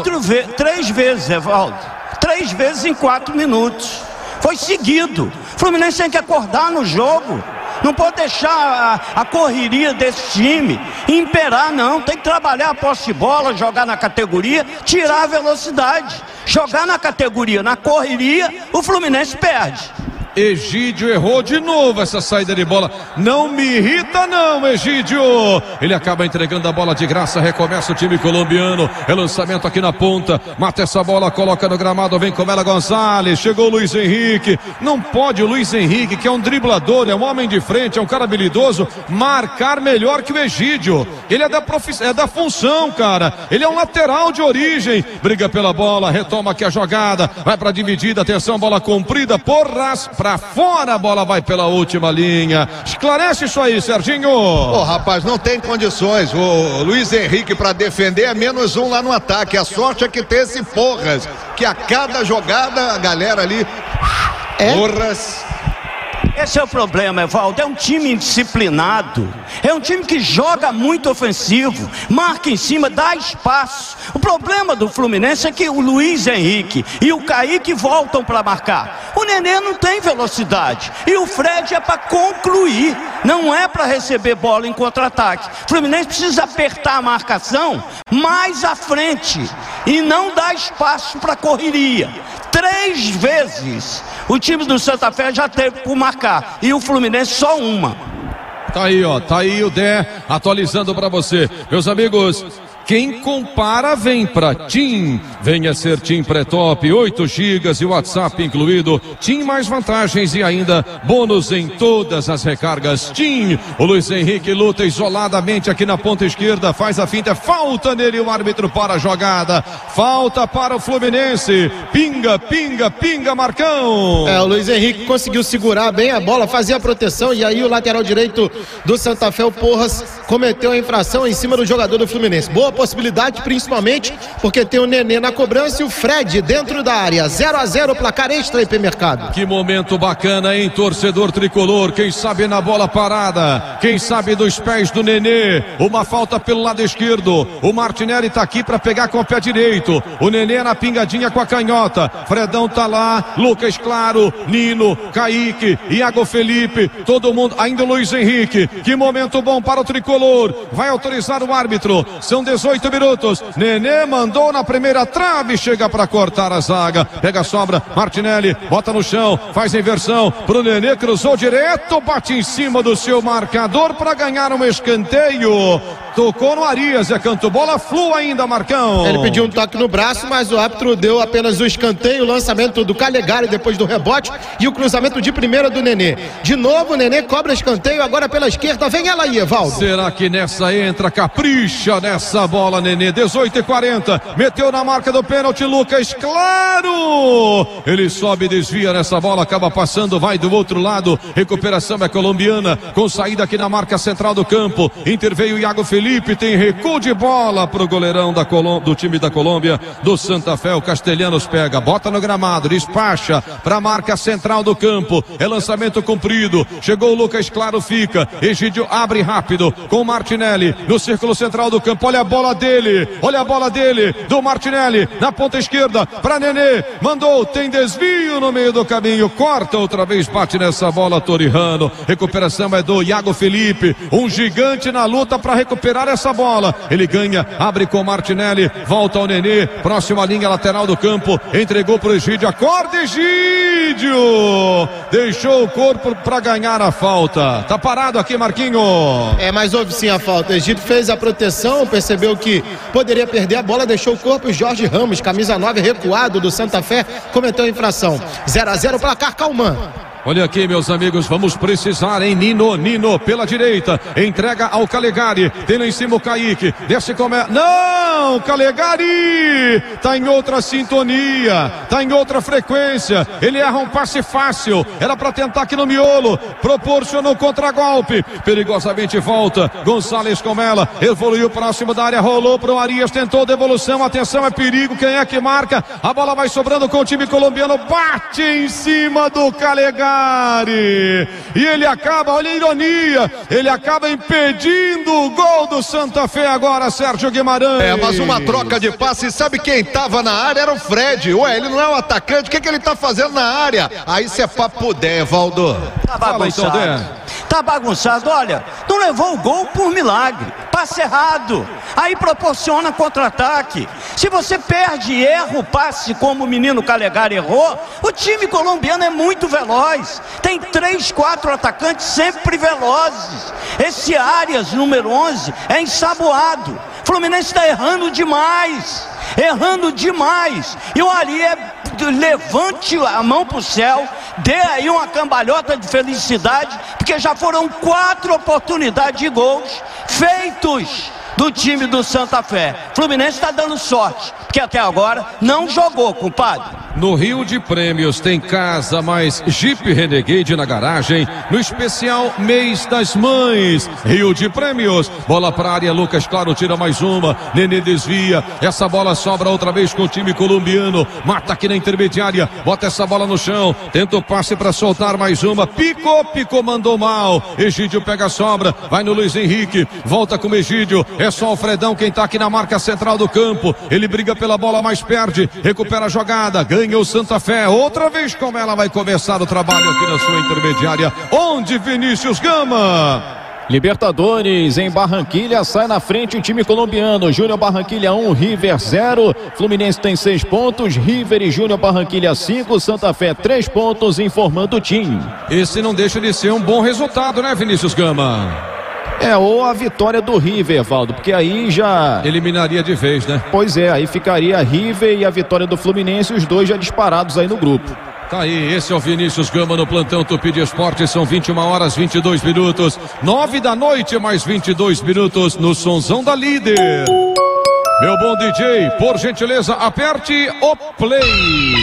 Speaker 4: 3 vezes, Evaldo. 3 vezes em 4 minutos. Foi seguido. O Fluminense tem que acordar no jogo. Não pode deixar a correria desse time imperar, não. Tem que trabalhar a posse de bola, jogar na categoria, tirar a velocidade. Jogar na categoria, na correria, o Fluminense perde.
Speaker 16: Egídio errou de novo essa saída de bola. Não me irrita não, Egídio. Ele acaba entregando a bola de graça. Recomeça o time colombiano. É lançamento aqui na ponta. Mata essa bola, coloca no gramado. Vem com ela Gonzalez. Chegou o Luiz Henrique. Não pode o Luiz Henrique, que é um driblador, é um homem de frente, é um cara habilidoso, marcar melhor que o Egídio. Ele é da função, cara. Ele é um lateral de origem. Briga pela bola, retoma aqui a jogada. Vai pra dividida, atenção, bola comprida por pra fora, a bola vai pela última linha. Esclarece isso aí, Serginho.
Speaker 8: Rapaz, não tem condições. O Luiz Henrique para defender é -1 lá no ataque. A sorte é que tem esse Porras, que a cada jogada a galera ali Porras.
Speaker 4: Esse é o problema, Evaldo. É um time indisciplinado. É um time que joga muito ofensivo, marca em cima, dá espaço. O problema do Fluminense é que o Luiz Henrique e o Kaique voltam para marcar. O Nenê não tem velocidade. E o Fred é para concluir, não é para receber bola em contra-ataque. O Fluminense precisa apertar a marcação mais à frente e não dar espaço para correria. 3 vezes o time do Santa Fé já teve por marcar e o Fluminense só uma.
Speaker 16: Tá aí, ó, tá aí o Dé atualizando para você. Meus amigos, Quem compara vem pra TIM. Venha ser TIM Pré-Top, 8 GB e WhatsApp incluído. TIM mais vantagens e ainda bônus em todas as recargas. TIM. O Luiz Henrique luta isoladamente aqui na ponta esquerda, faz a finta, falta nele, o árbitro para a jogada. Falta para o Fluminense. Pinga, pinga, pinga, Marcão.
Speaker 18: O Luiz Henrique conseguiu segurar bem a bola, fazer a proteção, e aí o lateral direito do Santa Fé, o Porras, cometeu a infração em cima do jogador do Fluminense. Boa possibilidade, principalmente porque tem o Nenê na cobrança e o Fred dentro da área. 0-0, placar extra, IP Mercado.
Speaker 16: Que momento bacana, hein, torcedor tricolor. Quem sabe na bola parada, quem sabe dos pés do Nenê. Uma falta pelo lado esquerdo. O Martinelli tá aqui para pegar com o pé direito. O Nenê na pingadinha com a canhota. Fredão tá lá, Lucas Claro, Nino, Kaique, Iago Felipe, todo mundo, ainda o Luiz Henrique. Que momento bom para o tricolor. Vai autorizar o árbitro. São 18 minutos. Nenê mandou na primeira trave, chega para cortar a zaga. Pega a sobra, Martinelli bota no chão, faz a inversão pro Nenê, cruzou direto, bate em cima do seu marcador para ganhar um escanteio. Tocou no Arias, canto bola, Flu ainda, Marcão.
Speaker 18: Ele pediu um toque no braço, mas o árbitro deu apenas o escanteio, o lançamento do Calegari depois do rebote e o cruzamento de primeira do Nenê. De novo o Nenê cobra escanteio, agora pela esquerda, vem ela aí, Evaldo.
Speaker 16: Será que nessa entra, capricha nessa bola, Nenê? 18:40, meteu na marca do pênalti, Lucas Claro. Ele sobe, desvia nessa bola, acaba passando, vai do outro lado, recuperação é colombiana, com saída aqui na marca central do campo, interveio Iago Felipe, tem recuo de bola pro goleirão do time da Colômbia, do Santa Fé. O Castelhanos pega, bota no gramado, despacha pra marca central do campo, é lançamento comprido, chegou o Lucas Claro, fica, Egídio abre rápido com o Martinelli no círculo central do campo, olha a bola dele, do Martinelli na ponta esquerda pra Nenê, mandou, tem desvio no meio do caminho, corta outra vez, bate nessa bola Torihano, recuperação é do Iago Felipe, um gigante na luta para recuperar essa bola, ele ganha, abre com o Martinelli, volta ao Nenê, próxima linha lateral do campo, entregou pro Egídio, acorda Egídio, deixou o corpo para ganhar a falta, tá parado aqui, Marquinho.
Speaker 18: Mas houve sim a falta, o Egídio fez a proteção, percebeu que poderia perder a bola, deixou o corpo, Jorge Ramos, camisa 9, recuado do Santa Fé, cometeu a infração. 0-0, placar Calman.
Speaker 16: Olha aqui, meus amigos, vamos precisar, hein? Nino pela direita, entrega ao Calegari, tem lá em cima o Kaique, desce como é... Não, Calegari tá em outra sintonia, tá em outra frequência, ele erra um passe fácil, era pra tentar aqui no miolo, proporcionou contragolpe, perigosamente volta, Gonçalves com ela, evoluiu próximo da área, rolou pro Arias, tentou devolução, atenção, é perigo, quem é que marca? A bola vai sobrando com o time colombiano, bate em cima do Calegari. E ele acaba, olha a ironia, ele acaba impedindo o gol do Santa Fé agora, Sérgio Guimarães.
Speaker 8: Mas uma troca de passe, sabe quem tava na área? Era o Fred. Ué, ele não é um atacante, o que ele tá fazendo na área? Aí cê é papo dé, Valdo.
Speaker 4: Tá bagunçado. Tá bagunçado, olha, não levou o gol por milagre, passe errado, aí proporciona contra-ataque. Se você perde e erra o passe como o menino Calegari errou, o time colombiano é muito veloz, tem 3, 4 atacantes sempre velozes. Esse Arias, número 11, é ensaboado. Fluminense está errando demais, e o Arias levante a mão pro céu, dê aí uma cambalhota de felicidade, porque já foram 4 oportunidades de gols feitos do time do Santa Fé. Fluminense está dando sorte, porque até agora não jogou, compadre.
Speaker 16: No Rio de Prêmios tem casa mais Jeep Renegade na garagem, no especial Mês das Mães. Rio de Prêmios, bola para a área, Lucas Claro tira mais uma, Nenê desvia, essa bola sobra outra vez com o time colombiano, mata aqui na intermediária, bota essa bola no chão, tenta o passe para soltar mais uma, picou, mandou mal, Egídio pega a sobra, vai no Luiz Henrique, volta com o Egídio, é só o Fredão quem tá aqui na marca central do campo, ele briga pela bola, mas perde, recupera a jogada, ganha o Santa Fé, outra vez como ela vai começar o trabalho aqui na sua intermediária, onde Vinícius Gama.
Speaker 9: Libertadores em Barranquilha, sai na frente o time colombiano, Júnior Barranquilha 1, River 0, Fluminense tem 6 pontos, River e Júnior Barranquilha 5, Santa Fé 3 pontos, informando o time.
Speaker 16: Esse não deixa de ser um bom resultado, né, Vinícius Gama?
Speaker 9: Ou a vitória do River, Valdo, porque aí já...
Speaker 16: eliminaria de vez, né?
Speaker 9: Pois é, aí ficaria River e a vitória do Fluminense, os dois já disparados aí no grupo.
Speaker 16: Tá aí, esse é o Vinícius Gama no plantão Tupi de Esportes, são 21 horas 22 minutos, 9 da noite, mais 22 minutos no Sonzão da Líder. Meu bom DJ, por gentileza, aperte o play.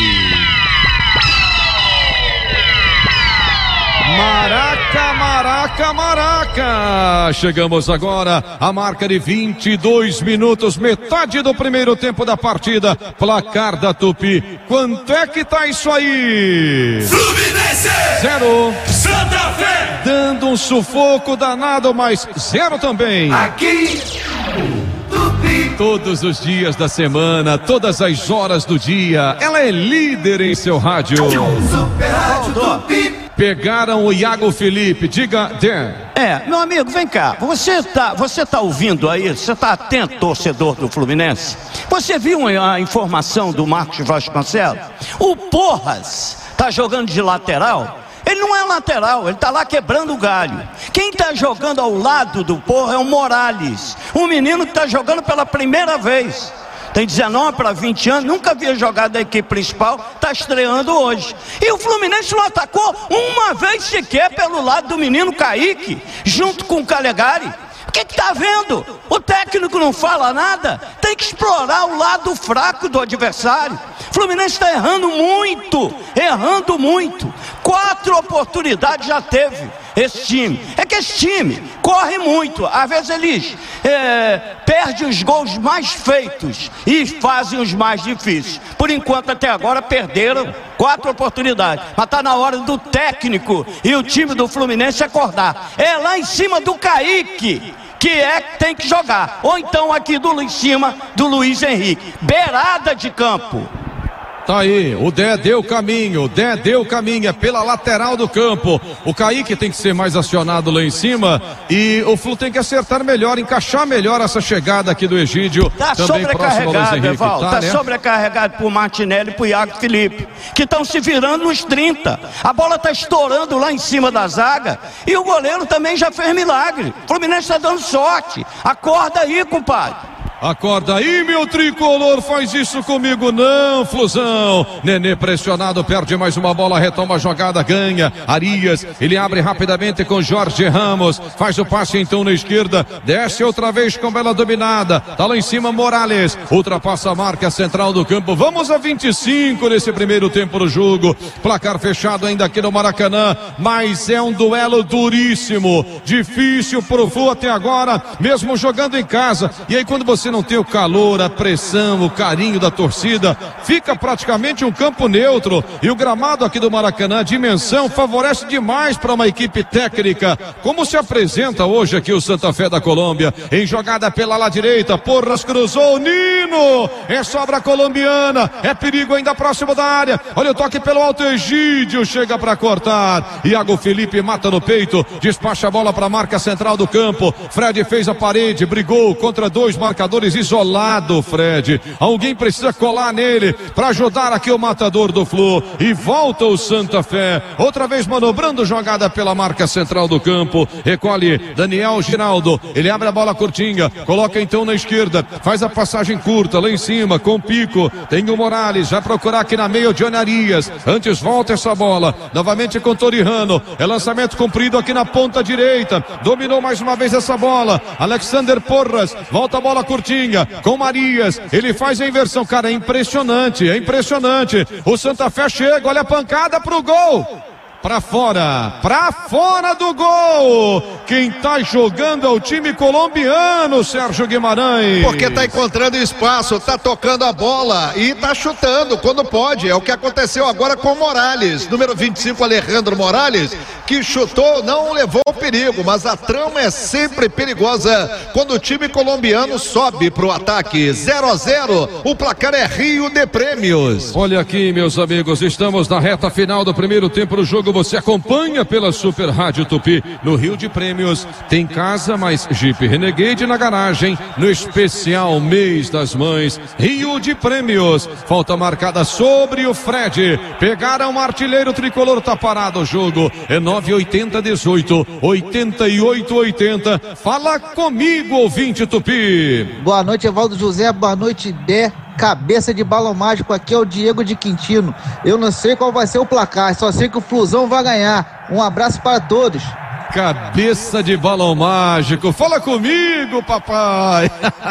Speaker 16: Maraca, maraca, maraca. Chegamos agora à marca de 22 minutos, metade do primeiro tempo da partida. Placar da Tupi. Quanto é que tá isso aí?
Speaker 12: Fluminense
Speaker 16: 0.
Speaker 12: Santa Fé.
Speaker 16: Dando um sufoco danado, mas 0 também.
Speaker 12: Aqui Tupi.
Speaker 16: Todos os dias da semana, todas as horas do dia, ela é líder em seu rádio.
Speaker 12: Super Rádio Tupi.
Speaker 16: Pegaram o Iago Felipe, diga, Dan.
Speaker 4: Meu amigo, vem cá, você tá ouvindo aí, você tá atento, torcedor do Fluminense? Você viu a informação do Marcos Vasconcelos? O Porras tá jogando de lateral. Ele não é lateral, ele tá lá quebrando o galho. Quem tá jogando ao lado do Porra é o Morales, um menino que tá jogando pela primeira vez. Tem 19 para 20 anos, nunca havia jogado da equipe principal, está estreando hoje. E o Fluminense não atacou uma vez sequer pelo lado do menino Kaique, junto com o Calegari. O que está vendo? O técnico não fala nada, tem que explorar o lado fraco do adversário. O Fluminense está errando muito. 4 oportunidades já teve esse time. É que esse time corre muito, às vezes eles perdem os gols mais feitos e fazem os mais difíceis. Por enquanto, até agora, perderam 4 oportunidades. Mas está na hora do técnico e o time do Fluminense acordar. É lá em cima do Kaique que tem que jogar. Ou então aqui em cima do Luiz Henrique. Beirada de campo.
Speaker 16: Tá aí, o Dé deu caminho, é pela lateral do campo. O Kaique tem que ser mais acionado lá em cima e o Flu tem que acertar melhor, encaixar melhor essa chegada aqui do Egídio.
Speaker 4: Tá
Speaker 16: também próximo ao Luiz Henrique.
Speaker 4: Tá sobrecarregado por Martinelli e por Iago Felipe, que estão se virando nos 30. A bola tá estourando lá em cima da zaga e o goleiro também já fez milagre. O Fluminense tá dando sorte. Acorda aí, compadre.
Speaker 16: Acorda aí, meu tricolor, faz isso comigo não, Flusão. Nenê pressionado, perde mais uma bola, retoma a jogada, ganha. Arias, ele abre rapidamente com Jorge Ramos, faz o passe então na esquerda, desce outra vez com bela dominada, tá lá em cima Morales, ultrapassa a marca central do campo. Vamos a 25 nesse primeiro tempo do jogo, placar fechado ainda aqui no Maracanã, mas é um duelo duríssimo, difícil pro Flu até agora, mesmo jogando em casa. E aí quando você não tem o calor, a pressão, o carinho da torcida, fica praticamente um campo neutro. E o gramado aqui do Maracanã, a dimensão, favorece demais para uma equipe técnica. Como se apresenta hoje aqui o Santa Fé da Colômbia, em jogada pela lá direita, Porras cruzou, Nino, é sobra colombiana, é perigo ainda próximo da área, olha o toque pelo alto, Egídio chega para cortar, Iago Felipe mata no peito, despacha a bola para a marca central do campo, Fred fez a parede, brigou contra 2 marcadores, isolado, Fred. Alguém precisa colar nele para ajudar aqui o matador do Flu. E volta o Santa Fé. Outra vez manobrando jogada pela marca central do campo. Recolhe Daniel Giraldo. Ele abre a bola curtinha. Coloca então na esquerda. Faz a passagem curta lá em cima com o Pico. Tem o Morales. Vai procurar aqui na meia o Johnny Arias. Antes volta essa bola. Novamente com Torihano. É lançamento comprido aqui na ponta direita. Dominou mais uma vez essa bola. Alexander Porras. Volta a bola curtinha com Marias, ele faz a inversão, cara, é impressionante, o Santa Fé chega, olha a pancada pro gol, pra fora do gol. Quem tá jogando é o time colombiano, Sérgio Guimarães.
Speaker 8: Porque tá encontrando espaço, tá tocando a bola e tá chutando quando pode. É o que aconteceu agora com o Morales, número 25, Alejandro Morales, que chutou, não levou perigo, mas a trama é sempre perigosa quando o time colombiano sobe pro ataque. 0-0, o placar é Rio de Prêmios.
Speaker 16: Olha aqui, meus amigos, estamos na reta final do primeiro tempo do jogo. Você acompanha pela Super Rádio Tupi no Rio de Prêmios. Prêmios. Tem casa, mais Jeep Renegade na garagem. No especial mês das mães, Rio de Prêmios. Falta marcada sobre o Fred. Pegaram o artilheiro tricolor, tá parado o jogo. É 9,80-18, 88-80. Fala comigo, ouvinte Tupi.
Speaker 10: Boa noite, Evaldo José. Boa noite, Dé. Cabeça de balão mágico, aqui é o Diego de Quintino. Eu não sei qual vai ser o placar, só sei que o Flusão vai ganhar. Um abraço para todos.
Speaker 16: Cabeça de balão mágico, fala comigo, papai.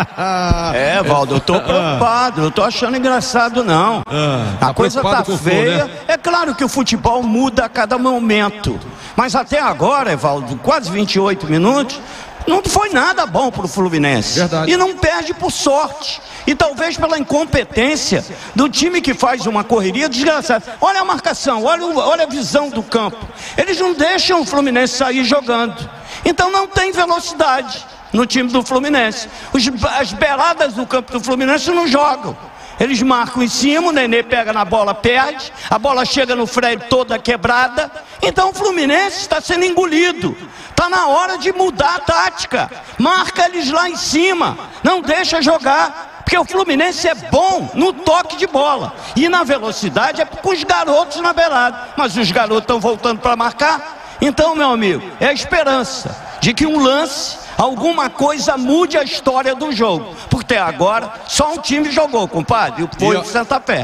Speaker 4: Valdo, eu tô preocupado, não tô achando engraçado não. A coisa tá feia, né? É claro que o futebol muda a cada momento, mas até agora, Evaldo, quase 28 minutos, não foi nada bom pro Fluminense. Verdade. E não perde por sorte. E talvez pela incompetência do time que faz uma correria desgraçada. Olha a marcação, olha a visão do campo. Eles não deixam o Fluminense sair jogando. Então não tem velocidade no time do Fluminense. As beiradas do campo do Fluminense não jogam. Eles marcam em cima, o Nenê pega na bola, perde. A bola chega no Fred toda quebrada. Então o Fluminense está sendo engolido. Está na hora de mudar a tática. Marca eles lá em cima. Não deixa jogar. Porque o Fluminense é bom no toque de bola. E na velocidade é com os garotos na beirada. Mas os garotos estão voltando para marcar. Então, meu amigo, é a esperança de que um lance, alguma coisa mude a história do jogo. Porque até agora só um time jogou, compadre. Foi o Santa Fé.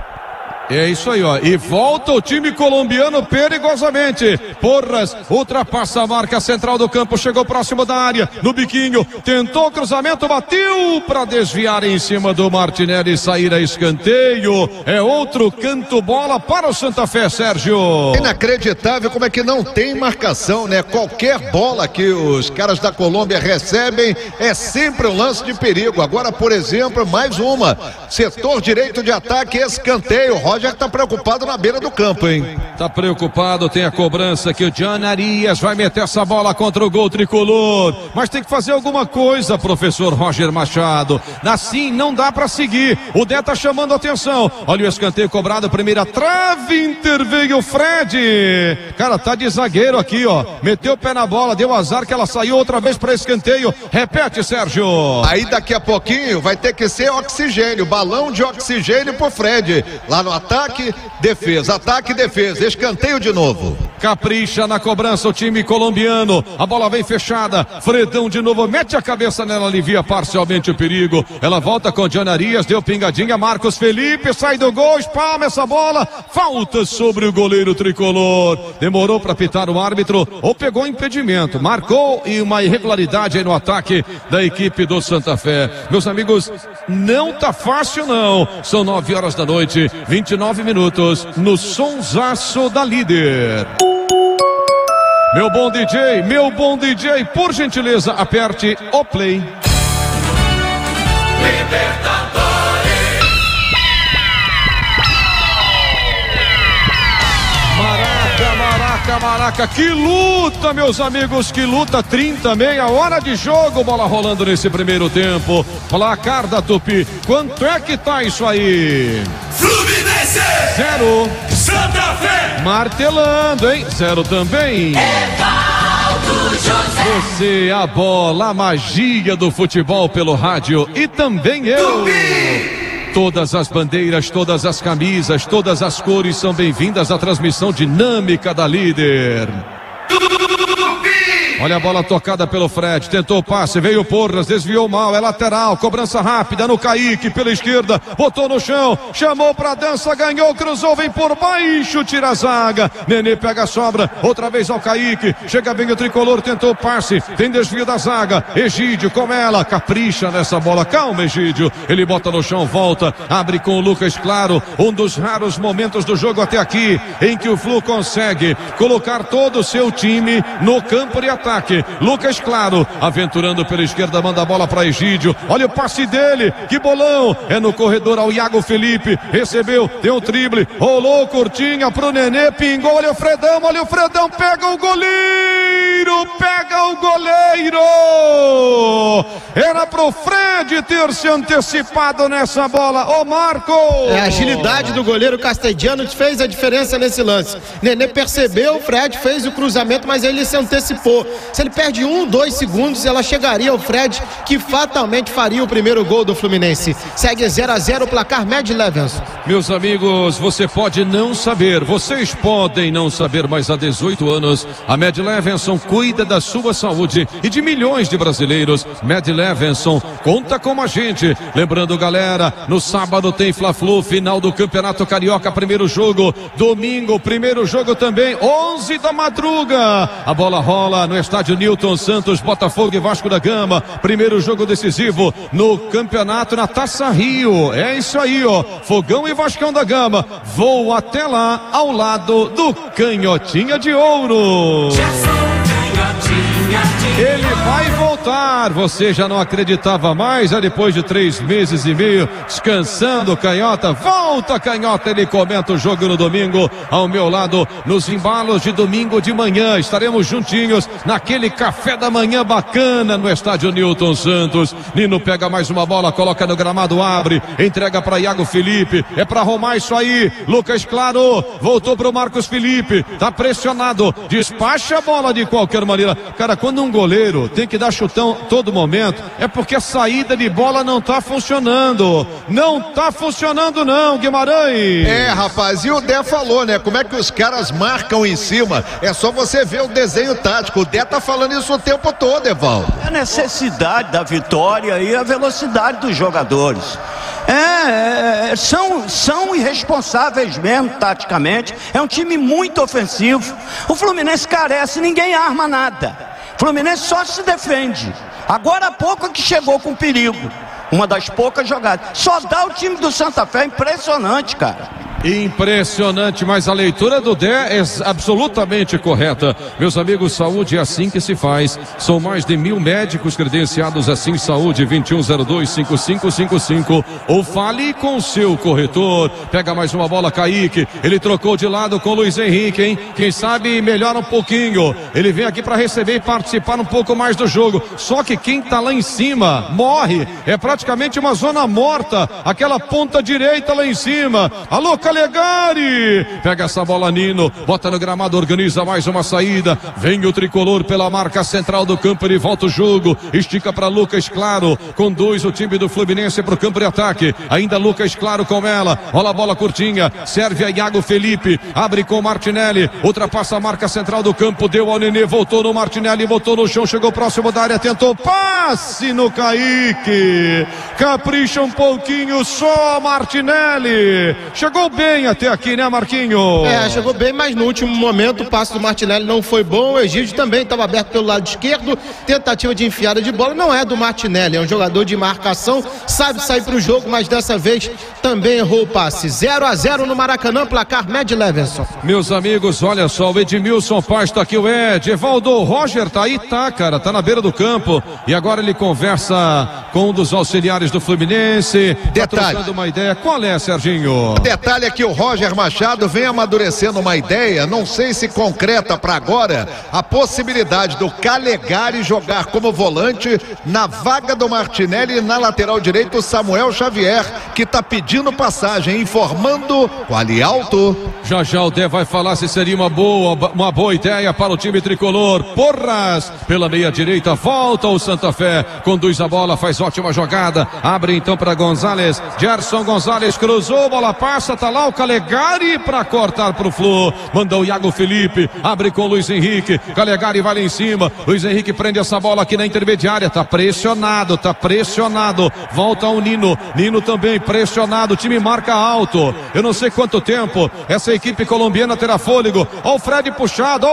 Speaker 16: É isso aí, ó. E volta o time colombiano perigosamente. Porras ultrapassa a marca central do campo, chegou próximo da área, no biquinho, tentou cruzamento, bateu para desviar em cima do Martinelli e sair a escanteio. É outro canto bola para o Santa Fé, Sérgio.
Speaker 8: Inacreditável como é que não tem marcação, né? Qualquer bola que os caras da Colômbia recebem é sempre um lance de perigo. Agora, por exemplo, mais uma. Setor direito de ataque, escanteio. Roger tá preocupado na beira do campo, hein?
Speaker 16: Tá preocupado, tem a cobrança que o John Arias vai meter essa bola contra o gol tricolor. Mas tem que fazer alguma coisa, professor Roger Machado. Assim não dá pra seguir. O Dé tá chamando a atenção. Olha o escanteio cobrado, primeira trave, interveio o Fred. Cara, tá de zagueiro aqui, ó. Meteu o pé na bola, deu azar que ela saiu outra vez pra escanteio. Repete, Sérgio.
Speaker 8: Aí daqui a pouquinho vai ter que ser oxigênio, balão de oxigênio pro Fred. Lá no ataque, defesa, escanteio de novo.
Speaker 16: Capricha na cobrança o time colombiano, a bola vem fechada, Fredão de novo, mete a cabeça nela, alivia parcialmente o perigo, ela volta com John Arias, deu pingadinha, Marcos Felipe, sai do gol, espalma essa bola, falta sobre o goleiro tricolor, demorou para pitar o árbitro, ou pegou impedimento, marcou e uma irregularidade aí no ataque da equipe do Santa Fé. Meus amigos, não tá fácil não, são 9 horas da noite, 29 minutos, no sonsaço da líder. Meu bom DJ, por gentileza, aperte o play. Maraca, que luta, meus amigos, que luta, 30, meia hora de jogo, bola rolando nesse primeiro tempo, placar da Tupi, quanto é que tá isso aí?
Speaker 12: Fluminense
Speaker 16: 0,
Speaker 12: Santa Fé
Speaker 16: martelando, hein? 0 também.
Speaker 12: Evaldo José.
Speaker 16: Você, a bola, a magia do futebol pelo rádio e também eu.
Speaker 12: Tupi.
Speaker 16: Todas as bandeiras, todas as camisas, todas as cores são bem-vindas à transmissão dinâmica da líder. Olha a bola tocada pelo Fred, tentou o passe, veio o Porras, desviou mal, é lateral, cobrança rápida no Kaique, pela esquerda, botou no chão, chamou pra dança, ganhou, cruzou, vem por baixo, tira a zaga, Nenê pega a sobra, outra vez ao Kaique, chega bem o tricolor, tentou o passe, tem desvio da zaga, Egídio com ela, capricha nessa bola, calma Egídio, ele bota no chão, volta, abre com o Lucas Claro, um dos raros momentos do jogo até aqui, em que o Flu consegue colocar todo o seu time no campo de ataque. Lucas Claro, aventurando pela esquerda, manda a bola para Egídio, olha o passe dele, que bolão, é no corredor ao Iago Felipe, recebeu, deu um drible, rolou curtinha pro Nenê, pingou, olha o Fredão, pega o golinho! Cruzeiro pega o goleiro. Era pro Fred ter se antecipado nessa bola. Ô Marco!
Speaker 18: A agilidade do goleiro castelhano fez a diferença nesse lance. Nenê percebeu, o Fred fez o cruzamento, mas ele se antecipou. Se ele perde 1-2 segundos, ela chegaria ao Fred, que fatalmente faria o primeiro gol do Fluminense. Segue 0-0 o placar Mad Levenson.
Speaker 16: Meus amigos, você pode não saber, vocês podem não saber, mas há 18 anos a Mad Levenson cuida da sua saúde e de milhões de brasileiros. Mad Levenson, conta com a gente. Lembrando, galera, no sábado tem Fla-Flu, final do Campeonato Carioca, primeiro jogo. Domingo, primeiro jogo também, 11 da madruga. A bola rola no estádio Newton Santos, Botafogo e Vasco da Gama. Primeiro jogo decisivo no campeonato, na Taça Rio. É isso aí, ó. Fogão e Vascão da Gama. Vou até lá, ao lado do Canhotinha de Ouro. Ele vai voltar. Você já não acreditava mais? Depois de 3 meses e meio descansando, Canhota. Volta, Canhota. Ele comenta o jogo no domingo ao meu lado, nos embalos de domingo de manhã. Estaremos juntinhos naquele café da manhã bacana no estádio Newton Santos. Nino pega mais uma bola, coloca no gramado, abre, entrega para Iago Felipe. É para arrumar isso aí. Lucas Claro voltou para o Marcos Felipe. Tá pressionado, despacha a bola de qualquer maneira. Cara, quando um goleiro tem que dar chutão todo momento, é porque a saída de bola não tá funcionando. Não tá funcionando não, Guimarães.
Speaker 8: Rapaz, e o Dé falou, né? Como é que os caras marcam em cima? É só você ver o desenho tático. O Dé tá falando isso o tempo todo, Evaldo.
Speaker 4: A necessidade da vitória e a velocidade dos jogadores. São irresponsáveis mesmo, taticamente. É um time muito ofensivo. O Fluminense carece, ninguém arma nada. O Fluminense só se defende. Agora há pouco que chegou com perigo. Uma das poucas jogadas. Só dá o time do Santa Fé, impressionante, cara.
Speaker 16: Impressionante, mas a leitura do Dé é absolutamente correta. Meus amigos, saúde é assim que se faz. São mais de 1.000 médicos credenciados assim. Saúde 2102-5555. Ou fale com o seu corretor. Pega mais uma bola, Kaique. Ele trocou de lado com o Luiz Henrique, hein? Quem sabe melhora um pouquinho. Ele vem aqui para receber e participar um pouco mais do jogo. Só que quem tá lá em cima morre. É praticamente uma zona morta. Aquela ponta direita lá em cima. Alô, Calegari, pega essa bola, Nino, bota no gramado, organiza mais uma saída, vem o tricolor pela marca central do campo, ele volta o jogo, estica para Lucas Claro, conduz o time do Fluminense para o campo de ataque, ainda Lucas Claro com ela, rola a bola curtinha, serve a Iago Felipe, abre com o Martinelli, ultrapassa a marca central do campo, deu ao Nenê, voltou no Martinelli, botou no chão, chegou próximo da área, tentou passe no Kaique, capricha um pouquinho só, Martinelli, chegou bem até aqui, né, Marquinho?
Speaker 18: Chegou bem, mas no último momento o passe do Martinelli não foi bom. O Egídio também estava aberto pelo lado esquerdo. Tentativa de enfiada de bola, não é do Martinelli, é um jogador de marcação, sabe sair para o jogo, mas dessa vez também errou o passe. 0-0 no Maracanã, placar Mad Levenson.
Speaker 16: Meus amigos, olha só, o Edmilson Paz tá aqui, o Ed, Evaldo, o Roger tá aí, tá, cara, tá na beira do campo e agora ele conversa com um dos auxiliares do Fluminense, tá trocando uma ideia. Qual é, Serginho?
Speaker 8: Detalhe é que o Roger Machado vem amadurecendo uma ideia, não sei se concreta para agora, a possibilidade do Calegari jogar como volante na vaga do Martinelli e na lateral direita o Samuel Xavier, que tá pedindo passagem, informando o Ali Alto.
Speaker 16: Já o Dé vai falar se seria uma boa ideia para o time tricolor. Porras pela meia direita, volta o Santa Fé, conduz a bola, faz ótima jogada, abre então para Gonzalez, Gerson Gonzalez cruzou, bola passa, tá lá o Calegari para cortar pro Flu, mandou o Iago Felipe, abre com o Luiz Henrique, Calegari vai lá em cima, Luiz Henrique prende essa bola aqui na intermediária, tá pressionado, volta o Nino também pressionado, o time marca alto, eu não sei quanto tempo essa equipe colombiana terá fôlego, ó o Fred puxado,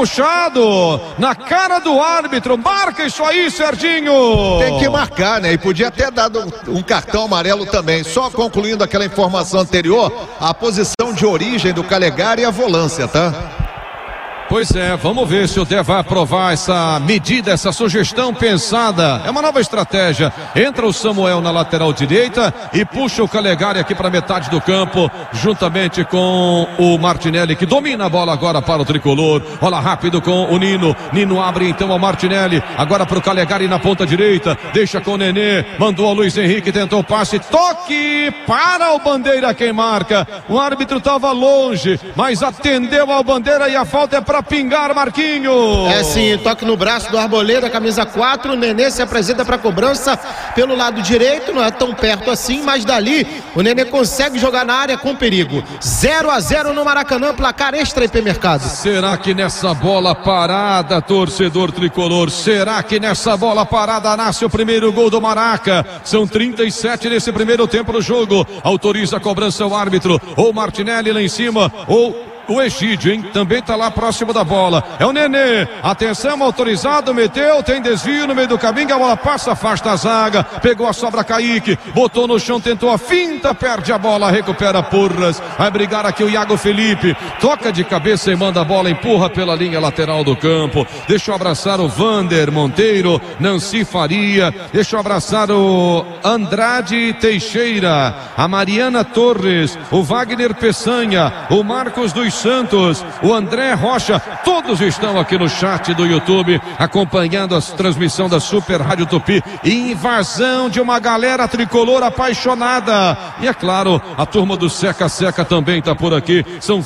Speaker 16: na cara do árbitro, marca isso aí, Serginho!
Speaker 8: Tem que marcar, né? E podia até dar um cartão amarelo também, só concluindo aquela informação anterior, a posição de origem do Calegari e a volância, tá?
Speaker 16: Pois é, vamos ver se o Dé vai aprovar essa medida, essa sugestão pensada. É uma nova estratégia. Entra o Samuel na lateral direita e puxa o Calegari aqui para metade do campo, juntamente com o Martinelli, que domina a bola agora para o tricolor. Rola rápido com o Nino. Nino abre então ao Martinelli, agora para o Calegari na ponta direita. Deixa com o Nenê, mandou ao Luiz Henrique, tentou o passe, toque para o Bandeira, quem marca. O árbitro estava longe, mas atendeu ao Bandeira e a falta é para pingar, Marquinho.
Speaker 18: É sim, toque no braço do Arboleda, camisa 4. O Nenê se apresenta para cobrança pelo lado direito, não é tão perto assim, mas dali o Nenê consegue jogar na área com perigo. 0-0 no Maracanã, placar extra IP Mercado.
Speaker 16: Será que nessa bola parada, torcedor tricolor, será que nessa bola parada nasce o primeiro gol do Maraca? São 37 nesse primeiro tempo do jogo. Autoriza a cobrança o árbitro, ou Martinelli lá em cima, ou o Egídio, hein? Também tá lá próximo da bola. É o Nenê. Atenção, autorizado, meteu, tem desvio no meio do caminho, a bola passa, afasta a zaga, pegou a sobra Kaique, botou no chão, tentou a finta, perde a bola, recupera Porras. Vai brigar aqui o Iago Felipe. Toca de cabeça e manda a bola, empurra pela linha lateral do campo. Deixa eu abraçar o Vander Monteiro, Nancy Faria. Deixa eu abraçar o Andrade Teixeira, a Mariana Torres, o Wagner Peçanha, o Marcos dos Santos, o André Rocha, todos estão aqui no chat do YouTube acompanhando a transmissão da Super Rádio Tupi. Invasão de uma galera tricolor apaixonada. E é claro, a turma do Seca Seca também está por aqui. São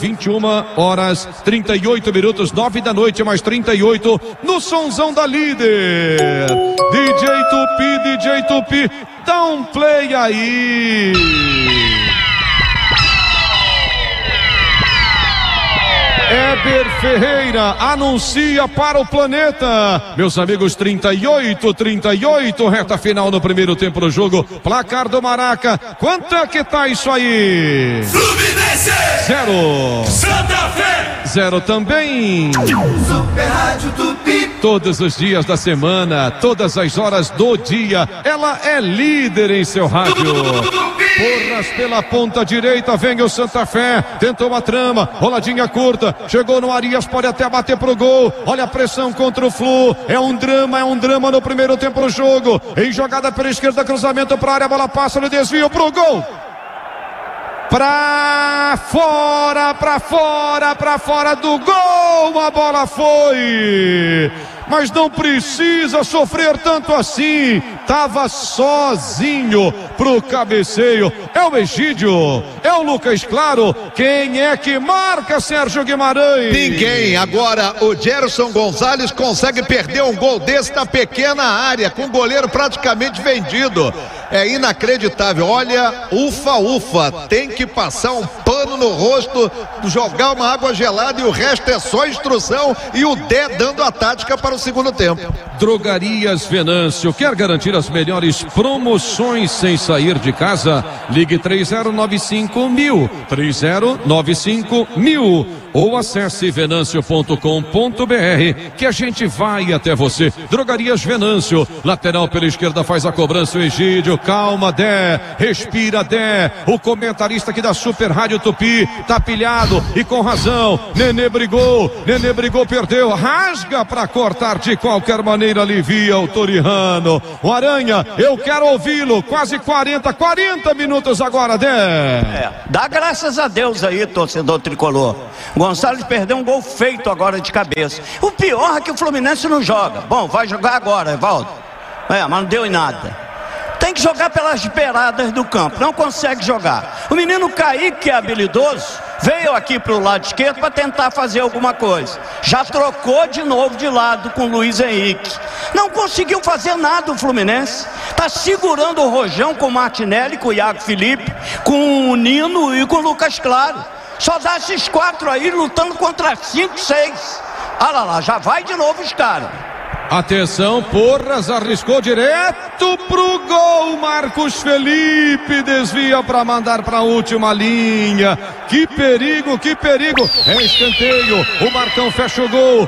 Speaker 16: 21h38, 9 da noite, mais 38 no Sonzão da Líder. DJ Tupi, dá um play aí. Éber Ferreira anuncia para o planeta. Meus amigos, 38, reta final no primeiro tempo do jogo. Placar do Maraca. Quanto é que tá isso aí?
Speaker 12: Fluminense
Speaker 16: 0.
Speaker 12: Santa Fé
Speaker 16: 0 também.
Speaker 12: Super Rádio Tupi.
Speaker 16: Todos os dias da semana, todas as horas do dia, ela é líder em seu rádio. Porras pela ponta direita, vem o Santa Fé, tentou a trama, roladinha curta, chegou no Arias, pode até bater pro gol. Olha a pressão contra o Flu, é um drama no primeiro tempo do jogo. Em jogada pela esquerda, cruzamento pra área, a bola passa no desvio pro gol. Pra fora do gol, a bola foi. Mas não precisa sofrer tanto assim. Tava sozinho pro cabeceio. É o Egídio, é o Lucas Claro. Quem é que marca, Sérgio Guimarães?
Speaker 8: Ninguém. Agora o Gerson Gonzalez consegue perder um gol desse na pequena área, com o goleiro praticamente vendido. É inacreditável. Olha, ufa, tem que passar um pano no rosto, jogar uma água gelada e o resto é só instrução e o Dé dando a tática para o segundo tempo.
Speaker 16: Drogarias Venâncio, quer garantir as melhores promoções sem sair de casa? Ligue 3095.000, 3095.000 ou acesse venâncio.com.br que a gente vai até você. Drogarias Venâncio, lateral pela esquerda, faz a cobrança o Egídio. Calma, Dé, respira, Dé. O comentarista aqui da Super Rádio Tupi tá pilhado e com razão. Nenê brigou, perdeu, rasga pra cortar de qualquer maneira, alivia o Torihano. O Aranha, eu quero ouvi-lo. Quase 40 minutos agora, Dé.
Speaker 4: Dá graças a Deus aí, torcedor tricolor. Gonçalves perdeu um gol feito agora de cabeça. O pior é que o Fluminense não joga. Bom, vai jogar agora, Evaldo. Mas não deu em nada. Tem que jogar pelas beiradas do campo, não consegue jogar. O menino Kaique, que é habilidoso, veio aqui para o lado esquerdo para tentar fazer alguma coisa. Já trocou de novo de lado com o Luiz Henrique. Não conseguiu fazer nada o Fluminense. Está segurando o Rojão com o Martinelli, com o Iago Felipe, com o Nino e com o Lucas Claro. Só dá esses 4 aí lutando contra 5, 6. Olha lá, já vai de novo os caras.
Speaker 16: Atenção, Porras arriscou direto pro gol. Marcos Felipe desvia para mandar para a última linha. Que perigo, que perigo. É escanteio. O Marcão fecha o gol.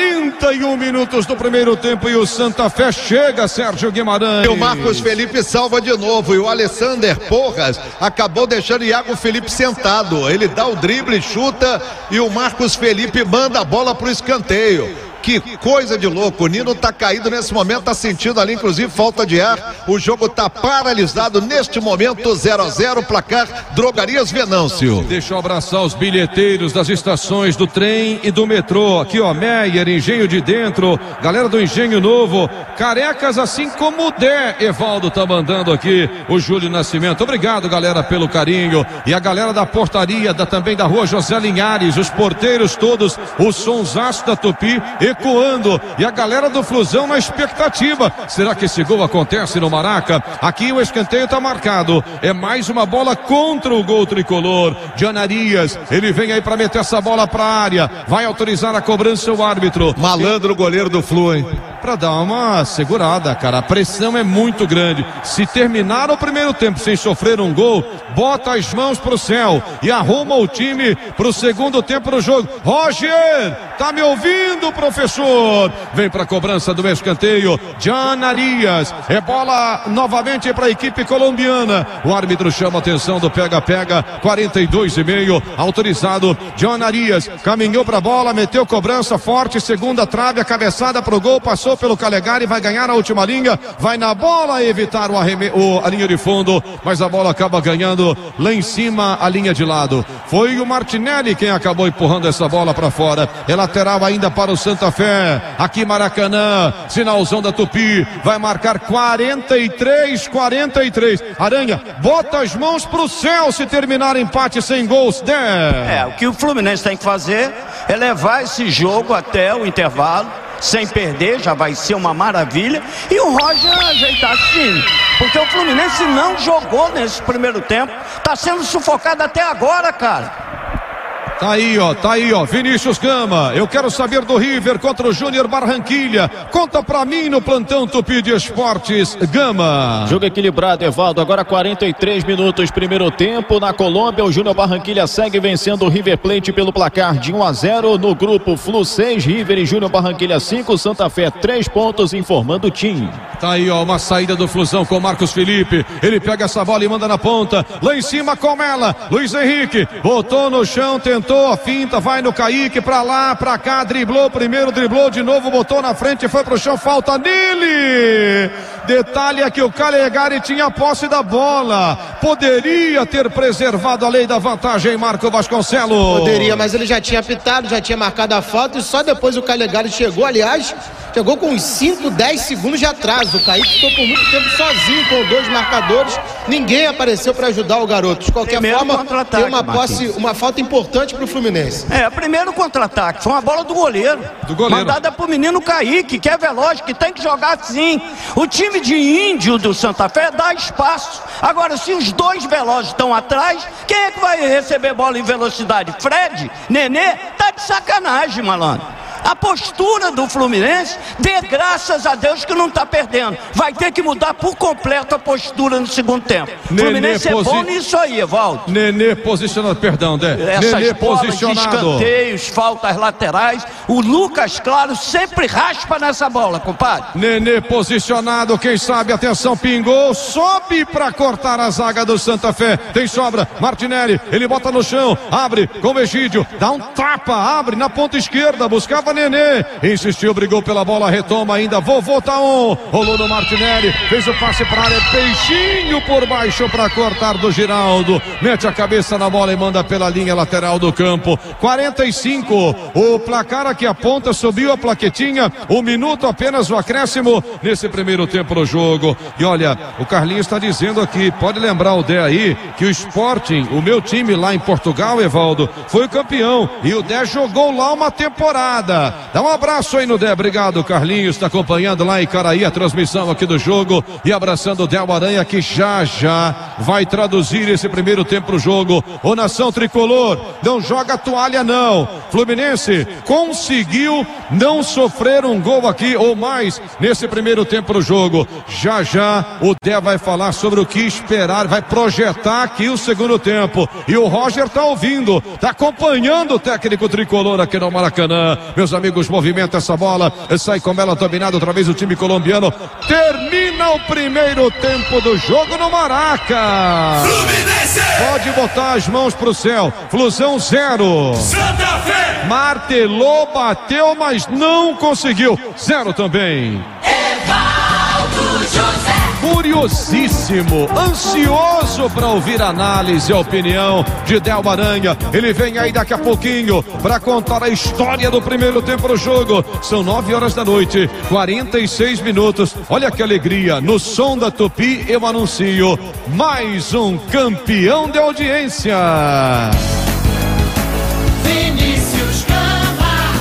Speaker 16: 41 minutos do primeiro tempo e o Santa Fé chega, Sérgio Guimarães.
Speaker 8: E o Marcos Felipe salva de novo. E o Alexander Porras acabou deixando o Iago Felipe sentado. Ele dá o drible, chuta e o Marcos Felipe manda a bola pro escanteio. Que coisa de louco, o Nino tá caído nesse momento, tá sentindo ali inclusive falta de ar, o jogo tá paralisado neste momento, 0-0, placar Drogarias Venâncio.
Speaker 16: Deixa eu abraçar os bilheteiros das estações do trem e do metrô, aqui ó, Meyer, Engenho de Dentro, galera do Engenho Novo, carecas assim como o Dé, Evaldo tá mandando aqui, o Júlio Nascimento, obrigado galera pelo carinho, e a galera da portaria, também da rua José Linhares, os porteiros todos, o sonsaço da Tupi, ecoando, e a galera do Flusão na expectativa, será que esse gol acontece no Maraca? Aqui o escanteio está marcado, é mais uma bola contra o gol tricolor, Janarias, ele vem aí para meter essa bola para a área, vai autorizar a cobrança o árbitro,
Speaker 8: malandro goleiro do Flu, hein?
Speaker 16: Para dar uma segurada, cara, a pressão é muito grande, se terminar o primeiro tempo sem sofrer um gol, bota as mãos pro céu e arruma o time pro segundo tempo do jogo. Roger, tá me ouvindo, professor? Vem pra cobrança do escanteio, Janarias, é bola novamente para a equipe colombiana, o árbitro chama a atenção do pega-pega, 42,5, autorizado, Janarias, caminhou pra bola, meteu cobrança forte, segunda trave, a cabeçada pro gol, passou pelo Calegari, vai ganhar a última linha, vai na bola evitar a linha de fundo, mas a bola acaba ganhando lá em cima a linha de lado. Foi o Martinelli quem acabou empurrando essa bola para fora. É lateral ainda para o Santa Fé. Aqui Maracanã, sinalzão da Tupi, vai marcar 43. Aranha, bota as mãos pro céu se terminar empate sem gols.
Speaker 4: O que o Fluminense tem que fazer é levar esse jogo até o intervalo sem perder, já vai ser uma maravilha, e o Roger ajeitar esse time, porque o Fluminense não jogou nesse primeiro tempo, tá sendo sufocado até agora, cara.
Speaker 16: Tá aí, ó, Vinícius Gama, eu quero saber do River contra o Júnior Barranquilha, conta pra mim no plantão Tupi de Esportes, Gama.
Speaker 9: Jogo equilibrado, Evaldo, agora 43 minutos, primeiro tempo, na Colômbia, o Júnior Barranquilha segue vencendo o River Plate pelo placar de 1-0, no grupo Flu 6, River e Júnior Barranquilha 5, Santa Fé 3 pontos, informando o time.
Speaker 16: Tá aí, ó, uma saída do Flusão com Marcos Felipe, ele pega essa bola e manda na ponta, lá em cima com ela, Luiz Henrique, botou no chão, tentou a finta, vai no Kaique, pra lá, pra cá, driblou primeiro, driblou de novo, botou na frente, foi pro chão, falta nele. Detalhe é que o Calegari tinha posse da bola, poderia ter preservado a lei da vantagem, Marco Vasconcelos.
Speaker 18: Poderia, mas ele já tinha apitado, já tinha marcado a falta e só depois o Calegari chegou, aliás, chegou com uns 5, 10 segundos de atraso. O Kaique ficou por muito tempo sozinho com 2 marcadores, ninguém apareceu para ajudar o garoto. De qualquer forma, tem uma falta importante pro Fluminense.
Speaker 4: Primeiro contra-ataque, foi uma bola do goleiro. Mandada pro menino Kaique, que é veloz, que tem que jogar assim. O time de Índio do Santa Fé dá espaço. Agora, se os 2 velozes estão atrás, quem é que vai receber bola em velocidade? Fred? Nenê? Tá de sacanagem, malandro. A postura do Fluminense, dê graças a Deus que não está perdendo. Vai ter que mudar por completo a postura no segundo tempo. O Fluminense é bom nisso aí, Evaldo.
Speaker 16: Nenê posicionado, perdão,
Speaker 4: Nenê posicionado. Escanteios, faltas laterais. O Lucas Claro sempre raspa nessa bola, compadre.
Speaker 16: Nenê posicionado, quem sabe, atenção, pingou, sobe para cortar a zaga do Santa Fé. Tem sobra, Martinelli, ele bota no chão, abre com o Egídio, dá um tapa, abre na ponta esquerda, buscava Nenê, insistiu, brigou pela bola, retoma ainda, vovô tá rolou no Martinelli, fez o passe para área, peixinho por baixo para cortar do Giraldo, mete a cabeça na bola e manda pela linha lateral do campo. 45, o placar aqui aponta, subiu a plaquetinha, 1 minuto apenas o acréscimo nesse primeiro tempo do jogo. E olha, o Carlinhos está dizendo aqui, pode lembrar o Dé aí, que o Sporting, o meu time lá em Portugal, Evaldo, foi o campeão, e o Dé jogou lá uma temporada. Aranha. Dá um abraço aí no Dé. Obrigado, Carlinhos. Está acompanhando lá em Caraí a transmissão aqui do jogo e abraçando o Del Aranha, que já vai traduzir esse primeiro tempo pro jogo. Ô nação tricolor, não joga toalha não. Fluminense conseguiu não sofrer um gol aqui ou mais nesse primeiro tempo pro jogo. Já o Dé vai falar sobre o que esperar, vai projetar aqui o segundo tempo. E o Roger tá ouvindo, tá acompanhando o técnico tricolor aqui no Maracanã. Meus amigos, movimenta essa bola, sai com ela dominada outra vez o time colombiano. Termina o primeiro tempo do jogo no Maraca. Fluminense! Pode botar as mãos pro céu. Flusão 0.
Speaker 12: Santa Fé!
Speaker 16: Martelou, bateu, mas não conseguiu. 0 também.
Speaker 12: Evaldo José!
Speaker 16: Curiosíssimo, ansioso para ouvir a análise e a opinião de Del Aranha. Ele vem aí daqui a pouquinho para contar a história do primeiro tempo do jogo. São 9 horas da noite, 46 minutos. Olha que alegria, no som da Tupi eu anuncio mais um campeão de audiência.
Speaker 12: Vinícius Gama.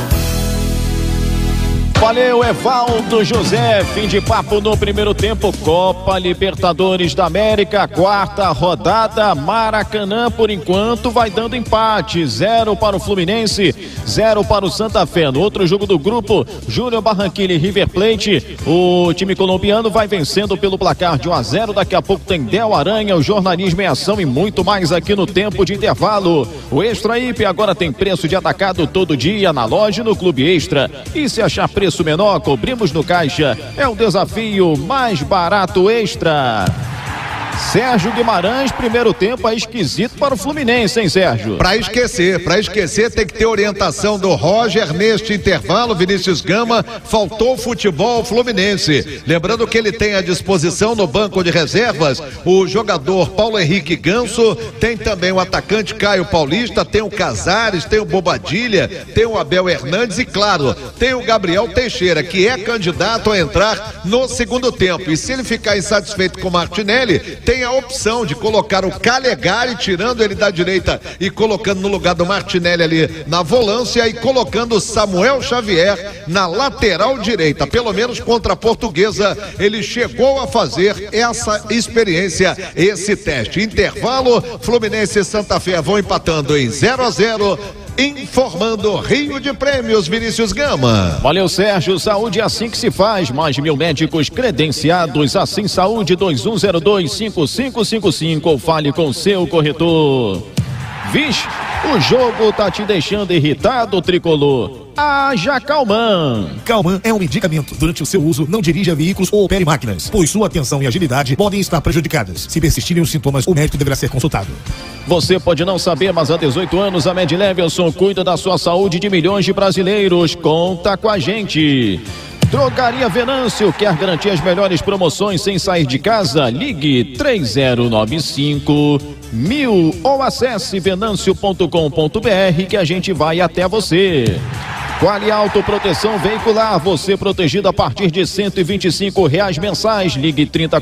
Speaker 9: Valeu, Evaldo José. Fim de papo no primeiro tempo. Copa Libertadores da América, quarta rodada. Maracanã, por enquanto, vai dando empate. 0 para o Fluminense, 0 para o Santa Fé. No outro jogo do grupo, Júnior Barranquilla e River Plate. O time colombiano vai vencendo pelo placar de 1-0. Daqui a pouco tem Del Aranha, o jornalismo em ação e muito mais aqui no tempo de intervalo. O Extra IP agora tem preço de atacado todo dia na loja e no Clube Extra. E se achar preço menor, cobrimos no caixa. É o desafio mais barato Extra. Sérgio Guimarães, primeiro tempo é esquisito para o Fluminense, hein, Sérgio?
Speaker 8: Para esquecer tem que ter orientação do Roger neste intervalo. Vinícius Gama, faltou futebol Fluminense. Lembrando que ele tem à disposição no banco de reservas o jogador Paulo Henrique Ganso, tem também o atacante Caio Paulista, tem o Casares, tem o Bobadilha, tem o Abel Hernandes e, claro, tem o Gabriel Teixeira, que é candidato a entrar no segundo tempo. E se ele ficar insatisfeito com o Martinelli, tem a opção de colocar o Calegari, tirando ele da direita e colocando no lugar do Martinelli ali na volância, e colocando o Samuel Xavier na lateral direita. Pelo menos contra a Portuguesa ele chegou a fazer essa experiência, esse teste. Intervalo, Fluminense e Santa Fé vão empatando em 0-0. Informando Rio de Prêmios, Vinícius Gama.
Speaker 9: Valeu, Sérgio. Saúde é assim que se faz. Mais de 1000 médicos credenciados. Assim Saúde 2102-5555. Ou fale com seu corretor. Vixe, o jogo tá te deixando irritado, tricolor. Haja Calman.
Speaker 17: Calman é um medicamento. Durante o seu uso, não dirija veículos ou opere máquinas, pois sua atenção e agilidade podem estar prejudicadas. Se persistirem os sintomas, o médico deverá ser consultado.
Speaker 9: Você pode não saber, mas há 18 anos a Med Levinson cuida da sua saúde de milhões de brasileiros. Conta com a gente. Drogaria Venâncio quer garantir as melhores promoções sem sair de casa? Ligue 3095-1000 ou acesse venâncio.com.br que a gente vai até você. Quali Auto Proteção Veicular, você protegido a partir de R$125 mensais. Ligue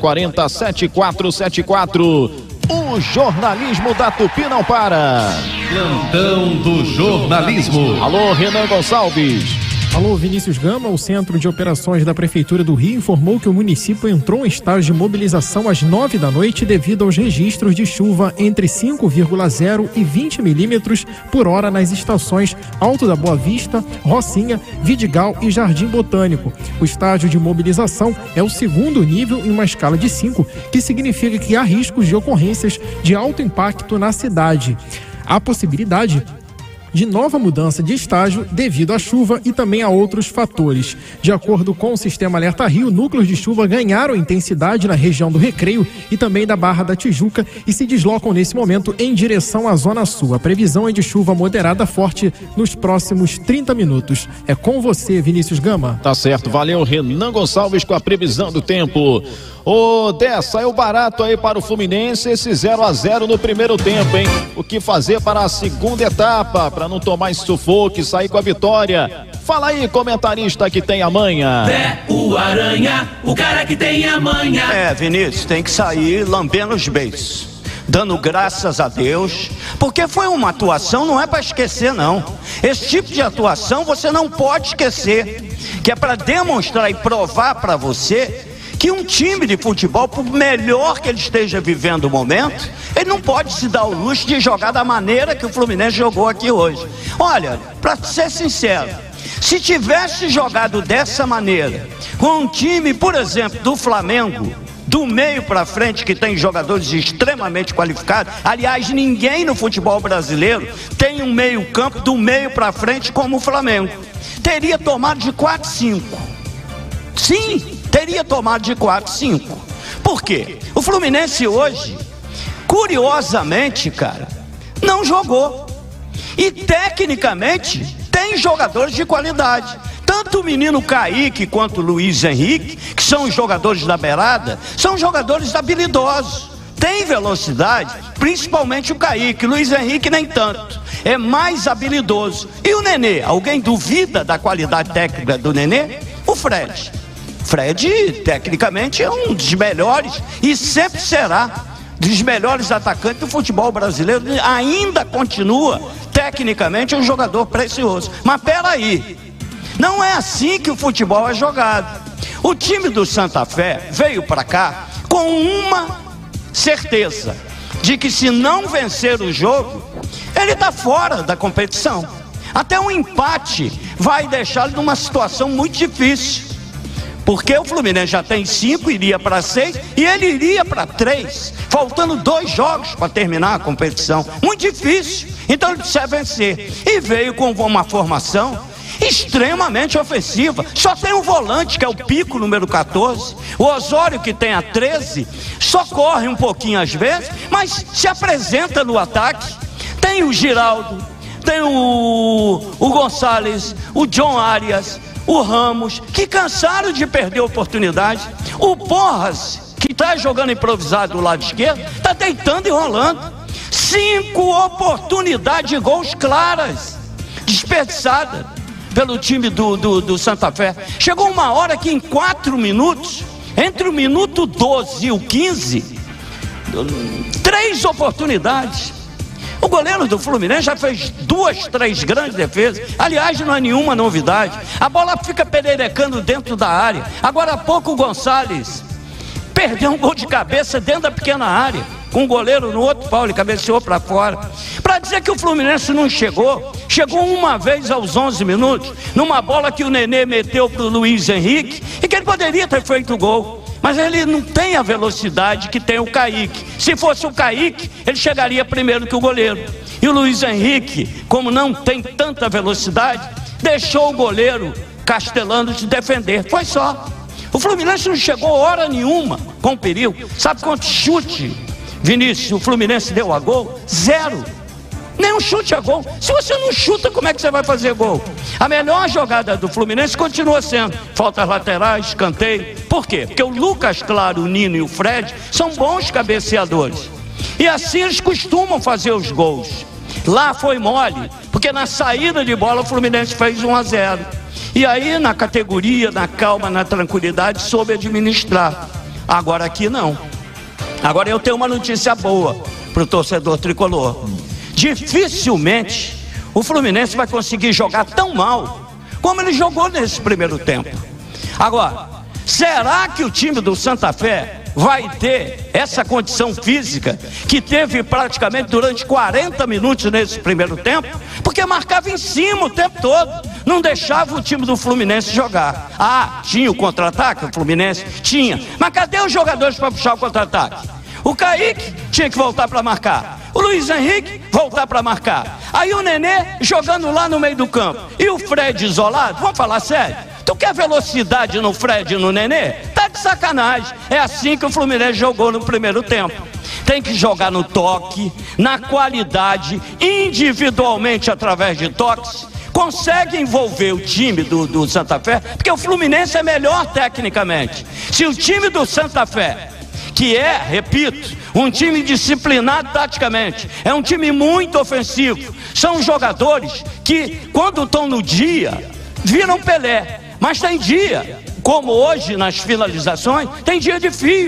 Speaker 9: 3040-7474. O jornalismo da Tupi não para.
Speaker 15: Plantão do jornalismo.
Speaker 9: Alô, Renan Gonçalves.
Speaker 19: Alô, Vinícius Gama. O Centro de Operações da Prefeitura do Rio informou que o município entrou em estágio de mobilização às 9 da noite devido aos registros de chuva entre 5,0 e 20 milímetros por hora nas estações Alto da Boa Vista, Rocinha, Vidigal e Jardim Botânico. O estágio de mobilização é o segundo nível em uma escala de 5, que significa que há riscos de ocorrências de alto impacto na cidade. Há possibilidade de nova mudança de estágio devido à chuva e também a outros fatores. De acordo com o Sistema Alerta Rio, núcleos de chuva ganharam intensidade na região do Recreio e também da Barra da Tijuca e se deslocam nesse momento em direção à Zona Sul. A previsão é de chuva moderada forte nos próximos 30 minutos. É com você, Vinícius Gama.
Speaker 9: Tá certo, valeu, Renan Gonçalves com a previsão do tempo. Ô, Dé, saiu barato aí para o Fluminense esse 0-0 no primeiro tempo, hein? O que fazer para a segunda etapa, para não tomar esse sufoco e sair com a vitória? Fala aí, comentarista que tem a manha.
Speaker 12: Dé, o Aranha, o cara que tem a manha.
Speaker 4: Vinícius, tem que sair lambendo os beiços. dando graças a Deus, porque foi uma atuação, não é para esquecer não. Esse tipo de atuação você não pode esquecer, que é para demonstrar e provar para você que um time de futebol, por melhor que ele esteja vivendo o momento, ele não pode se dar o luxo de jogar da maneira que o Fluminense jogou aqui hoje. Olha, para ser sincero, se tivesse jogado dessa maneira, com um time, por exemplo, do Flamengo, do meio para frente, que tem jogadores extremamente qualificados. Aliás, ninguém no futebol brasileiro tem um meio campo do meio para frente como o Flamengo. Teria tomado de 4-5. Sim, teria tomado de 4-5. Por quê? O Fluminense hoje, curiosamente, cara, não jogou. E tecnicamente tem jogadores de qualidade. Tanto o menino Kaique quanto o Luiz Henrique, que são os jogadores da beirada, são jogadores habilidosos, tem velocidade, principalmente o Kaique. Luiz Henrique nem tanto, é mais habilidoso. E o Nenê, alguém duvida da qualidade técnica do Nenê? O Fred, tecnicamente, é um dos melhores e sempre será dos melhores atacantes do futebol brasileiro. Ainda continua, tecnicamente, um jogador precioso. Mas peraí, não é assim que o futebol é jogado. O time do Santa Fé veio para cá com uma certeza de que se não vencer o jogo, ele está fora da competição. Até um empate vai deixá-lo numa situação muito difícil, porque o Fluminense já tem 5, iria para 6 e ele iria para 3, faltando 2 jogos para terminar a competição. Muito difícil. Então ele precisa vencer. E veio com uma formação extremamente ofensiva. Só tem um volante, que é o Pico, número 14. O Osório, que tem a 13, só corre um pouquinho às vezes, mas se apresenta no ataque. Tem o Giraldo, tem o Gonçalves, o John Arias, o Ramos, que cansaram de perder a oportunidade. O Porras, que está jogando improvisado do lado esquerdo, está deitando e rolando. 5 oportunidades de gols claras, desperdiçadas pelo time do Santa Fé. Chegou uma hora que em 4 minutos, entre o minuto 12 e o 15, 3 oportunidades. O goleiro do Fluminense já fez 2, 3 grandes defesas. Aliás, não é nenhuma novidade. A bola fica pererecando dentro da área. Agora há pouco o Gonçalves perdeu um gol de cabeça dentro da pequena área, com o goleiro no outro pau, ele cabeceou para fora. Para dizer que o Fluminense não chegou uma vez aos 11 minutos, numa bola que o Nenê meteu para o Luiz Henrique, e que ele poderia ter feito o gol, mas ele não tem a velocidade que tem o Kaique. Se fosse o Kaique, ele chegaria primeiro que o goleiro. E o Luiz Henrique, como não tem tanta velocidade, deixou o goleiro Castelano de defender. Foi só. O Fluminense não chegou hora nenhuma com perigo. Sabe quanto chute, Vinícius, o Fluminense deu a gol? 0. Nenhum chute a gol. Se você não chuta, como é que você vai fazer gol? A melhor jogada do Fluminense continua sendo faltas laterais, escanteio. Por quê? Porque o Lucas Claro, o Nino e o Fred são bons cabeceadores. E assim eles costumam fazer os gols. Lá foi mole, porque na saída de bola o Fluminense fez 1-0. E aí, na categoria, na calma, na tranquilidade, soube administrar. Agora aqui não. Agora eu tenho uma notícia boa para o torcedor tricolor. Dificilmente o Fluminense vai conseguir jogar tão mal como ele jogou nesse primeiro tempo. Agora, será que o time do Santa Fé vai ter essa condição física que teve praticamente durante 40 minutos nesse primeiro tempo? Porque marcava em cima o tempo todo, não deixava o time do Fluminense jogar. Ah, tinha o contra-ataque, o Fluminense tinha, mas cadê os jogadores para puxar o contra-ataque? O Kaique tinha que voltar para marcar, o Luiz Henrique voltar para marcar, aí o Nenê jogando lá no meio do campo, e o Fred isolado. Vamos falar sério? Tu quer velocidade no Fred e no Nenê? Tá de sacanagem. É assim que o Fluminense jogou no primeiro tempo. Tem que jogar no toque, na qualidade, individualmente através de toques. Consegue envolver o time do Santa Fé, porque o Fluminense é melhor tecnicamente. Se o time do Santa Fé, que é, repito, um time disciplinado taticamente, é um time muito ofensivo, são jogadores que, quando estão no dia, viram Pelé. Mas tem dia, como hoje nas finalizações, tem dia de fio.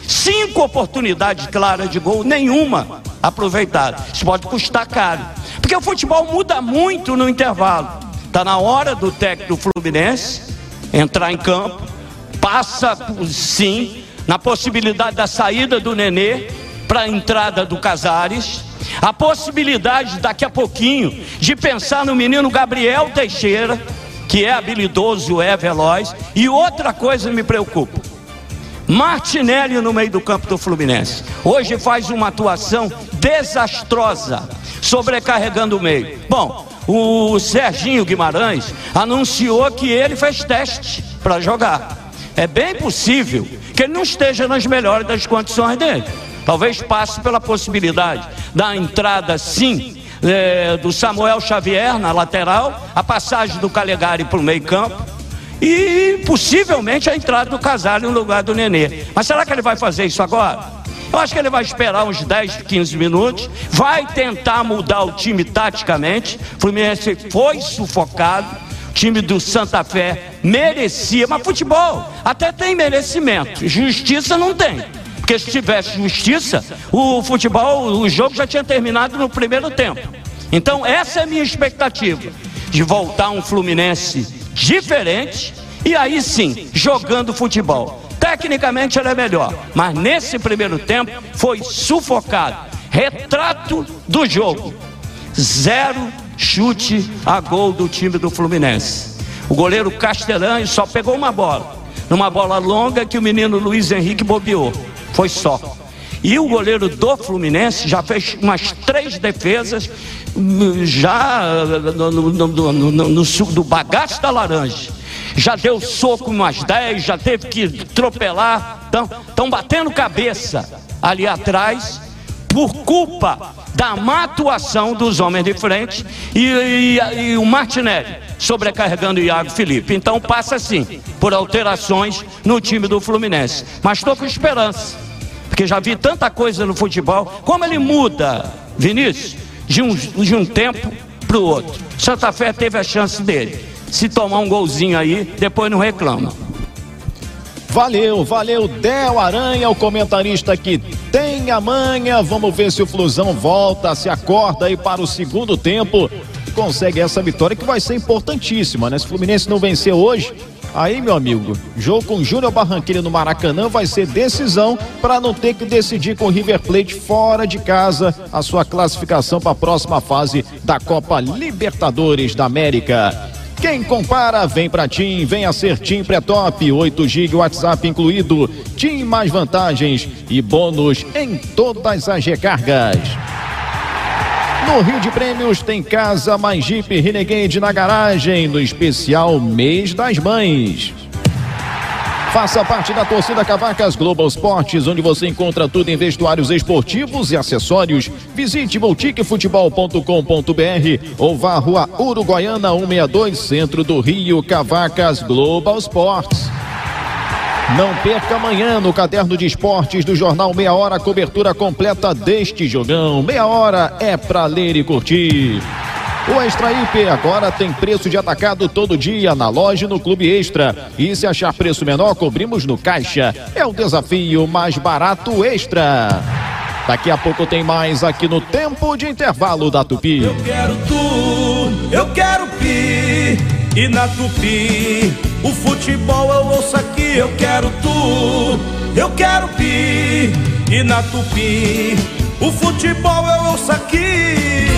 Speaker 4: 5 oportunidades claras de gol, nenhuma aproveitada. Isso pode custar caro, porque o futebol muda muito no intervalo. Está na hora do técnico do Fluminense entrar em campo, passa sim na possibilidade da saída do Nenê para a entrada do Casares, a possibilidade daqui a pouquinho de pensar no menino Gabriel Teixeira, que é habilidoso, é veloz. E outra coisa me preocupa: Martinelli no meio do campo do Fluminense hoje faz uma atuação desastrosa, sobrecarregando o meio. Bom, o Serginho Guimarães anunciou que ele fez teste para jogar. É bem possível que ele não esteja nas melhores das condições dele. Talvez passe pela possibilidade da entrada, sim, do Samuel Xavier na lateral, a passagem do Calegari para o meio campo e possivelmente a entrada do Casares no lugar do Nenê. Mas será que ele vai fazer isso agora? Eu acho que ele vai esperar uns 10, 15 minutos, vai tentar mudar o time taticamente. O Fluminense foi sufocado, o time do Santa Fé merecia, mas futebol até tem merecimento, justiça não tem. Porque se tivesse justiça, o futebol, o jogo já tinha terminado no primeiro tempo. Então essa é a minha expectativa, de voltar um Fluminense diferente e aí sim, jogando futebol. Tecnicamente ele é melhor, mas nesse primeiro tempo foi sufocado. Retrato do jogo: 0 chute a gol do time do Fluminense. O goleiro Castellani só pegou uma bola, numa bola longa que o menino Luiz Henrique bobeou. Foi só. E o goleiro do Fluminense já fez umas 3 defesas, já no suco do bagaço da laranja. Já deu soco umas 10, já teve que atropelar. Estão batendo cabeça ali atrás por culpa da má atuação dos homens de frente e o Martinelli sobrecarregando o Iago Felipe. Então passa sim por alterações no time do Fluminense, mas estou com esperança, porque já vi tanta coisa no futebol, como ele muda, Vinícius, de um tempo para o outro. Santa Fé teve a chance dele, se tomar um golzinho aí, depois não reclama.
Speaker 9: Valeu, Del Aranha, o comentarista que tem a manha. Vamos ver se o Flusão volta, se acorda aí para o segundo tempo, consegue essa vitória que vai ser importantíssima, né? Se o Fluminense não vencer hoje, aí, meu amigo, jogo com o Júnior Barranquilla no Maracanã vai ser decisão para não ter que decidir com o River Plate fora de casa a sua classificação para a próxima fase da Copa Libertadores da América. Quem compara, vem pra TIM, venha ser TIM Pré-Top, 8 GB WhatsApp incluído, TIM mais vantagens e bônus em todas as recargas. No Rio de Prêmios tem casa mais Jeep Renegade na garagem, no especial Mês das Mães. Faça parte da torcida Cavacas Global Esportes, onde você encontra tudo em vestuários esportivos e acessórios. Visite boutiquefutebol.com.br ou vá à Rua Uruguaiana 162, centro do Rio. Cavacas Global Esportes. Não perca amanhã no caderno de esportes do Jornal Meia Hora, cobertura completa deste jogão. Meia hora é pra ler e curtir. O Extra IP agora tem preço de atacado todo dia na loja e no Clube Extra. E se achar preço menor, cobrimos no caixa. É o desafio mais barato Extra. Daqui a pouco tem mais aqui no Tempo de Intervalo da Tupi.
Speaker 12: Eu quero tu, eu quero Pi. E na Tupi, o futebol eu ouço aqui. Eu quero tu, eu quero Pi. E na Tupi, o futebol eu ouço aqui.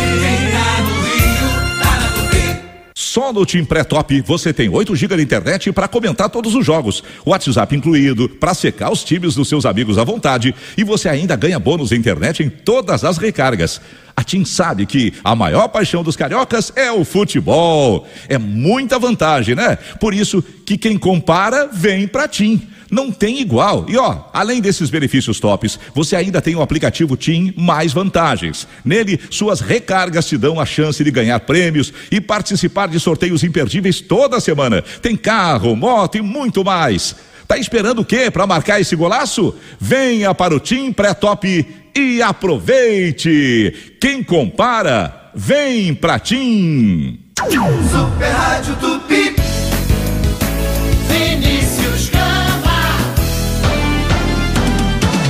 Speaker 3: Só no Tim Pré-Top você tem 8 GB de internet para comentar todos os jogos, WhatsApp incluído, para secar os times dos seus amigos à vontade, e você ainda ganha bônus de internet em todas as recargas. A TIM sabe que a maior paixão dos cariocas é o futebol. É muita vantagem, né? Por isso que quem compara vem pra TIM. Não tem igual. E ó, além desses benefícios tops, você ainda tem o aplicativo TIM Mais Vantagens. Nele, suas recargas te dão a chance de ganhar prêmios e participar de sorteios imperdíveis toda semana. Tem carro, moto e muito mais. Tá esperando o quê para marcar esse golaço? Venha para o TIM Pré-Top e aproveite. Quem compara, vem pra TIM.
Speaker 12: Super Rádio Tupi. Vinícius Gama.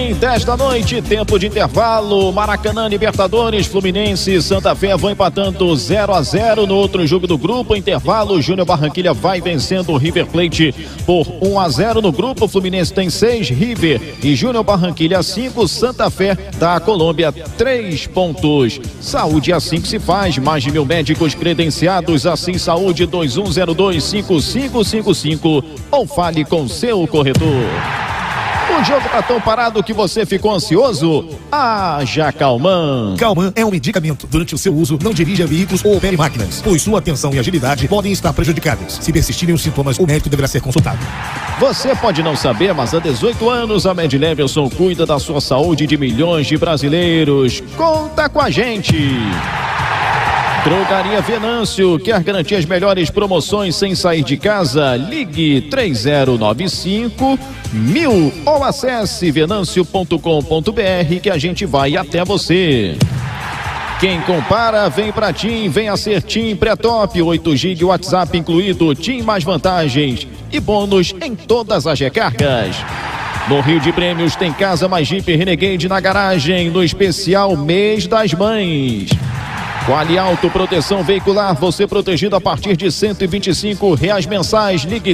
Speaker 9: tem 10 da noite, tempo de intervalo. Maracanã, Libertadores, Fluminense e Santa Fé vão empatando 0-0 no outro jogo do grupo. Intervalo, Júnior Barranquilla vai vencendo o River Plate por 1-0 no grupo. O Fluminense tem 6, River e Júnior Barranquilla 5, Santa Fé da Colômbia 3 pontos. Saúde assim que se faz, mais de 1.000 médicos credenciados. Assim Saúde 2102-5555 ou fale com seu corretor. O jogo tá tão parado que você ficou ansioso? Haja Calman.
Speaker 17: Calman é um medicamento. Durante o seu uso, não dirija veículos ou opere máquinas, pois sua atenção e agilidade podem estar prejudicadas. Se persistirem os sintomas, o médico deverá ser consultado.
Speaker 9: Você pode não saber, mas há 18 anos a Med Levelson cuida da sua saúde e de milhões de brasileiros. Conta com a gente. Drogaria Venâncio, quer garantir as melhores promoções sem sair de casa? Ligue 3095-1000 ou acesse venâncio.com.br que a gente vai até você. Quem compara, vem pra TIM, venha ser TIM Pré-Top, 8 GB WhatsApp incluído, TIM mais vantagens e bônus em todas as recargas. No Rio de Prêmios tem casa mais Jeep Renegade na garagem, no especial Mês das Mães. Quali Auto Proteção Veicular, você protegido a partir de R$125 mensais. Ligue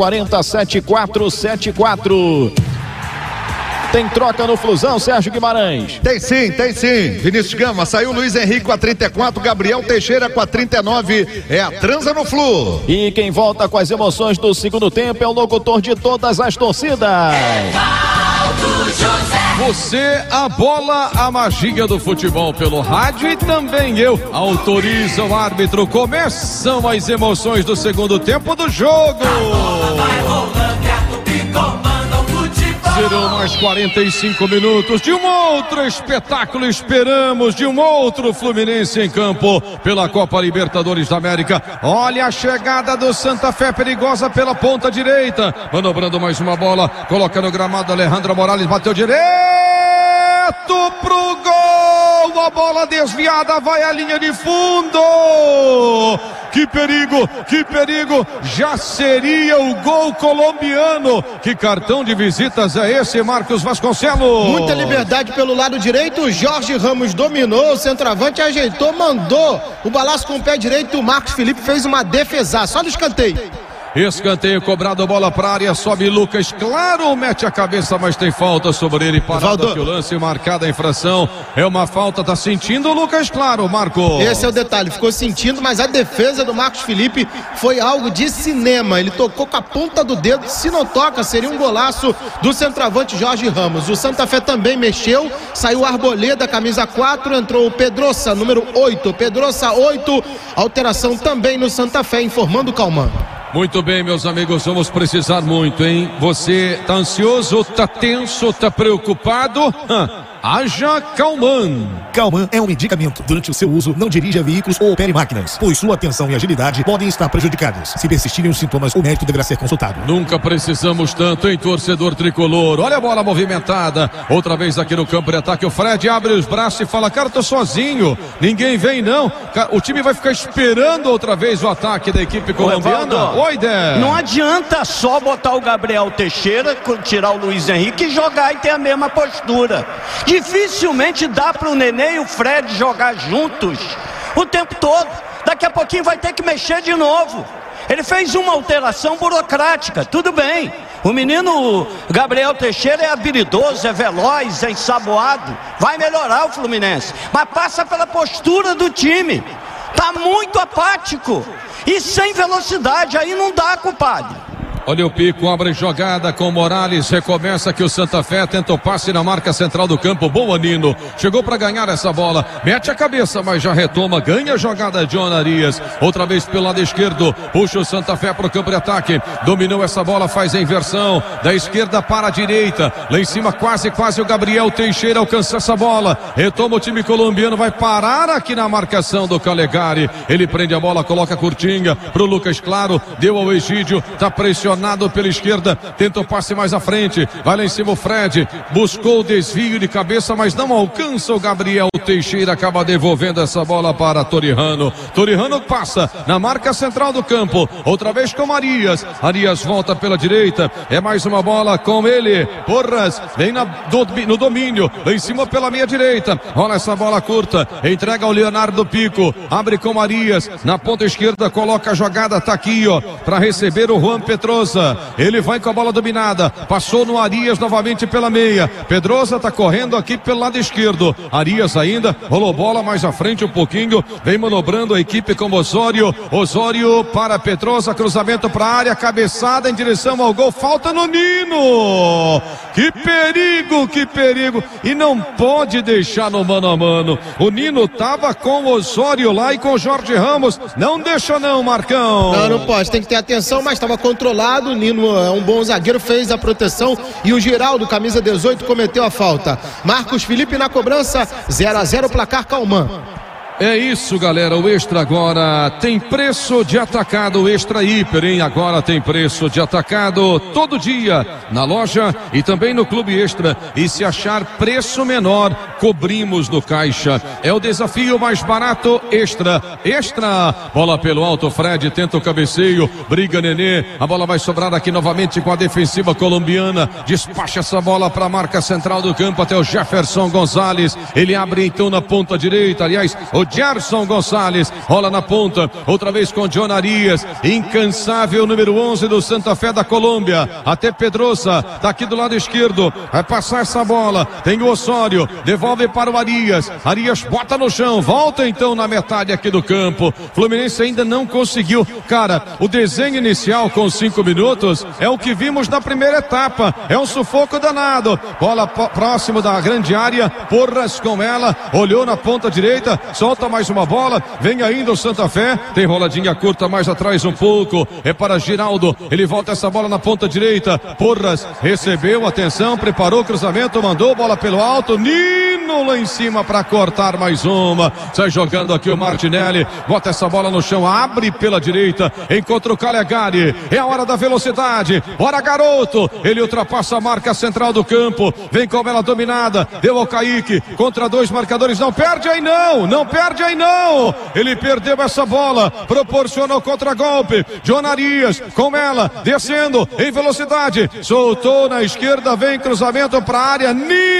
Speaker 9: 3040-7474. Tem troca no Flusão, Sérgio Guimarães?
Speaker 8: Tem sim. Vinícius Gama, saiu Luiz Henrique com a 34, Gabriel Teixeira com a 39. É a transa no Flu.
Speaker 9: E quem volta com as emoções do segundo tempo é o locutor de todas as torcidas.
Speaker 16: Você, a bola, a magia do futebol pelo rádio e também eu. Autoriza o árbitro. Começam as emoções do segundo tempo do jogo. Serão mais 45 minutos de um outro espetáculo. Esperamos de um outro Fluminense em campo pela Copa Libertadores da América. Olha a chegada do Santa Fé, perigosa pela ponta direita. Manobrando mais uma bola, coloca no gramado. Alejandro Morales bateu direto pro gol. A bola desviada, vai à linha de fundo. Que perigo, já seria o gol colombiano. Que cartão de visitas é esse, Marcos Vasconcelos?
Speaker 18: Muita liberdade pelo lado direito, o Jorge Ramos dominou, o centroavante ajeitou, mandou o balaço com o pé direito, o Marcos Felipe fez uma defesaça, só no escanteio.
Speaker 16: Escanteio cobrado, bola para a área, sobe Lucas Claro, mete a cabeça, mas tem falta sobre ele, parado aqui o lance, marcada a infração, é uma falta, tá sentindo o Lucas Claro, Marco?
Speaker 18: Esse é o detalhe, ficou sentindo, mas a defesa do Marcos Felipe foi algo de cinema, ele tocou com a ponta do dedo, se não toca seria um golaço do centroavante Jorge Ramos. O Santa Fé também mexeu, saiu o Arboleda, camisa 4, entrou o Pedroça, número 8, Pedroça 8, alteração também no Santa Fé, informando o Calman.
Speaker 16: Muito bem, meus amigos, vamos precisar muito, hein? Você tá ansioso, tá tenso, tá preocupado? Haja Calman.
Speaker 17: Calman é um medicamento. Durante o seu uso, não dirija veículos ou opere máquinas, pois sua atenção e agilidade podem estar prejudicadas. Se persistirem os sintomas, o médico deverá ser consultado.
Speaker 16: Nunca precisamos tanto, hein, torcedor tricolor? Olha a bola movimentada. Outra vez aqui no campo de ataque, o Fred abre os braços e fala, cara, tô sozinho, ninguém vem não. O time vai ficar esperando outra vez o ataque da equipe colombiana. Oi, Dé.
Speaker 4: Não adianta só botar o Gabriel Teixeira, tirar o Luiz Henrique e jogar e ter a mesma postura. Dificilmente dá para o Nenê e o Fred jogar juntos o tempo todo. Daqui a pouquinho vai ter que mexer de novo. Ele fez uma alteração burocrática, tudo bem. O menino Gabriel Teixeira é habilidoso, é veloz, é ensaboado. Vai melhorar o Fluminense, mas passa pela postura do time. Tá muito apático e sem velocidade, aí não dá, compadre.
Speaker 16: Olha o Pico, abre jogada com Morales, recomeça aqui o Santa Fé, tenta o passe na marca central do campo, boa Nino, chegou para ganhar essa bola, mete a cabeça, mas já retoma, ganha a jogada John Arias, outra vez pelo lado esquerdo, puxa o Santa Fé para o campo de ataque, dominou essa bola, faz a inversão, da esquerda para a direita, lá em cima quase o Gabriel Teixeira alcança essa bola, retoma o time colombiano, vai parar aqui na marcação do Calegari, ele prende a bola, coloca curtinha pro Lucas Claro, deu ao Egídio, tá pressionado, pressionado pela esquerda, tenta o passe mais à frente, vai lá em cima o Fred, buscou o desvio de cabeça, mas não alcança o Gabriel Teixeira, acaba devolvendo essa bola para Torihano. Torihano passa na marca central do campo, outra vez com Arias. Arias volta pela direita, é mais uma bola com ele. Porras vem no domínio, lá em cima pela meia direita. Rola essa bola curta, entrega ao Leonardo Pico, abre com Arias, na ponta esquerda coloca a jogada, tá aqui ó, para receber o Juan Pedrosa. Ele vai com a bola dominada, passou no Arias novamente pela meia. Pedrosa tá correndo aqui pelo lado esquerdo. Arias ainda, rolou bola mais à frente um pouquinho, vem manobrando a equipe com Osório. Osório para Pedrosa, cruzamento para a área, cabeçada em direção ao gol, falta no Nino. Que perigo, que perigo. E não pode deixar no mano a mano. O Nino tava com o Osório lá e com o Jorge Ramos. Não deixa não, Marcão.
Speaker 18: Não pode, tem que ter atenção, mas estava controlado. O Nino é um bom zagueiro, fez a proteção e o Giraldo, camisa 18, cometeu a falta. Marcos Felipe na cobrança, 0-0, placar Calmã.
Speaker 16: É isso, galera, o Extra agora tem preço de atacado, Extra Hiper, hein? Agora tem preço de atacado todo dia na loja e também no Clube Extra. E se achar preço menor, cobrimos no caixa. É o desafio mais barato, Extra. Extra, bola pelo alto, Fred tenta o cabeceio, briga Nenê, a bola vai sobrar aqui novamente com a defensiva colombiana, despacha essa bola para a marca central do campo até o Jefferson Gonzalez. Ele abre então na ponta direita, aliás, o Gerson Gonçalves rola na ponta, outra vez com John Arias, incansável, número 11 do Santa Fé da Colômbia, até Pedrosa, tá aqui do lado esquerdo, vai passar essa bola, tem o Osório, devolve para o Arias, Arias bota no chão, volta então na metade aqui do campo. Fluminense ainda não conseguiu, cara, o desenho inicial com 5 minutos é o que vimos na primeira etapa, é um sufoco danado, bola próximo da grande área, Porras com ela, olhou na ponta direita, solta mais uma bola, vem ainda o Santa Fé, tem roladinha curta mais atrás um pouco, é para Giraldo, ele volta essa bola na ponta direita, Porras recebeu, atenção, preparou o cruzamento, mandou bola pelo alto, Nino lá em cima para cortar mais uma, sai jogando aqui o Martinelli, bota essa bola no chão, abre pela direita, encontra o Calegari, é a hora da velocidade, bora garoto, ele ultrapassa a marca central do campo, vem com ela dominada, deu ao Kaique, contra dois marcadores, não perde aí não perde aí não, ele perdeu essa bola, proporcionou contra-golpe, John Arias com ela, descendo em velocidade, soltou na esquerda, vem cruzamento para a área,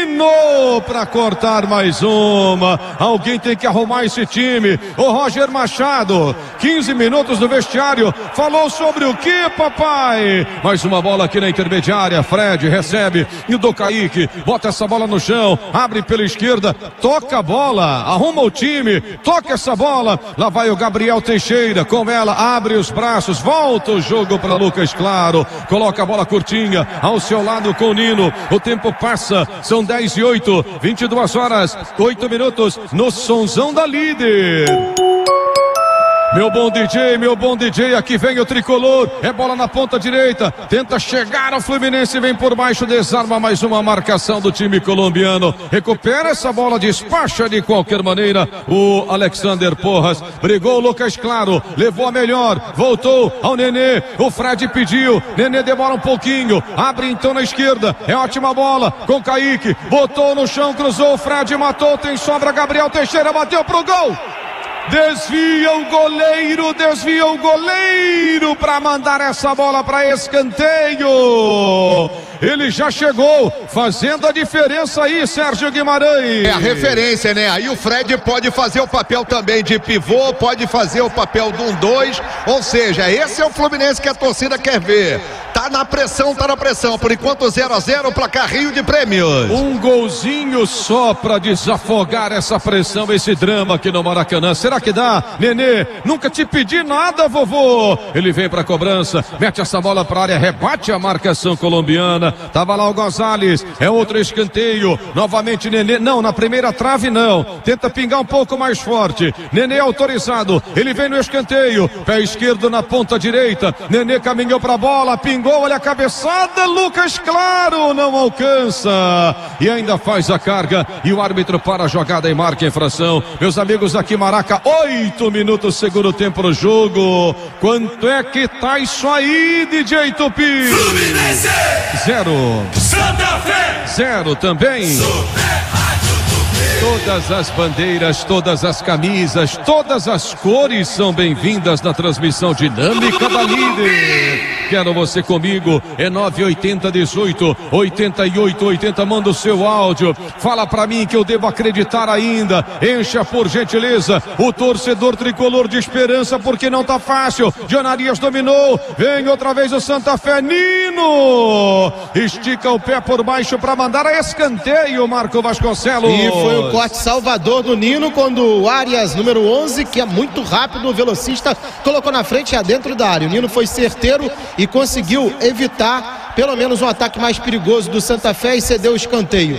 Speaker 16: Nino para cortar mais uma, alguém tem que arrumar esse time, o Roger Machado, 15 minutos no vestiário, falou sobre o que, papai? Mais uma bola aqui na intermediária, Fred recebe, e o do Kaique, bota essa bola no chão, abre pela esquerda, toca a bola, arruma o time, toca essa bola, lá vai o Gabriel Teixeira, com ela, abre os braços, volta o jogo para Lucas Claro, coloca a bola curtinha, ao seu lado com o Nino, o tempo passa, são 10:08, 22 horas, 8 minutos, no sonzão da líder. Meu bom DJ, aqui vem o tricolor, é bola na ponta direita, tenta chegar ao Fluminense, vem por baixo, desarma mais uma marcação do time colombiano, recupera essa bola, despacha de qualquer maneira o Alexander Porras, brigou o Lucas Claro, levou a melhor, voltou ao Nenê, o Fred pediu, Nenê demora um pouquinho, abre então na esquerda, é ótima bola, com Kaique, botou no chão, cruzou, o Fred matou, tem sobra, Gabriel Teixeira bateu pro gol! Desvia o goleiro para mandar essa bola para escanteio. Ele já chegou fazendo a diferença aí, Sérgio Guimarães.
Speaker 8: É a referência, né? Aí o Fred pode fazer o papel também de pivô, pode fazer o papel de 1-2, ou seja, esse é o Fluminense que a torcida quer ver. Tá na pressão. Por enquanto 0-0, placar Rio de Prêmios.
Speaker 16: Um golzinho só para desafogar essa pressão, esse drama aqui no Maracanã. Será que dá? Nenê, nunca te pedi nada, vovô. Ele vem para cobrança, mete essa bola para área, rebate a marcação colombiana. Tava lá o Gonzalez, é outro escanteio. Novamente Nenê, não, na primeira trave não. Tenta pingar um pouco mais forte. Nenê autorizado, ele vem no escanteio. Pé esquerdo na ponta direita. Nenê caminhou para a bola, pingou. gol, olha a cabeçada, Lucas Claro não alcança e ainda faz a carga e o árbitro para a jogada e marca a infração. Meus amigos aqui, Maraca, 8 minutos, segundo tempo no jogo. Quanto é que tá isso aí, DJ Tupi?
Speaker 12: Fluminense
Speaker 16: 0,
Speaker 12: Santa Fé
Speaker 16: 0 também. Todas as bandeiras, todas as camisas, todas as cores são bem-vindas na transmissão dinâmica da Líder. Quero você comigo, é 98018 8880, manda o seu áudio, fala pra mim que eu devo acreditar ainda, encha por gentileza o torcedor tricolor de esperança, porque não tá fácil. Jonarias dominou, vem outra vez o Santa Fé, Nino estica o pé por baixo pra mandar a escanteio, Marco Vasconcelos.
Speaker 18: E foi o corte salvador do Nino, quando o Arias, número 11, que é muito rápido, o velocista, colocou na frente e adentro da área. O Nino foi certeiro e conseguiu evitar pelo menos um ataque mais perigoso do Santa Fé e cedeu o escanteio.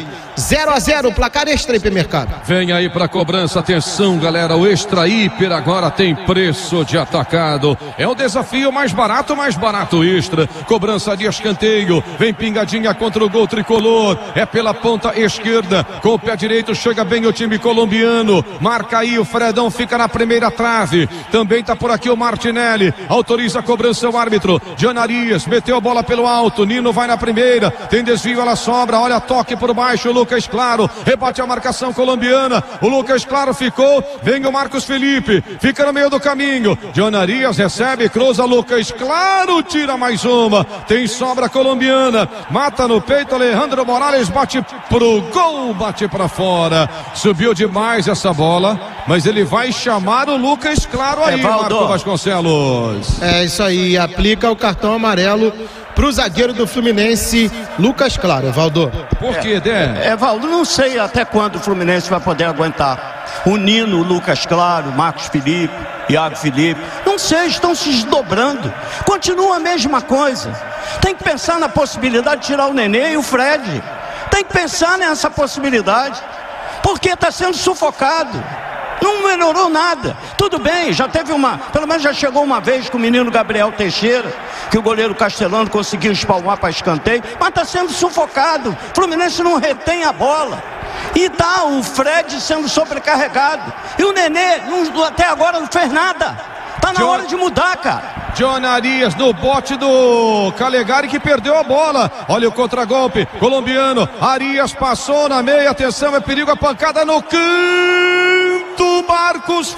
Speaker 18: 0-0, placar extra, Hipermercado.
Speaker 16: Vem aí pra cobrança, atenção galera, o Extra Hiper agora tem preço de atacado, é o desafio mais barato Extra, cobrança de escanteio, vem pingadinha contra o gol tricolor, é pela ponta esquerda, com o pé direito chega bem o time colombiano, marca aí o Fredão, fica na primeira trave, também tá por aqui o Martinelli, autoriza a cobrança o árbitro, Jonarias, meteu a bola pelo alto, Nino vai na primeira, tem desvio, ela sobra, olha toque por baixo, Lucas Claro, rebate a marcação colombiana, o Lucas Claro ficou, vem o Marcos Felipe, fica no meio do caminho, Jonarias recebe, cruza, Lucas Claro, tira mais uma, tem sobra colombiana, mata no peito, Alejandro Morales bate pro gol, bate pra fora, subiu demais essa bola, mas ele vai chamar o Lucas Claro aí, Marco Vasconcelos.
Speaker 18: É isso aí, aplica o cartão amarelo pro zagueiro do Fluminense, Lucas Claro, Evaldo.
Speaker 16: Por que, Dé?
Speaker 4: Evaldo, não sei até quando o Fluminense vai poder aguentar. O Nino, o Lucas Claro, Marcos Felipe, Iago Felipe, não sei, estão se desdobrando. Continua a mesma coisa. Tem que pensar na possibilidade de tirar o Nenê e o Fred. Tem que pensar nessa possibilidade, porque está sendo sufocado. Não melhorou nada. Tudo bem, já teve pelo menos já chegou uma vez com o menino Gabriel Teixeira, que o goleiro Castelano conseguiu espalmar para escanteio, mas está sendo sufocado. O Fluminense não retém a bola. E tá o Fred sendo sobrecarregado. E o Nenê até agora não fez nada. Tá na hora de mudar, cara.
Speaker 16: Jonarias no bote do Calegari, que perdeu a bola. Olha o contragolpe colombiano. Arias passou na meia, atenção, é perigo, a pancada no canto. Marcos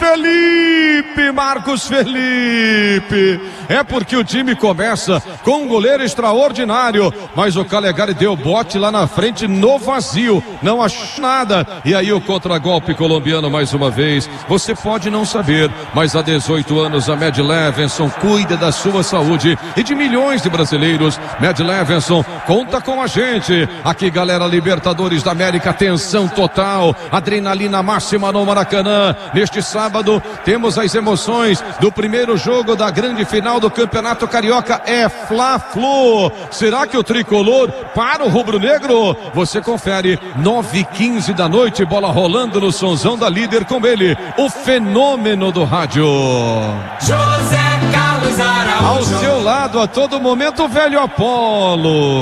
Speaker 16: Felipe. É porque o time começa com um goleiro extraordinário, mas o Calegari deu bote lá na frente no vazio, não achou nada. E aí o contragolpe colombiano mais uma vez. Você pode não saber, mas há 18 anos a Med Levinson cuida da sua saúde e de milhões de brasileiros. Med Levinson conta com a gente. Aqui, galera, Libertadores da América, tensão total, adrenalina máxima no Maracanã. Neste sábado temos as emoções do primeiro jogo da grande final do Campeonato Carioca, é Fla-Flu. Será que o tricolor para o rubro-negro? Você confere, 9h15 da noite, bola rolando no sonzão da Líder, com ele, o fenômeno do rádio,
Speaker 12: José Carlos Araújo.
Speaker 16: ao seu lado a todo momento, o velho Apolo.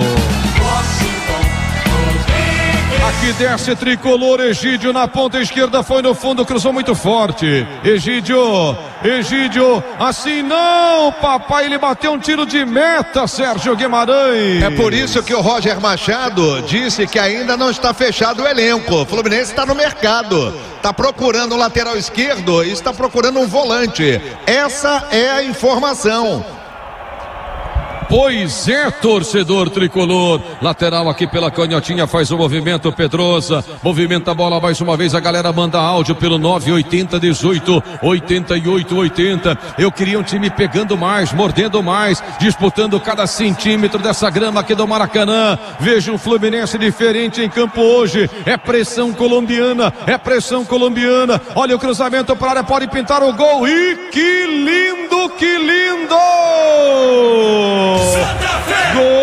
Speaker 16: Aqui desce tricolor, Egídio na ponta esquerda, foi no fundo, cruzou muito forte. Egídio, assim não, papai, ele bateu um tiro de meta, Sérgio Guimarães.
Speaker 8: É por isso que o Roger Machado disse que ainda não está fechado o elenco. O Fluminense está no mercado, está procurando um lateral esquerdo e está procurando um volante. Essa é a informação.
Speaker 16: Pois é, torcedor tricolor. Lateral aqui pela canhotinha, faz o movimento, Pedrosa. Movimenta a bola mais uma vez. A galera manda áudio pelo 980188880. Eu queria um time pegando mais, mordendo mais, disputando cada centímetro dessa grama aqui do Maracanã. Veja um Fluminense diferente em campo hoje. É pressão colombiana. Olha o cruzamento para a área, pode pintar o gol. E que lindo, que lindo!
Speaker 12: Santa Fé!
Speaker 16: Gol!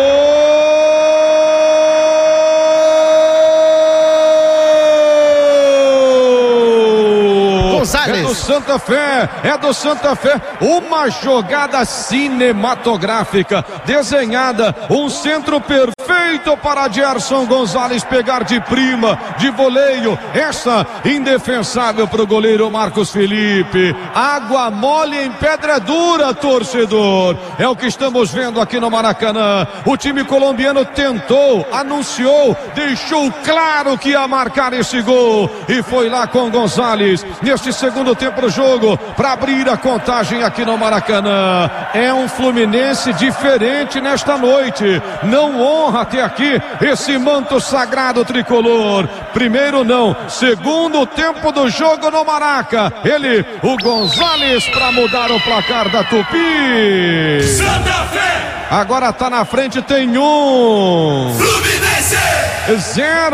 Speaker 18: Gonzalez.
Speaker 16: É do Santa Fé. Uma jogada cinematográfica, desenhada, um centro perfeito para Gerson Gonzalez pegar de prima, de voleio. Essa indefensável para o goleiro Marcos Felipe. Água mole em pedra dura, torcedor. É o que estamos vendo aqui no Maracanã. O time colombiano tentou, anunciou, deixou claro que ia marcar esse gol e foi lá com Gonzalez neste segundo tempo do jogo para abrir a contagem aqui no Maracanã. É um Fluminense diferente nesta noite. Não honra até aqui esse manto sagrado tricolor. Primeiro não, segundo tempo do jogo no Maraca. Ele, o Gonzalez, para mudar o placar da Tupi.
Speaker 12: Santa Fé!
Speaker 16: Agora tá na frente, tem um.
Speaker 12: Fluminense!
Speaker 16: 0.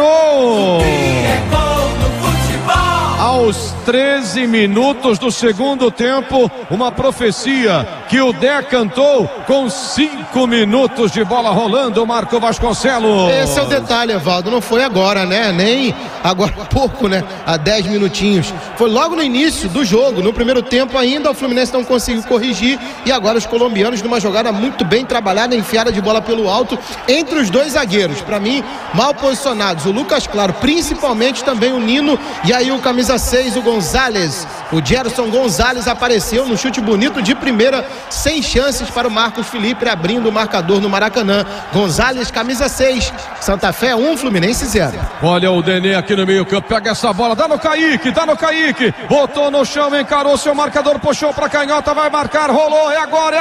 Speaker 16: Aos 13 minutos do segundo tempo, uma profecia que o Dé cantou com 5 minutos de bola rolando, Marco Vasconcelos.
Speaker 18: Esse é o detalhe, Evaldo, não foi agora, né? Nem agora há pouco, né? Há 10 minutinhos. Foi logo no início do jogo, no primeiro tempo ainda, o Fluminense não conseguiu corrigir e agora os colombianos numa jogada muito bem trabalhada, enfiada de bola pelo alto, entre os dois zagueiros, para mim, mal posicionados, o Lucas Claro, principalmente também o Nino, e aí o camisa 6, o Gonzalez. O Gerson Gonzalez apareceu no chute bonito de primeira, sem chances para o Marcos Felipe, abrindo o marcador no Maracanã. Gonzalez, camisa 6, Santa Fé 1, Fluminense 0.
Speaker 16: Olha o Nenê aqui no meio campo, pega essa bola, dá no Kaique, botou no chão, encarou seu marcador, puxou pra canhota, vai marcar, rolou, é agora,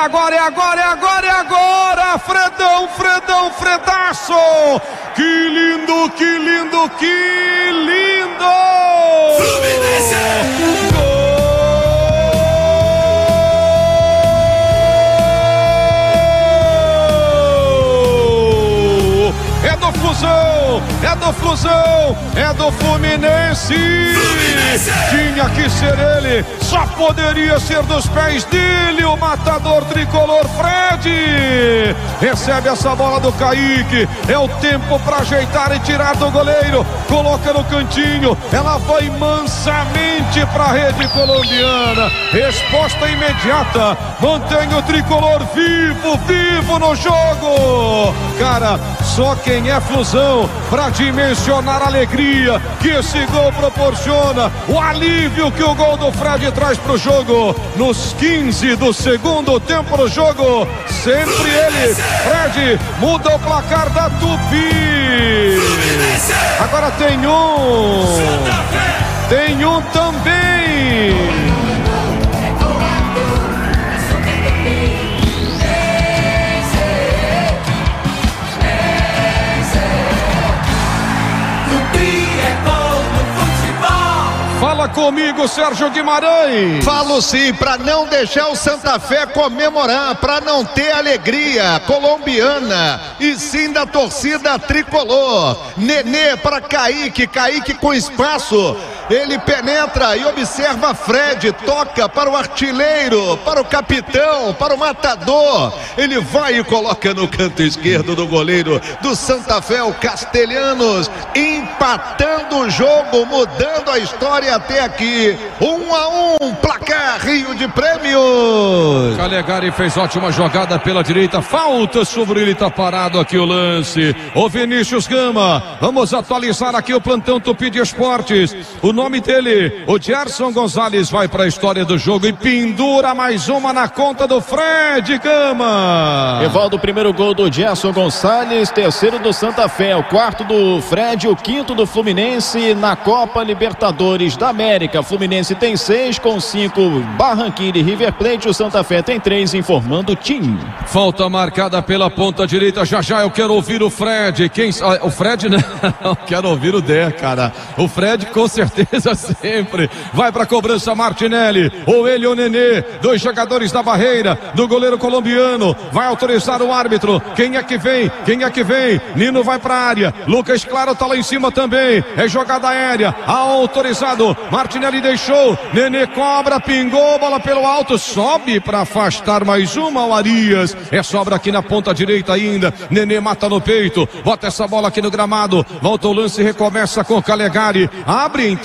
Speaker 16: Fredaço! Que lindo!
Speaker 12: Fluminense!
Speaker 16: É do Fluminense. Tinha que ser ele, só poderia ser dos pés dele, o matador tricolor Fred. Recebe essa bola do Kaique, é o tempo para ajeitar e tirar do goleiro, coloca no cantinho, ela vai mansamente para a rede colombiana. Resposta imediata, mantém o tricolor vivo no jogo. Cara, só quem é Flusão para dimensionar a alegria que esse gol proporciona, o alívio que o gol do Fred traz pro jogo. Nos 15 do segundo tempo do jogo, sempre ele, Fred, muda o placar da Tupi. Agora tem um também. Fala comigo, Sérgio Guimarães.
Speaker 8: Falo sim, para não deixar o Santa Fé comemorar, para não ter alegria colombiana e sim da torcida tricolor. Nenê para Kaique com espaço. Ele penetra e observa Fred, toca para o artilheiro, para o capitão, para o matador. Ele vai e coloca no canto esquerdo do goleiro do Santa Fé, o Castelhanos, empatando o jogo, mudando a história até aqui. 1-1, placar Rio de Prêmios.
Speaker 16: Calegari fez ótima jogada pela direita, falta sobre ele, tá parado aqui o lance. O Vinícius Gama, vamos atualizar aqui o plantão Tupi de Esportes. O nome dele, o Gerson Gonzalez, vai para a história do jogo e pendura mais uma na conta do Fred Gama.
Speaker 9: Evaldo, o primeiro gol do Gerson Gonzalez, terceiro do Santa Fé, o quarto do Fred, o quinto do Fluminense na Copa Libertadores da América. Fluminense tem 6 com 5 Barranquilla e River Plate, o Santa Fé tem 3, informando o time.
Speaker 16: Falta marcada pela ponta direita, já eu quero ouvir o Fred. O Fred não, quero ouvir o Dé, cara. O Fred com certeza sempre vai para a cobrança. Martinelli, ou ele ou Nenê, 2 jogadores da barreira do goleiro colombiano, vai autorizar o árbitro. Quem é que vem? Nino vai para a área, Lucas Claro tá lá em cima também, é jogada aérea, autorizado. Martinelli deixou, Nenê cobra, pingou, bola pelo alto, sobe para afastar mais uma, o Arias, é sobra aqui na ponta direita ainda. Nenê mata no peito, bota essa bola aqui no gramado, volta o lance, recomeça com Calegari, abre então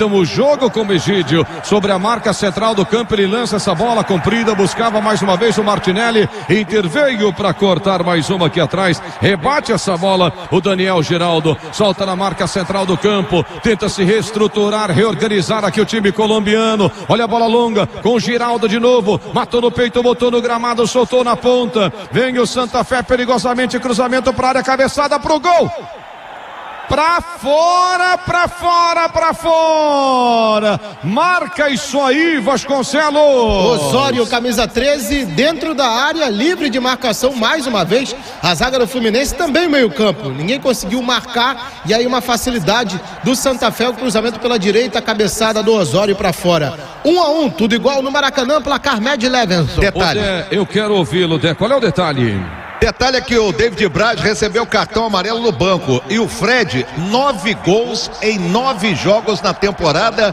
Speaker 16: o jogo com o Egídio. Sobre a marca central do campo, ele lança essa bola comprida, buscava mais uma vez o Martinelli, interveio para cortar mais uma aqui atrás, rebate essa bola, o Daniel Giraldo solta na marca central do campo, tenta se reestruturar, reorganizar aqui o time colombiano. Olha a bola longa com o Giraldo de novo, matou no peito, botou no gramado, soltou na ponta, vem o Santa Fé perigosamente, cruzamento para a área, cabeçada pro gol. Pra fora, pra fora, pra fora. Marca isso aí, Vasconcelos.
Speaker 18: Osório, camisa 13, dentro da área, livre de marcação mais uma vez. A zaga do Fluminense também meio campo. Ninguém conseguiu marcar e aí uma facilidade do Santa Fé, o cruzamento pela direita, a cabeçada do Osório pra fora. 1-1, tudo igual no Maracanã, placar Med Levenson.
Speaker 8: Detalhe.
Speaker 16: Eu quero ouvi-lo, Dé. Qual é o detalhe?
Speaker 8: Detalhe é que o David Braz recebeu cartão amarelo no banco e o Fred, 9 gols em 9 jogos na temporada,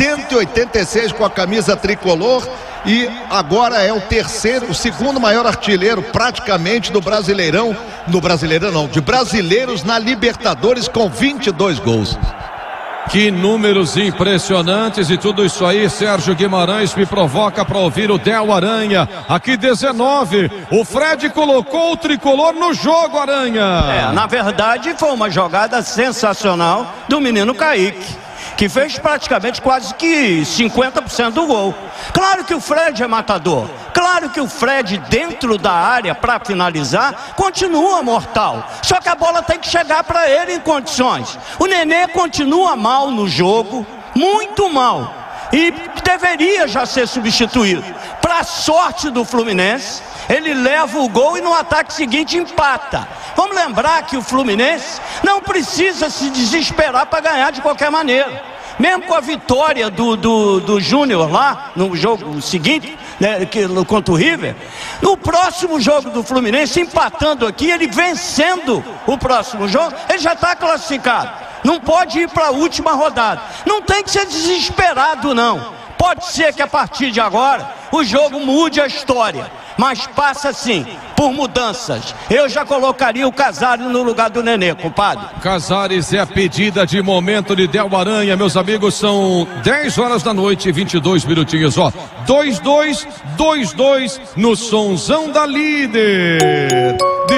Speaker 8: 186 com a camisa tricolor e agora é o segundo maior artilheiro praticamente do Brasileirão, de brasileiros na Libertadores com 22 gols.
Speaker 16: Que números impressionantes e tudo isso aí, Sérgio Guimarães me provoca para ouvir o Del Aranha. Aqui 19, o Fred colocou o tricolor no jogo, Aranha.
Speaker 4: Na verdade foi uma jogada sensacional do menino Kaique, que fez praticamente quase que 50% do gol. Claro que o Fred é matador, claro que o Fred dentro da área para finalizar continua mortal, só que a bola tem que chegar para ele em condições. O Nenê continua mal no jogo, muito mal, e deveria já ser substituído. Para sorte do Fluminense, ele leva o gol e no ataque seguinte empata. Vamos lembrar que o Fluminense não precisa se desesperar para ganhar de qualquer maneira. Mesmo com a vitória do Júnior lá no jogo seguinte, né, contra o River, no próximo jogo do Fluminense, empatando aqui, ele vencendo o próximo jogo, ele já está classificado. Não pode ir para a última rodada. Não tem que ser desesperado, não. Pode ser que a partir de agora o jogo mude a história, mas passa sim por mudanças. Eu já colocaria o Casares no lugar do Nenê, compadre.
Speaker 16: Casares é a pedida de momento de Del Aranha, meus amigos. São 10 horas da noite e 22 minutinhos, ó. 2-2, 2-2 no sonzão da líder.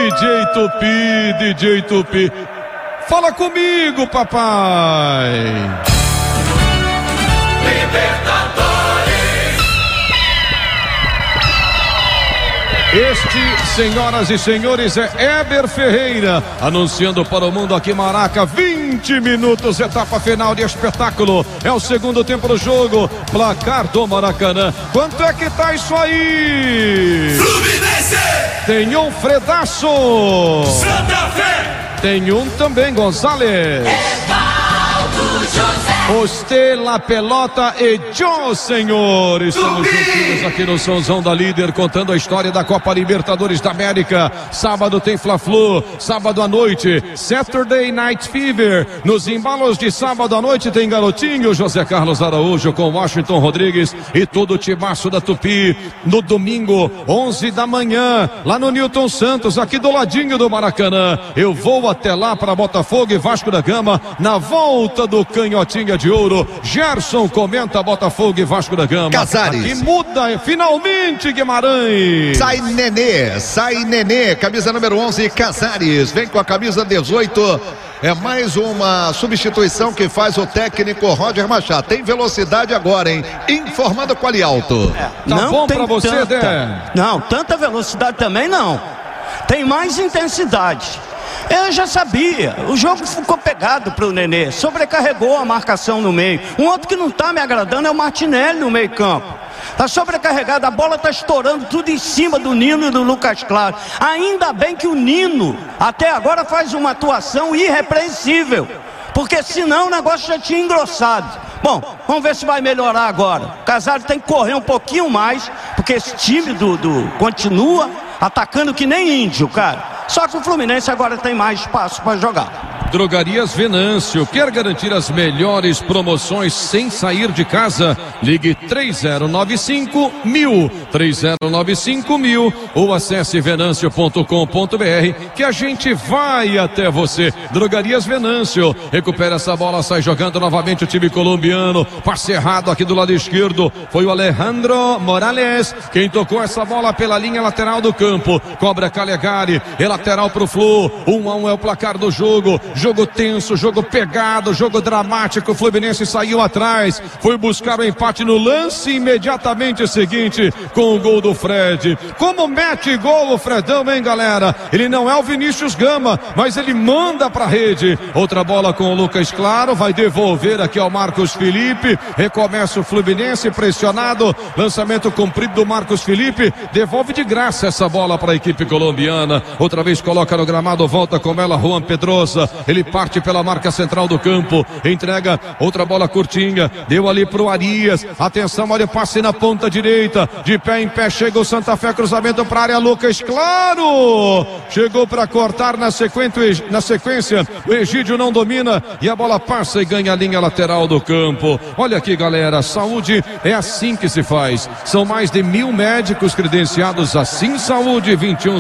Speaker 16: DJ Tupi. Fala comigo, papai.
Speaker 12: Libertadores.
Speaker 16: Este, senhoras e senhores, é Éber Ferreira, anunciando para o mundo aqui Maraca, 20 minutos, etapa final de espetáculo, é o segundo tempo do jogo, placar do Maracanã. Quanto é que tá isso aí?
Speaker 12: Fluminense!
Speaker 16: Tem um Fredaço!
Speaker 12: Santa Fé!
Speaker 16: Tem um também, Gonzalez! Ostela, Pelota e Jô, senhor. Estamos juntos aqui no Sonzão da Líder, contando a história da Copa Libertadores da América. Sábado tem Fla-Flu, sábado à noite Saturday Night Fever. Nos embalos de sábado à noite tem Garotinho, José Carlos Araújo com Washington Rodrigues e todo o timaço da Tupi. No domingo, 11 da manhã, lá no Newton Santos, aqui do ladinho do Maracanã. Eu vou até lá para Botafogo e Vasco da Gama, na volta do Canhotinha de Ouro. Gerson comenta Botafogo e Vasco da Gama.
Speaker 8: Casares.
Speaker 16: Aqui muda finalmente, Guimarães.
Speaker 8: Sai Nenê, camisa número 11, Casares. Vem com a camisa 18. É mais uma substituição que faz o técnico Roger Machado. Tem velocidade agora, hein? Informando qual alto.
Speaker 16: Tá bom pra você, Dé?
Speaker 4: Não, tanta velocidade também não. Tem mais intensidade. Eu já sabia, o jogo ficou pegado para o Nenê, sobrecarregou a marcação no meio. Um outro que não está me agradando é o Martinelli no meio campo. Está sobrecarregado, a bola está estourando tudo em cima do Nino e do Lucas Claro. Ainda bem que o Nino até agora faz uma atuação irrepreensível, porque senão o negócio já tinha engrossado. Bom, vamos ver se vai melhorar agora. O Casares tem que correr um pouquinho mais, porque esse time continua atacando que nem índio, cara. Só que o Fluminense agora tem mais espaço para jogar.
Speaker 16: Drogarias Venâncio. Quer garantir as melhores promoções sem sair de casa? Ligue 3095.000, 3095.000 ou acesse venâncio.com.br que a gente vai até você. Drogarias Venâncio. Recupera essa bola, sai jogando novamente o time colombiano. Passe errado aqui do lado esquerdo. Foi o Alejandro Morales quem tocou essa bola pela linha lateral do campo. Cobra Calegari. É lateral pro Flu. 1-1 é o placar do jogo. Jogo tenso, jogo pegado, jogo dramático. O Fluminense saiu atrás, foi buscar o empate no lance imediatamente seguinte com o gol do Fred. Como mete gol o Fredão, hein, galera? Ele não é o Vinícius Gama, mas ele manda pra rede. Outra bola com o Lucas Claro, vai devolver aqui ao Marcos Felipe. Recomeça o Fluminense pressionado. Lançamento comprido do Marcos Felipe. Devolve de graça essa bola para a equipe colombiana. Outra vez coloca no gramado, volta com ela Juan Pedrosa. Ele parte pela marca central do campo, entrega outra bola curtinha, deu ali pro Arias, atenção, olha o passe na ponta direita, de pé em pé chega o Santa Fé, cruzamento para a área, Lucas Claro, chegou para cortar na sequência, o Egídio não domina e a bola passa e ganha a linha lateral do campo. Olha aqui, galera, saúde é assim que se faz, são mais de 1.000 médicos credenciados. Assim Saúde,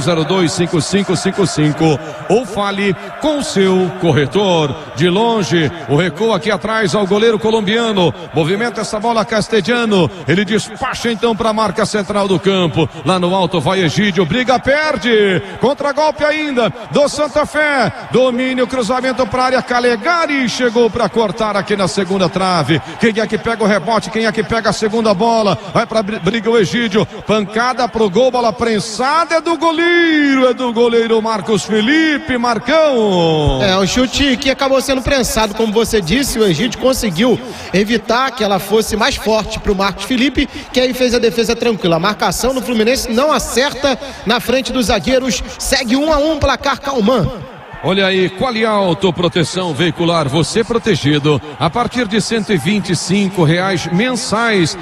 Speaker 16: 2102-5555 ou fale com o seu corretor. De longe, o recuo aqui atrás ao goleiro colombiano, movimenta essa bola Castellano, ele despacha então para a marca central do campo, lá no alto vai Egídio, briga, perde, contra-golpe ainda do Santa Fé, domínio, cruzamento para a área, Calegari chegou para cortar aqui na segunda trave. Quem é que pega o rebote, quem é que pega a segunda bola, vai para briga o Egídio, pancada pro gol, bola prensada, é do goleiro Marcos Felipe. Marcão,
Speaker 18: o chute que acabou sendo prensado, como você disse, o Egídio conseguiu evitar que ela fosse mais forte para o Marcos Felipe, que aí fez a defesa tranquila. A marcação do Fluminense não acerta na frente dos zagueiros, segue 1-1, placar Calman.
Speaker 16: Olha aí, Qualialto Proteção Veicular, você protegido a partir de R$125 mensais,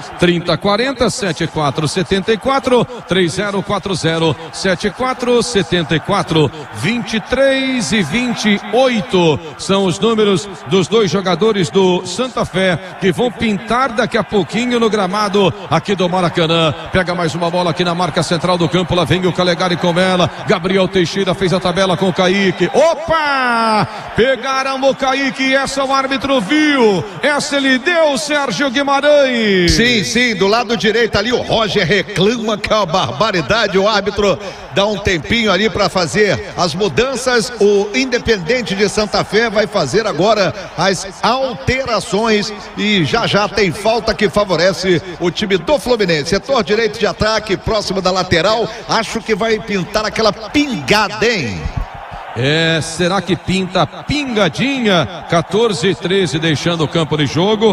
Speaker 16: 3040-7474, 3040-7474, 23 e 28 são os números dos dois jogadores do Santa Fé que vão pintar daqui a pouquinho no gramado aqui do Maracanã. Pega mais uma bola aqui na marca central do campo, lá vem o Calegari com ela, Gabriel Teixeira fez a tabela com o Kaique. Opa! Pegaram o Kaique, essa o árbitro viu. Essa ele deu, Sérgio Guimarães.
Speaker 8: Sim, do lado direito ali o Roger reclama que é uma barbaridade. O árbitro dá um tempinho ali para fazer as mudanças. O Independente de Santa Fé vai fazer agora as alterações e já tem falta que favorece o time do Fluminense. Setor direito de ataque, próximo da lateral. Acho que vai pintar aquela pingada, hein?
Speaker 16: Será que pinta pingadinha? 14 e 13 deixando o campo de jogo,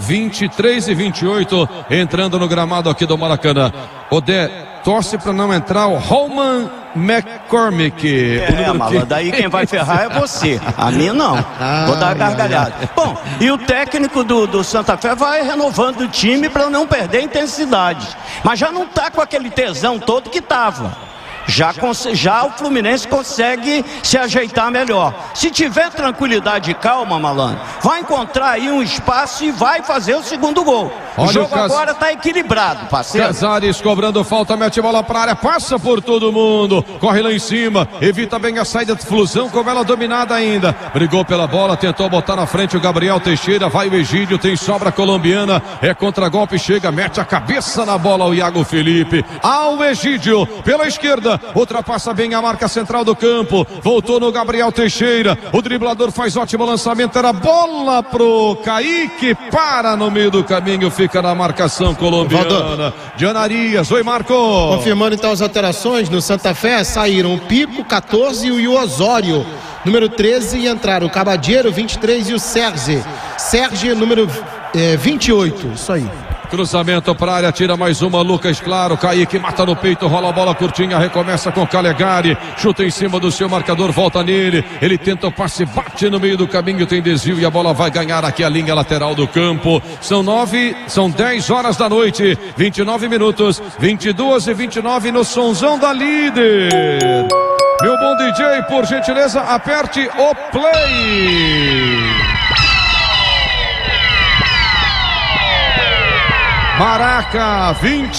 Speaker 16: 23 e 28 entrando no gramado aqui do Maracanã. Odé torce para não entrar o Roman McCormick.
Speaker 4: Daí quem vai ferrar é você, a mim não. Vou dar uma gargalhada. Bom, e o técnico do Santa Fé vai renovando o time para não perder intensidade, mas já não tá com aquele tesão todo que tava. Já o Fluminense consegue se ajeitar melhor. Se tiver tranquilidade e calma, malandro, vai encontrar aí um espaço e vai fazer o segundo gol. O jogo agora está equilibrado, parceiro.
Speaker 16: Casares cobrando falta, mete bola para a área, passa por todo mundo, corre lá em cima, evita bem a saída de Flusão, com ela dominada ainda. Brigou pela bola, tentou botar na frente o Gabriel Teixeira, vai o Egídio, tem sobra colombiana, é contra-golpe, chega, mete a cabeça na bola o Iago Felipe. Ao Egídio, pela esquerda, ultrapassa bem a marca central do campo, voltou no Gabriel Teixeira, o driblador faz ótimo lançamento, era bola pro Kaique, para no meio do caminho, fica na marcação colombiana. Janarias, oi Marco.
Speaker 18: Confirmando então as alterações no Santa Fé, saíram o Pico, 14 e o Osório, número 13, e entraram o Cabadeiro, 23 e o Sérgio, número 28, isso aí.
Speaker 16: Cruzamento para a área, tira mais uma, Lucas Claro, Kaique mata no peito, rola a bola curtinha, recomeça com Calegari, chuta em cima do seu marcador, volta nele, ele tenta o passe, bate no meio do caminho, tem desvio e a bola vai ganhar aqui a linha lateral do campo. São 10 horas da noite, 29 minutos, 22 e 29 no Sonzão da Líder. Meu bom DJ, por gentileza, aperte o play. Maraca,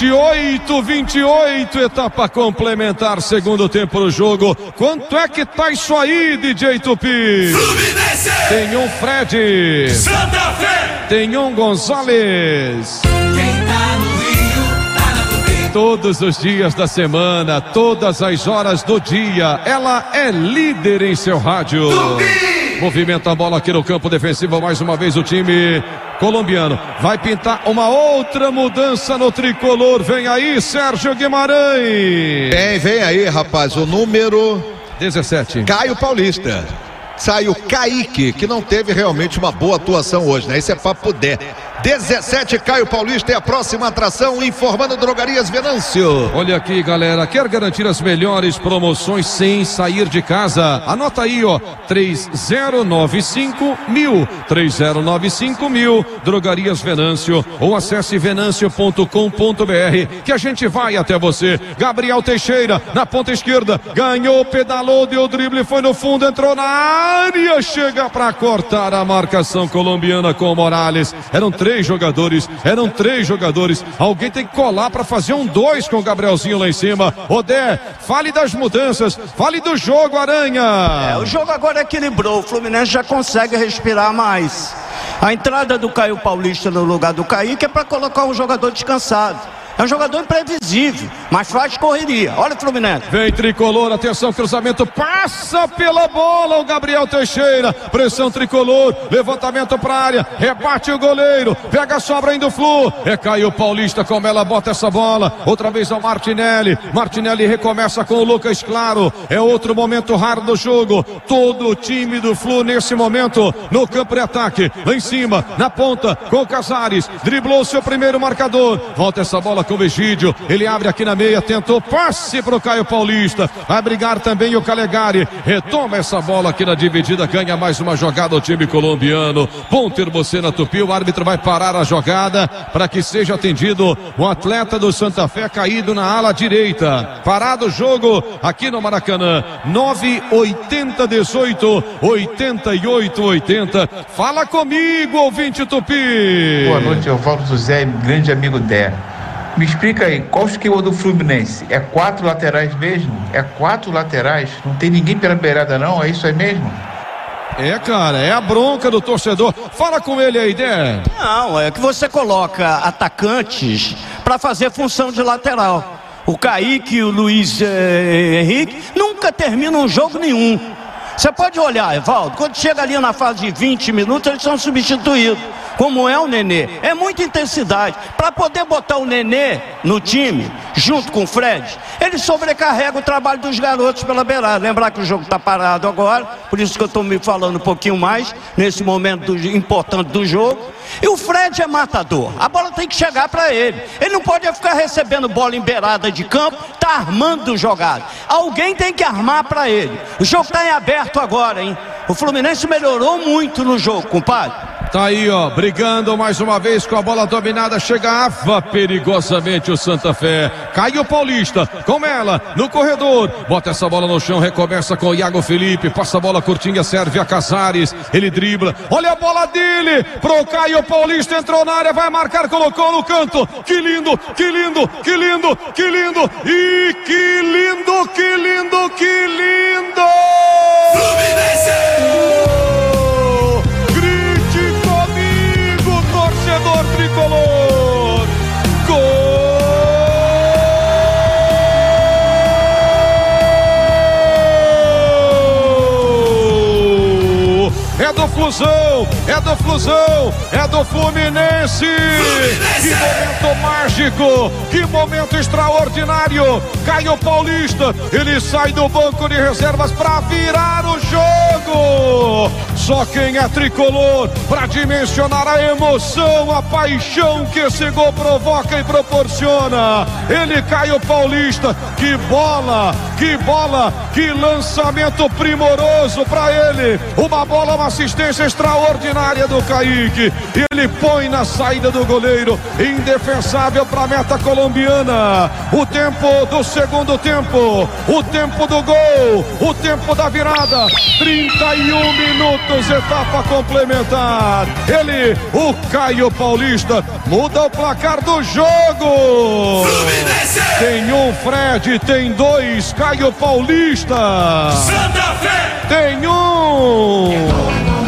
Speaker 16: 28, etapa complementar, segundo tempo do jogo. Quanto é que tá isso aí, DJ Tupi?
Speaker 12: Fluminense!
Speaker 16: Tem um Fred.
Speaker 12: Santa Fé!
Speaker 16: Tem um Gonzalez.
Speaker 12: Quem tá no Rio, tá na Tupi.
Speaker 16: Todos os dias da semana, todas as horas do dia, ela é líder em seu rádio.
Speaker 12: Tupi!
Speaker 16: Movimenta a bola aqui no campo defensivo, mais uma vez o time colombiano vai pintar uma outra mudança no tricolor. Vem aí, Sérgio Guimarães.
Speaker 8: Vem aí, rapaz, o número
Speaker 16: 17.
Speaker 8: Caio Paulista. Saiu Kaique, que não teve realmente uma boa atuação hoje, né? Esse é papo 10. 17, Caio Paulista é a próxima atração, informando Drogarias Venâncio.
Speaker 16: Olha aqui, galera, quer garantir as melhores promoções sem sair de casa? Anota aí, ó, 3095.000, 3095.000, Drogarias Venâncio, ou acesse venâncio.com.br, que a gente vai até você. Gabriel Teixeira, na ponta esquerda, ganhou, pedalou, deu drible, foi no fundo, entrou na área, chega para cortar a marcação colombiana com o Morales. Eram três jogadores. Alguém tem que colar para fazer um 2 com o Gabrielzinho lá em cima. Odé, fale das mudanças, fale do jogo, Aranha.
Speaker 4: O jogo agora equilibrou, o Fluminense já consegue respirar mais. A entrada do Caio Paulista no lugar do Kaique é para colocar um jogador descansado. É um jogador imprevisível, mas faz correria. Olha o Fluminense.
Speaker 16: Vem tricolor, atenção, cruzamento, passa pela bola o Gabriel Teixeira. Pressão tricolor, levantamento para a área, rebate o goleiro, pega a sobra indo Flu. É Caio Paulista, como ela bota essa bola. Outra vez ao Martinelli. Martinelli recomeça com o Lucas Claro. É outro momento raro do jogo. Todo o time do Flu nesse momento no campo de ataque. Lá em cima, na ponta, com o Casares. Driblou seu primeiro marcador. Volta essa bola com o Egídio, ele abre aqui na meia, tentou passe pro Caio Paulista, vai brigar também o Calegari, retoma essa bola aqui na dividida, ganha mais uma jogada o time colombiano. Bom ter você na Tupi, o árbitro vai parar a jogada para que seja atendido o atleta do Santa Fé caído na ala direita. Parado o jogo aqui no Maracanã. 9-80-18, 88-80. Fala comigo, ouvinte Tupi.
Speaker 11: Boa noite, Evaldo José, grande amigo Dé. Me explica aí, qual o esquema do Fluminense? É 4 laterais mesmo? É 4 laterais? Não tem ninguém pela beirada não? É isso aí mesmo?
Speaker 16: É, cara, é a bronca do torcedor. Fala com ele aí, Dé.
Speaker 4: Não, é que você coloca atacantes para fazer função de lateral. O Kaique e o Luiz Henrique nunca terminam um jogo nenhum. Você pode olhar, Evaldo, quando chega ali na fase de 20 minutos, eles são substituídos. Como é o Nenê, é muita intensidade. Para poder botar o Nenê no time, junto com o Fred, ele sobrecarrega o trabalho dos garotos pela beirada. Lembrar que o jogo está parado agora, por isso que eu estou me falando um pouquinho mais, nesse momento importante do jogo. E o Fred é matador, a bola tem que chegar para ele. Ele não pode ficar recebendo bola em beirada de campo, tá armando jogada. Alguém tem que armar para ele. O jogo está em aberto agora, hein? O Fluminense melhorou muito no jogo, compadre.
Speaker 16: Tá aí, ó, brigando mais uma vez com a bola dominada, chegava perigosamente o Santa Fé. Caio Paulista, com ela, no corredor, bota essa bola no chão, recomeça com o Iago Felipe, passa a bola curtinha, serve a Casares, ele dribla, olha a bola dele, pro Caio Paulista, entrou na área, vai marcar, colocou no canto, que lindo, que lindo, que lindo, que lindo, e que lindo, que lindo, que lindo!
Speaker 12: Fluminense!
Speaker 16: Tricolor, gol! É do Flusão, é do Flusão, é do Fluminense. Que momento mágico, que momento extraordinário. Caio Paulista, ele sai do banco de reservas para virar o jogo. Só quem é tricolor para dimensionar a emoção, a paixão que esse gol provoca e proporciona. Ele, Caio Paulista, que bola, que lançamento primoroso para ele. Uma bola, uma assistência extraordinária do Kaique. Ele põe na saída do goleiro, indefensável para a meta colombiana. O tempo do segundo tempo, o tempo do gol, o tempo da virada, 31 minutos, etapa complementar. Ele, o Caio Paulista, muda o placar do jogo.
Speaker 12: Fluminense!
Speaker 16: Tem um Fred, tem dois Caio Paulista.
Speaker 12: Santa Fé!
Speaker 16: Tem um.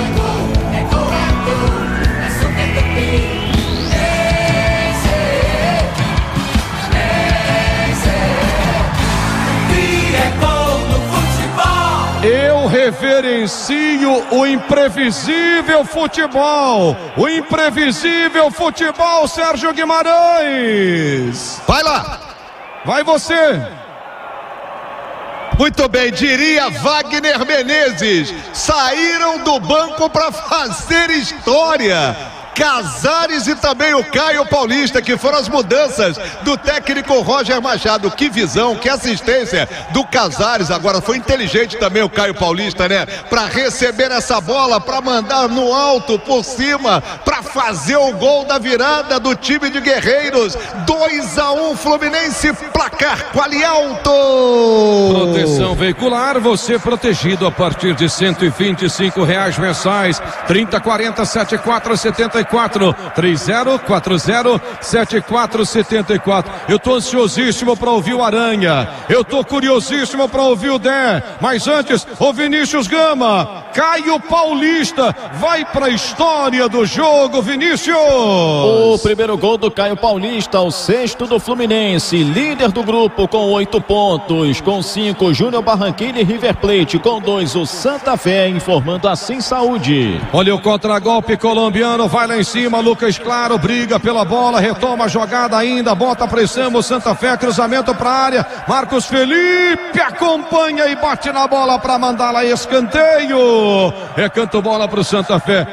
Speaker 16: Eu reverencio o imprevisível futebol. O imprevisível futebol, Sérgio Guimarães.
Speaker 8: Vai lá.
Speaker 16: Vai você.
Speaker 8: Muito bem, diria Wagner Menezes. Saíram do banco para fazer história. Casares e também o Caio Paulista, que foram as mudanças do técnico Roger Machado. Que visão, que assistência do Casares. Agora foi inteligente também o Caio Paulista, né? Para receber essa bola, para mandar no alto, por cima, para fazer o gol da virada do time de Guerreiros. 2-1 Fluminense, placar Qualialto.
Speaker 16: Proteção veicular, você protegido a partir de R$125 mensais. 3040-7474. 3040-7474. Eu tô ansiosíssimo para ouvir o Aranha. Eu tô curiosíssimo para ouvir o Dé. Mas antes, o Vinícius Gama. Caio Paulista vai para a história do jogo, Vinícius.
Speaker 9: O primeiro gol do Caio Paulista, o sexto do Fluminense, líder do grupo com 8 pontos, com 5 Júnior Barranquilla e River Plate, com 2 o Santa Fé, informando assim Saúde.
Speaker 16: Olha o contragolpe colombiano, vai lá em cima, Lucas Claro briga pela bola, retoma a jogada ainda, bota a pressão, o Santa Fé, cruzamento para a área, Marcos Felipe acompanha e bate na bola para mandar lá escanteio, recanto bola para o Santa Fé,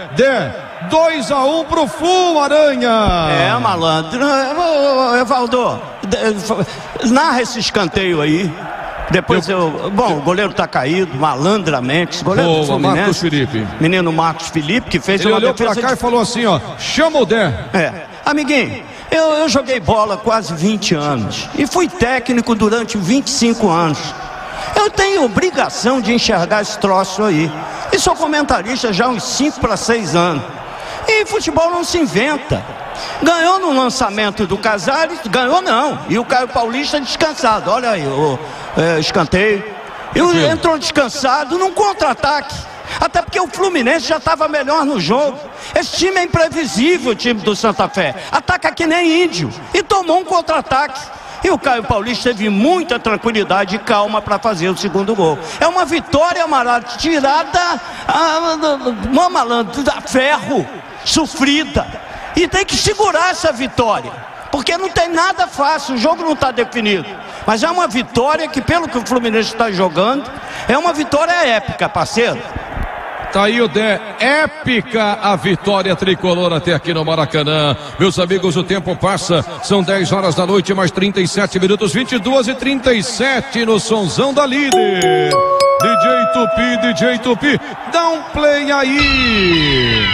Speaker 16: 2-1 pro Flu, Aranha.
Speaker 4: É, malandro. Evaldo, narra esse escanteio aí. Depois bom, o goleiro tá caído, malandramente. Goleiro do Fluminense,
Speaker 16: Marcos Felipe.
Speaker 4: Menino Marcos Felipe, que fez
Speaker 16: Ele
Speaker 4: uma
Speaker 16: olhou
Speaker 4: defesa
Speaker 16: pra cá e falou assim, ó, chama o Dé.
Speaker 4: Amiguinho, eu joguei bola quase 20 anos e fui técnico durante 25 anos. Eu tenho obrigação de enxergar esse troço aí. E sou comentarista já há uns 5 para 6 anos. E futebol não se inventa. Ganhou no lançamento do Casares, ganhou não. E o Caio Paulista descansado, olha aí, o escanteio. E entrou descansado num contra-ataque. Até porque o Fluminense já estava melhor no jogo. Esse time é imprevisível, o time do Santa Fé. Ataca que nem índio. E tomou um contra-ataque. E o Caio Paulista teve muita tranquilidade e calma para fazer o segundo gol. É uma vitória, Amaral, tirada uma malandra da ferro, sofrida. E tem que segurar essa vitória, porque não tem nada fácil, o jogo não está definido. Mas é uma vitória que, pelo que o Fluminense está jogando, é uma vitória épica, parceiro.
Speaker 16: Tá aí o Dé, épica a vitória tricolor até aqui no Maracanã. Meus amigos, o tempo passa, são 10 horas da noite, mais 37 minutos, 22h37 no Sonzão da Líder. DJ Tupi, dá um play aí.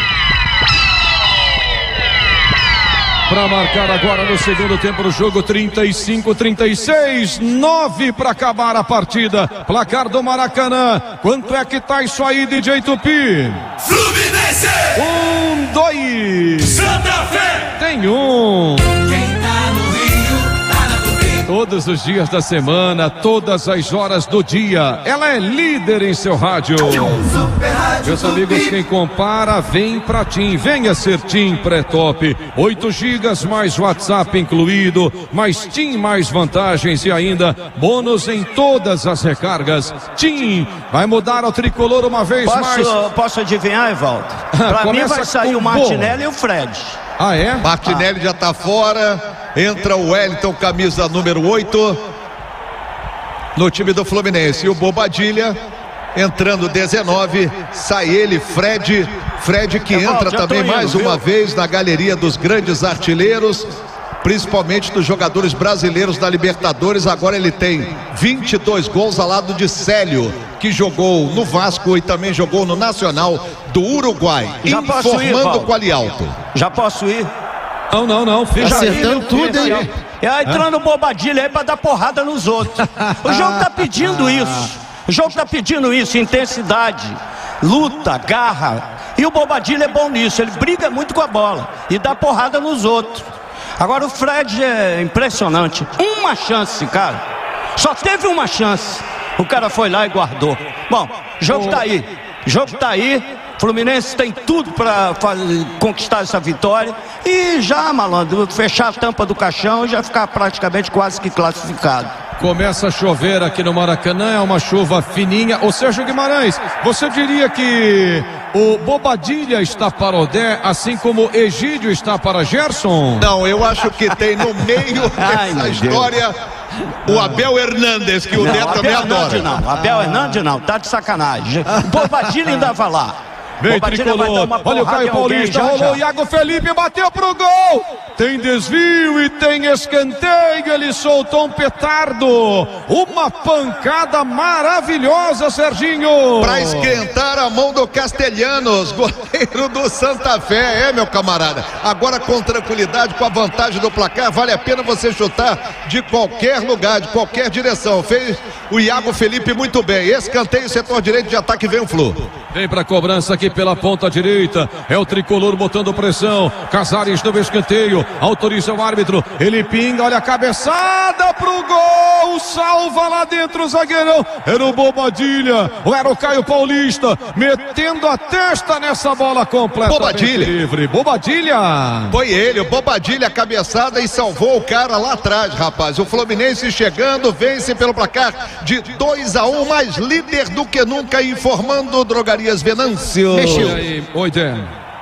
Speaker 16: Para marcar agora no segundo tempo do jogo, 35-36, 9 para acabar a partida. Placar do Maracanã. Quanto é que tá isso aí, DJ Tupi?
Speaker 12: Fluminense!
Speaker 16: 1-2.
Speaker 12: Santa Fé!
Speaker 16: Tem um.
Speaker 12: Quem tá no Rio, tá na Tupi.
Speaker 16: Todos os dias da semana, todas as horas do dia. Ela é líder em seu rádio. Meus amigos, quem compara, vem pra TIM. Venha ser TIM Pré-Top. 8 gigas mais WhatsApp incluído, mais TIM mais vantagens e ainda bônus em todas as recargas. TIM vai mudar ao tricolor uma vez mais.
Speaker 4: Posso adivinhar, Evaldo? Pra mim vai sair o Martinelli e o Fred.
Speaker 16: Ah, é?
Speaker 8: Martinelli já tá fora. Entra o Wellington, camisa número 8 no time do Fluminense. E o Bobadilha entrando 19, sai ele, Fred que entra também mais uma vez na galeria dos grandes artilheiros, principalmente dos jogadores brasileiros da Libertadores. Agora ele tem 22 gols ao lado de Célio, que jogou no Vasco e também jogou no Nacional do Uruguai.
Speaker 4: Já posso ir,
Speaker 8: informando o Qualialto.
Speaker 4: Já posso ir?
Speaker 16: Não.
Speaker 18: Acertando tudo, hein?
Speaker 4: Entrando Bobadilha aí pra dar porrada nos outros. O jogo tá pedindo isso. O jogo tá pedindo isso, intensidade, luta, garra. E o Bobadilha é bom nisso, ele briga muito com a bola e dá porrada nos outros. Agora o Fred é impressionante. Uma chance, cara. Só teve uma chance. O cara foi lá e guardou. Bom, o jogo tá aí. O jogo tá aí. Fluminense tem tudo para conquistar essa vitória e já, malandro, fechar a tampa do caixão e já ficar praticamente quase que classificado.
Speaker 16: Começa a chover aqui no Maracanã, é uma chuva fininha. Ô Sérgio Guimarães, você diria que o Bobadilha está para o Dé, assim como Egídio está para Gerson?
Speaker 8: Não, eu acho que tem no meio dessa história o Abel Hernandes, que o Dé também adora.
Speaker 4: Não, Abel Hernandes não, tá de sacanagem. Bobadilha ainda vai lá.
Speaker 16: Vem Tricolor, olha o Caio Paulista, rolou, Iago Felipe bateu pro gol, tem desvio e tem escanteio, ele soltou um petardo, uma pancada maravilhosa, Serginho.
Speaker 8: Pra esquentar a mão do Castelhanos, goleiro do Santa Fé, meu camarada, agora com tranquilidade, com a vantagem do placar, vale a pena você chutar de qualquer lugar, de qualquer direção, fez o Iago Felipe muito bem, escanteio, setor direito de ataque, vem o Flu.
Speaker 16: Vem pra cobrança aqui pela ponta direita, é o Tricolor botando pressão, Casares no escanteio, autoriza o árbitro, ele pinga, olha a cabeçada pro gol, salva lá dentro o zagueirão, era o Bobadilha, ou era o Caio Paulista, metendo a testa nessa bola completa.
Speaker 8: Bobadilha.
Speaker 16: Livre, Bobadilha.
Speaker 8: Foi ele, o Bobadilha, a cabeçada e salvou o cara lá atrás, rapaz. O Fluminense chegando, vence pelo placar de 2-1, mais líder do que nunca, informando Drogarias Venâncio.
Speaker 16: Oi, Dé.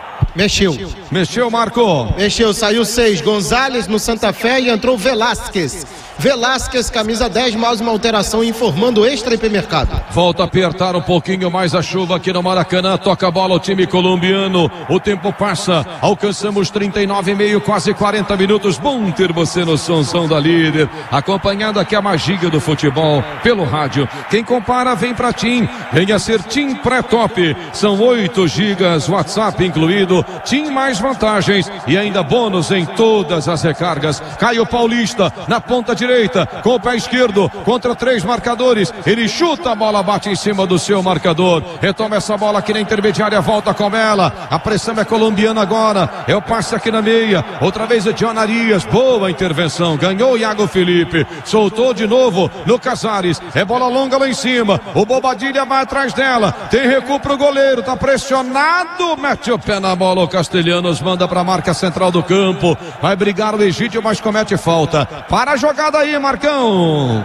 Speaker 18: Mexeu,
Speaker 16: Marco.
Speaker 18: Mexeu, saiu 6. Gonzalez no Santa Fé e entrou Velasquez. Velasquez, camisa 10, mais uma alteração, informando Extra IP Mercado.
Speaker 16: Volta a apertar um pouquinho mais a chuva aqui no Maracanã, toca a bola o time colombiano, o tempo passa, alcançamos 39,5, quase 40 minutos, bom ter você no som da líder, acompanhando aqui a magia do futebol pelo rádio, quem compara vem pra TIM, venha ser TIM Pré-Top, são 8 gigas, WhatsApp incluído, TIM mais vantagens e ainda bônus em todas as recargas. Caio Paulista na ponta direita, com o pé esquerdo, contra 3 marcadores, ele chuta, a bola bate em cima do seu marcador, retoma essa bola aqui na intermediária, volta com ela, a pressão é colombiana agora, é o passe aqui na meia, outra vez o John Arias, boa intervenção, ganhou o Iago Felipe, soltou de novo no Casares, é bola longa lá em cima, o Bobadilha vai atrás dela, tem recuo pro goleiro, tá pressionado, mete o pé na bola, o Castelhanos manda pra marca central do campo, vai brigar o Egídio, mas comete falta, para a jogada aí, Marcão.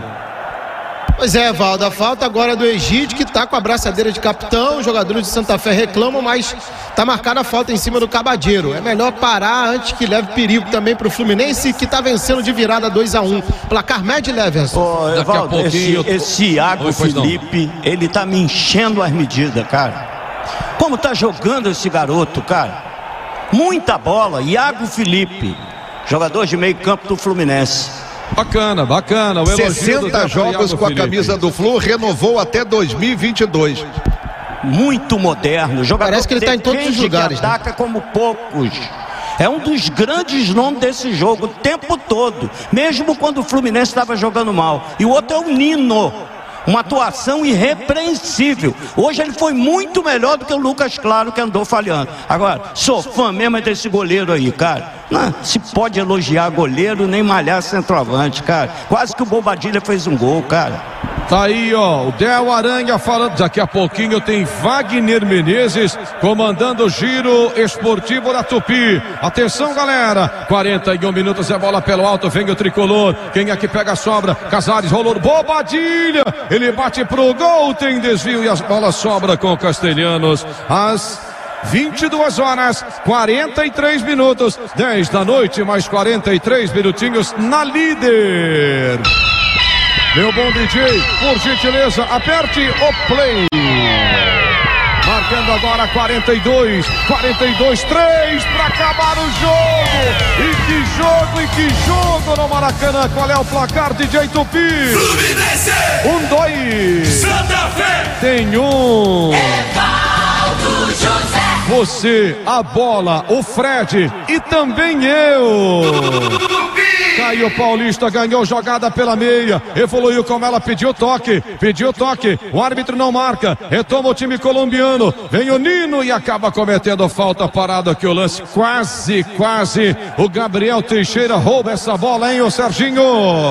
Speaker 18: Pois é, Valdo, a falta agora é do Egídio, que tá com a braçadeira de capitão, os jogadores de Santa Fé reclamam, mas tá marcada a falta em cima do Cabadeiro. É melhor parar antes que leve perigo também pro Fluminense, que tá vencendo de virada 2-1. Placar médio, Leverson.
Speaker 4: Daqui a pouquinho... Esse Iago Felipe, ele tá me enchendo as medidas, cara. Como tá jogando esse garoto, cara? Muita bola, Iago Felipe, jogador de meio campo do Fluminense.
Speaker 16: Bacana. O
Speaker 8: 60 jogos com a camisa do Flu, renovou até 2022.
Speaker 4: Muito moderno. Jogador
Speaker 18: parece que ele está em todos os lugares.
Speaker 4: Que ataca como poucos. É um dos grandes nomes desse jogo o tempo todo. Mesmo quando o Fluminense estava jogando mal. E o outro é o Nino. Uma atuação irrepreensível. Hoje ele foi muito melhor do que o Lucas Claro, que andou falhando. Agora, sou fã mesmo desse goleiro aí, cara. Não se pode elogiar goleiro nem malhar centroavante, cara. Quase que o Bobadilha fez um gol, cara.
Speaker 16: Tá aí, ó, o Del Aranha falando. Daqui a pouquinho tem Wagner Menezes comandando o giro esportivo da Tupi. Atenção, galera, 41 minutos, é bola pelo alto, vem o Tricolor. Quem é que pega a sobra? Casares, rolou, Bobadilha, ele bate pro gol, tem desvio e a bola sobra com o Castelhanos. Às 22 horas, 43 minutos, 10 da noite, mais 43 minutinhos na líder. Meu bom DJ, por gentileza, aperte o play. Marcando agora 42, 3 para acabar o jogo. E que jogo no Maracanã. Qual é o placar, DJ Tupi?
Speaker 12: Fluminense!
Speaker 16: 1-2.
Speaker 12: Santa Fé!
Speaker 16: Tem 1.
Speaker 12: Evaldo!
Speaker 16: Você, a bola, o Fred e também eu. Caio Paulista ganhou jogada pela meia, evoluiu com ela, pediu toque, o árbitro não marca, retoma o time colombiano, vem o Nino e acaba cometendo falta, parado aqui o lance, quase, o Gabriel Teixeira rouba essa bola, hein, ô Serginho?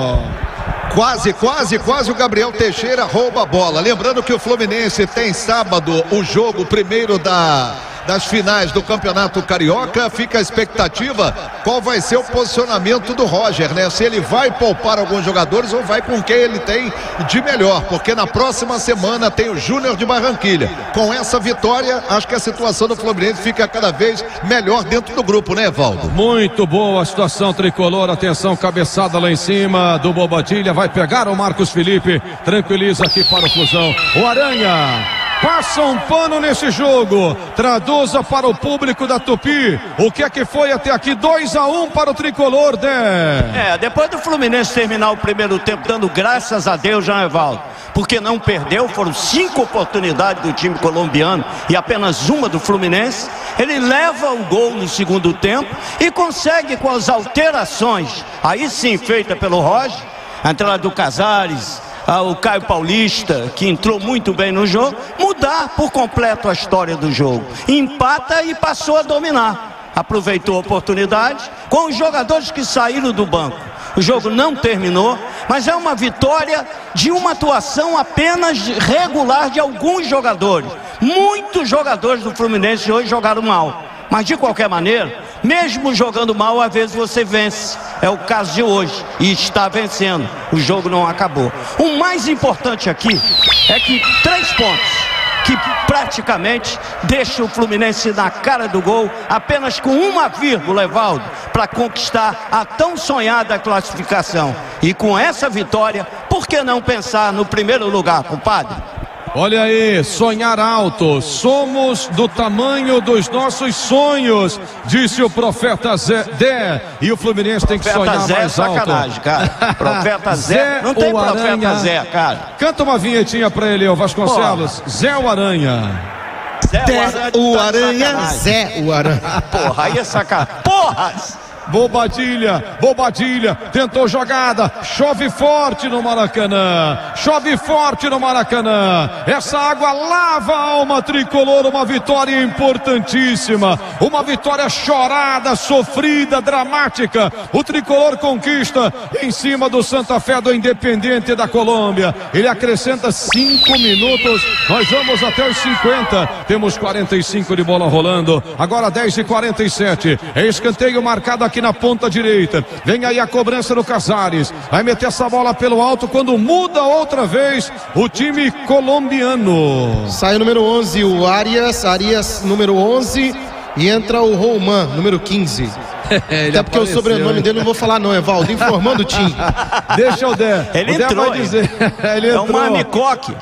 Speaker 8: Quase o Gabriel Teixeira rouba a bola. Lembrando que o Fluminense tem sábado o jogo primeiro das finais do Campeonato Carioca. Fica a expectativa qual vai ser o posicionamento do Roger, né? Se ele vai poupar alguns jogadores ou vai com quem ele tem de melhor, porque na próxima semana tem o Júnior de Barranquilha. Com essa vitória, acho que a situação do Fluminense fica cada vez melhor dentro do grupo, né, Evaldo?
Speaker 16: Muito boa a situação tricolor, atenção, cabeçada lá em cima do Bobadilha, vai pegar o Marcos Felipe, tranquiliza aqui para o Flusão, o Aranha passa um pano nesse jogo, traduza para o público da Tupi, o que é que foi até aqui, 2-1 para o tricolor, Dé.
Speaker 4: Depois do Fluminense terminar o primeiro tempo, dando graças a Deus, Jean Evaldo, porque não perdeu, foram 5 oportunidades do time colombiano e apenas uma do Fluminense, ele leva o gol no segundo tempo e consegue, com as alterações, aí sim feita pelo Roger, a entrada do Casares, o Caio Paulista, que entrou muito bem no jogo, mudar por completo a história do jogo. Empata e passou a dominar. Aproveitou a oportunidade com os jogadores que saíram do banco. O jogo não terminou, mas é uma vitória de uma atuação apenas regular de alguns jogadores. Muitos jogadores do Fluminense hoje jogaram mal. Mas de qualquer maneira, mesmo jogando mal, às vezes você vence. É o caso de hoje. E está vencendo. O jogo não acabou. O mais importante aqui é que 3 pontos, que praticamente deixa o Fluminense na cara do gol, apenas com uma vírgula, Evaldo, para conquistar a tão sonhada classificação. E com essa vitória, por que não pensar no primeiro lugar, compadre?
Speaker 16: Olha aí, sonhar alto, somos do tamanho dos nossos sonhos, disse o profeta Zé, e o Fluminense tem que sonhar
Speaker 4: Zé
Speaker 16: mais alto.
Speaker 4: Sacanagem, cara. Profeta Zé, não tem profeta
Speaker 16: Aranha.
Speaker 4: Zé, cara.
Speaker 16: Canta uma vinhetinha pra ele, ô Vasconcelos. Zé o Aranha.
Speaker 18: O Aranha, Zé o Aranha.
Speaker 4: Porra, aí é sacanagem. Porras!
Speaker 16: Bobadilha, tentou jogada, chove forte no Maracanã, essa água lava a alma tricolor, uma vitória importantíssima, uma vitória chorada, sofrida, dramática, o tricolor conquista em cima do Santa Fé do Independente da Colômbia, ele acrescenta 5 minutos, nós vamos até os 50, temos 45 de bola rolando, agora 10:47, é escanteio marcado aqui na ponta direita, vem aí a cobrança do Casares, vai meter essa bola pelo alto quando muda outra vez o time colombiano.
Speaker 18: Sai o número 11, o Arias número 11, e entra o Roman, número 15. Até porque o sobrenome dele não vou falar não, Evaldo, informando o time.
Speaker 16: Deixa o Dé.
Speaker 4: Ele
Speaker 16: o Dé
Speaker 4: entrou,
Speaker 16: vai dizer. Ele
Speaker 4: é
Speaker 16: entrou.
Speaker 4: o Marmicoque.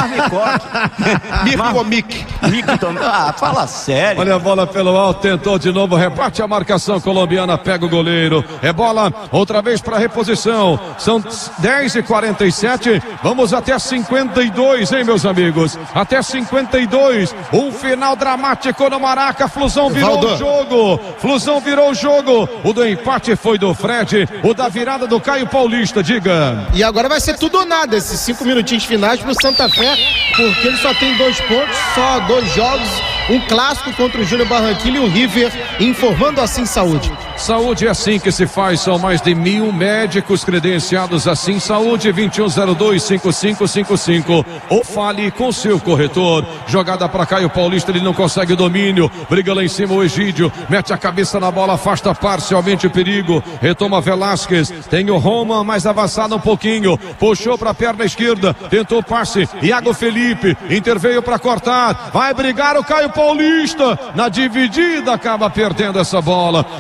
Speaker 4: Fala sério.
Speaker 16: Olha a bola pelo alto, tentou de novo, reparte a marcação colombiana, pega o goleiro. É bola outra vez para reposição. São 10:47. Vamos até 52, hein, meus amigos? Até 52. Um final dramático no Maraca. Flusão virou o jogo. O do empate foi do Fred, o da virada do Caio Paulista, diga.
Speaker 18: E agora vai ser tudo ou nada, esses 5 minutinhos finais pro Santa Fé, porque ele só tem 2 pontos, só 2 jogos, um clássico contra o Júnior Barranquilla e o River, informando assim Saúde.
Speaker 16: Saúde é assim que se faz, são mais de 1.000 médicos credenciados assim, Saúde 2102-5555, ou fale com seu corretor, jogada para Caio Paulista, ele não consegue o domínio, briga lá em cima o Egídio, mete a cabeça na bola, afasta parcialmente o perigo, retoma Velasquez, tem o Roma mais avançado um pouquinho, puxou para a perna esquerda, tentou passe, Iago Felipe, interveio para cortar, vai brigar o Caio Paulista, na dividida acaba perdendo essa bola, recupera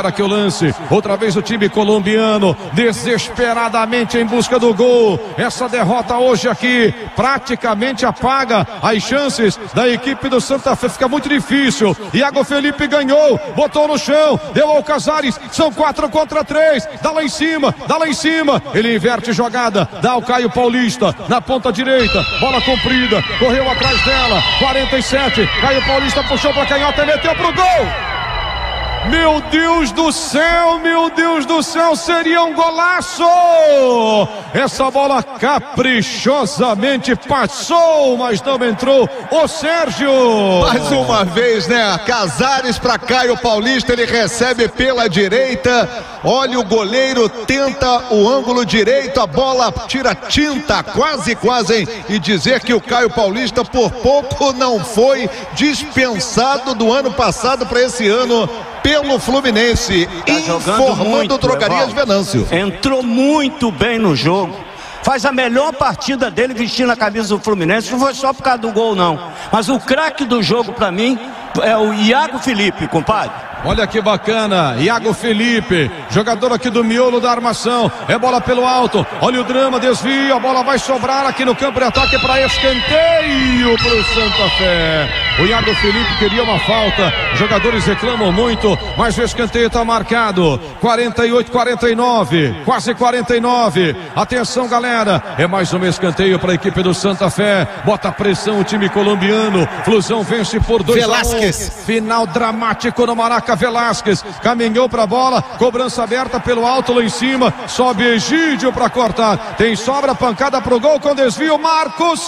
Speaker 16: Olha aqui o lance. Outra vez o time colombiano desesperadamente em busca do gol. Essa derrota hoje aqui praticamente apaga as chances da equipe do Santa Fé. Fica muito difícil. Iago Felipe ganhou, botou no chão, deu ao Casares. São 4 contra 3. Dá lá em cima, dá lá em cima. Ele inverte jogada, dá ao Caio Paulista na ponta direita. Bola comprida, correu atrás dela. 47. Caio Paulista puxou pra canhota e meteu pro gol. Meu Deus do céu, seria um golaço! Essa bola caprichosamente passou, mas não entrou o Sérgio.
Speaker 8: Mais uma vez, né? Casares para Caio Paulista, ele recebe pela direita. Olha, o goleiro tenta o ângulo direito, a bola tira tinta, quase, hein? E dizer que o Caio Paulista por pouco não foi dispensado do ano passado para esse ano pelo Fluminense, informando o Drogarias Venâncio.
Speaker 4: Entrou muito bem no jogo. Faz a melhor partida dele vestindo a camisa do Fluminense. Não foi só por causa do gol, não. Mas o craque do jogo, pra mim, é o Iago Felipe, compadre.
Speaker 16: Olha que bacana, Iago Felipe, jogador aqui do miolo da armação, é bola pelo alto, olha o drama, desvio, a bola vai sobrar aqui no campo de ataque para escanteio para o Santa Fé. O Iago Felipe queria uma falta, jogadores reclamam muito, mas o escanteio está marcado, 48-49, quase 49, atenção galera, é mais um escanteio para a equipe do Santa Fé, bota pressão o time colombiano, Flusão vence por 2-1, final dramático no Maraca. Velasquez caminhou para a bola, cobrança aberta pelo alto lá em cima, sobe Egídio para cortar, tem sobra, pancada pro gol com desvio, Marcos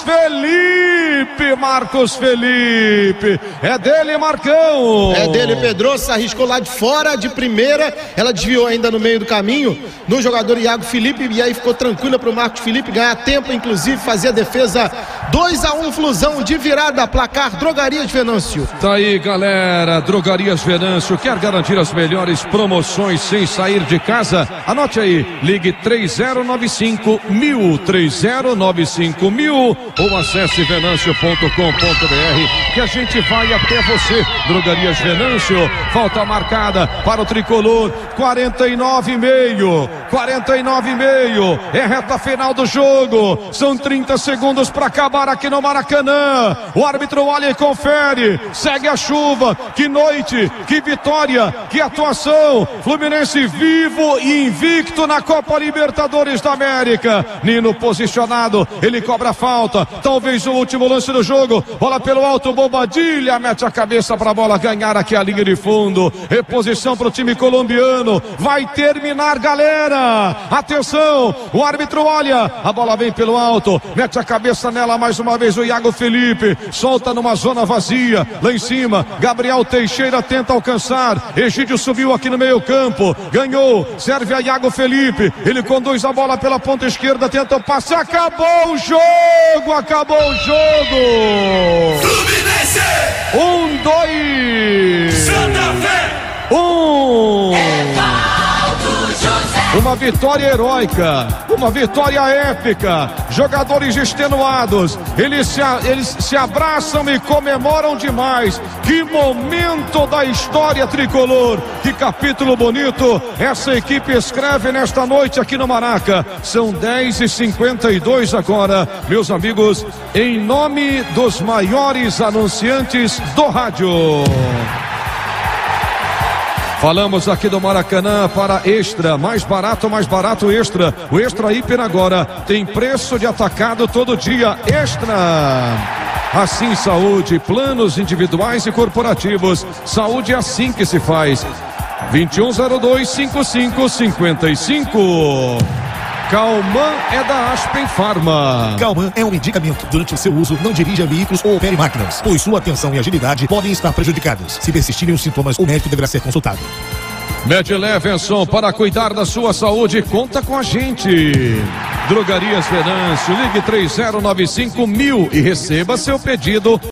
Speaker 16: Felipe, é dele, Marcão,
Speaker 18: é dele, Pedroça, arriscou lá de fora, de primeira, ela desviou ainda no meio do caminho, no jogador Iago Felipe, e aí ficou tranquila pro Marcos Felipe ganhar tempo, inclusive fazer a defesa. 2-1 Flusão de virada, placar Drogarias Venâncio.
Speaker 16: Tá aí galera, Drogarias Venâncio quer garantir as melhores promoções sem sair de casa? Anote aí, ligue 3095.000 ou acesse venâncio.com.br que a gente vai até você. Drogarias Venâncio, falta marcada para o tricolor, 49,5, é reta final do jogo, são 30 segundos para acabar aqui no Maracanã, o árbitro olha e confere, segue a chuva, que noite, que vitória, que atuação, Fluminense vivo e invicto na Copa Libertadores da América. Nino posicionado, ele cobra a falta, talvez o último lance do jogo, bola pelo alto, Bobadilha mete a cabeça para a bola ganhar aqui a linha de fundo, reposição para o time colombiano, vai terminar galera, atenção, o árbitro olha, a bola vem pelo alto, mete a cabeça nela mais uma vez o Iago Felipe, solta numa zona vazia, lá em cima, Gabriel Teixeira tenta alcançar, Egídio subiu aqui no meio campo, ganhou, serve a Iago Felipe, ele conduz a bola pela ponta esquerda, tenta o passe, acabou o jogo!
Speaker 12: Fluminense!
Speaker 16: 1-2!
Speaker 12: Santa Fé!
Speaker 16: 1! Uma vitória heróica, uma vitória épica, jogadores extenuados, eles se abraçam e comemoram demais. Que momento da história tricolor, que capítulo bonito essa equipe escreve nesta noite aqui no Maraca. São 10h52 agora, meus amigos, em nome dos maiores anunciantes do rádio. Falamos aqui do Maracanã para Extra, mais barato Extra. O Extra Hiper agora tem preço de atacado todo dia. Extra! Assim Saúde, planos individuais e corporativos. Saúde é assim que se faz. 2102-5555. Calman é da Aspen Pharma.
Speaker 17: Calman é um medicamento. Durante o seu uso, não dirija veículos ou opere máquinas, pois sua atenção e agilidade podem estar prejudicados. Se persistirem os sintomas, o médico deverá ser consultado.
Speaker 16: Med Levenson, para cuidar da sua saúde, conta com a gente. Drogarias Venâncio, ligue 3095.000 e receba seu pedido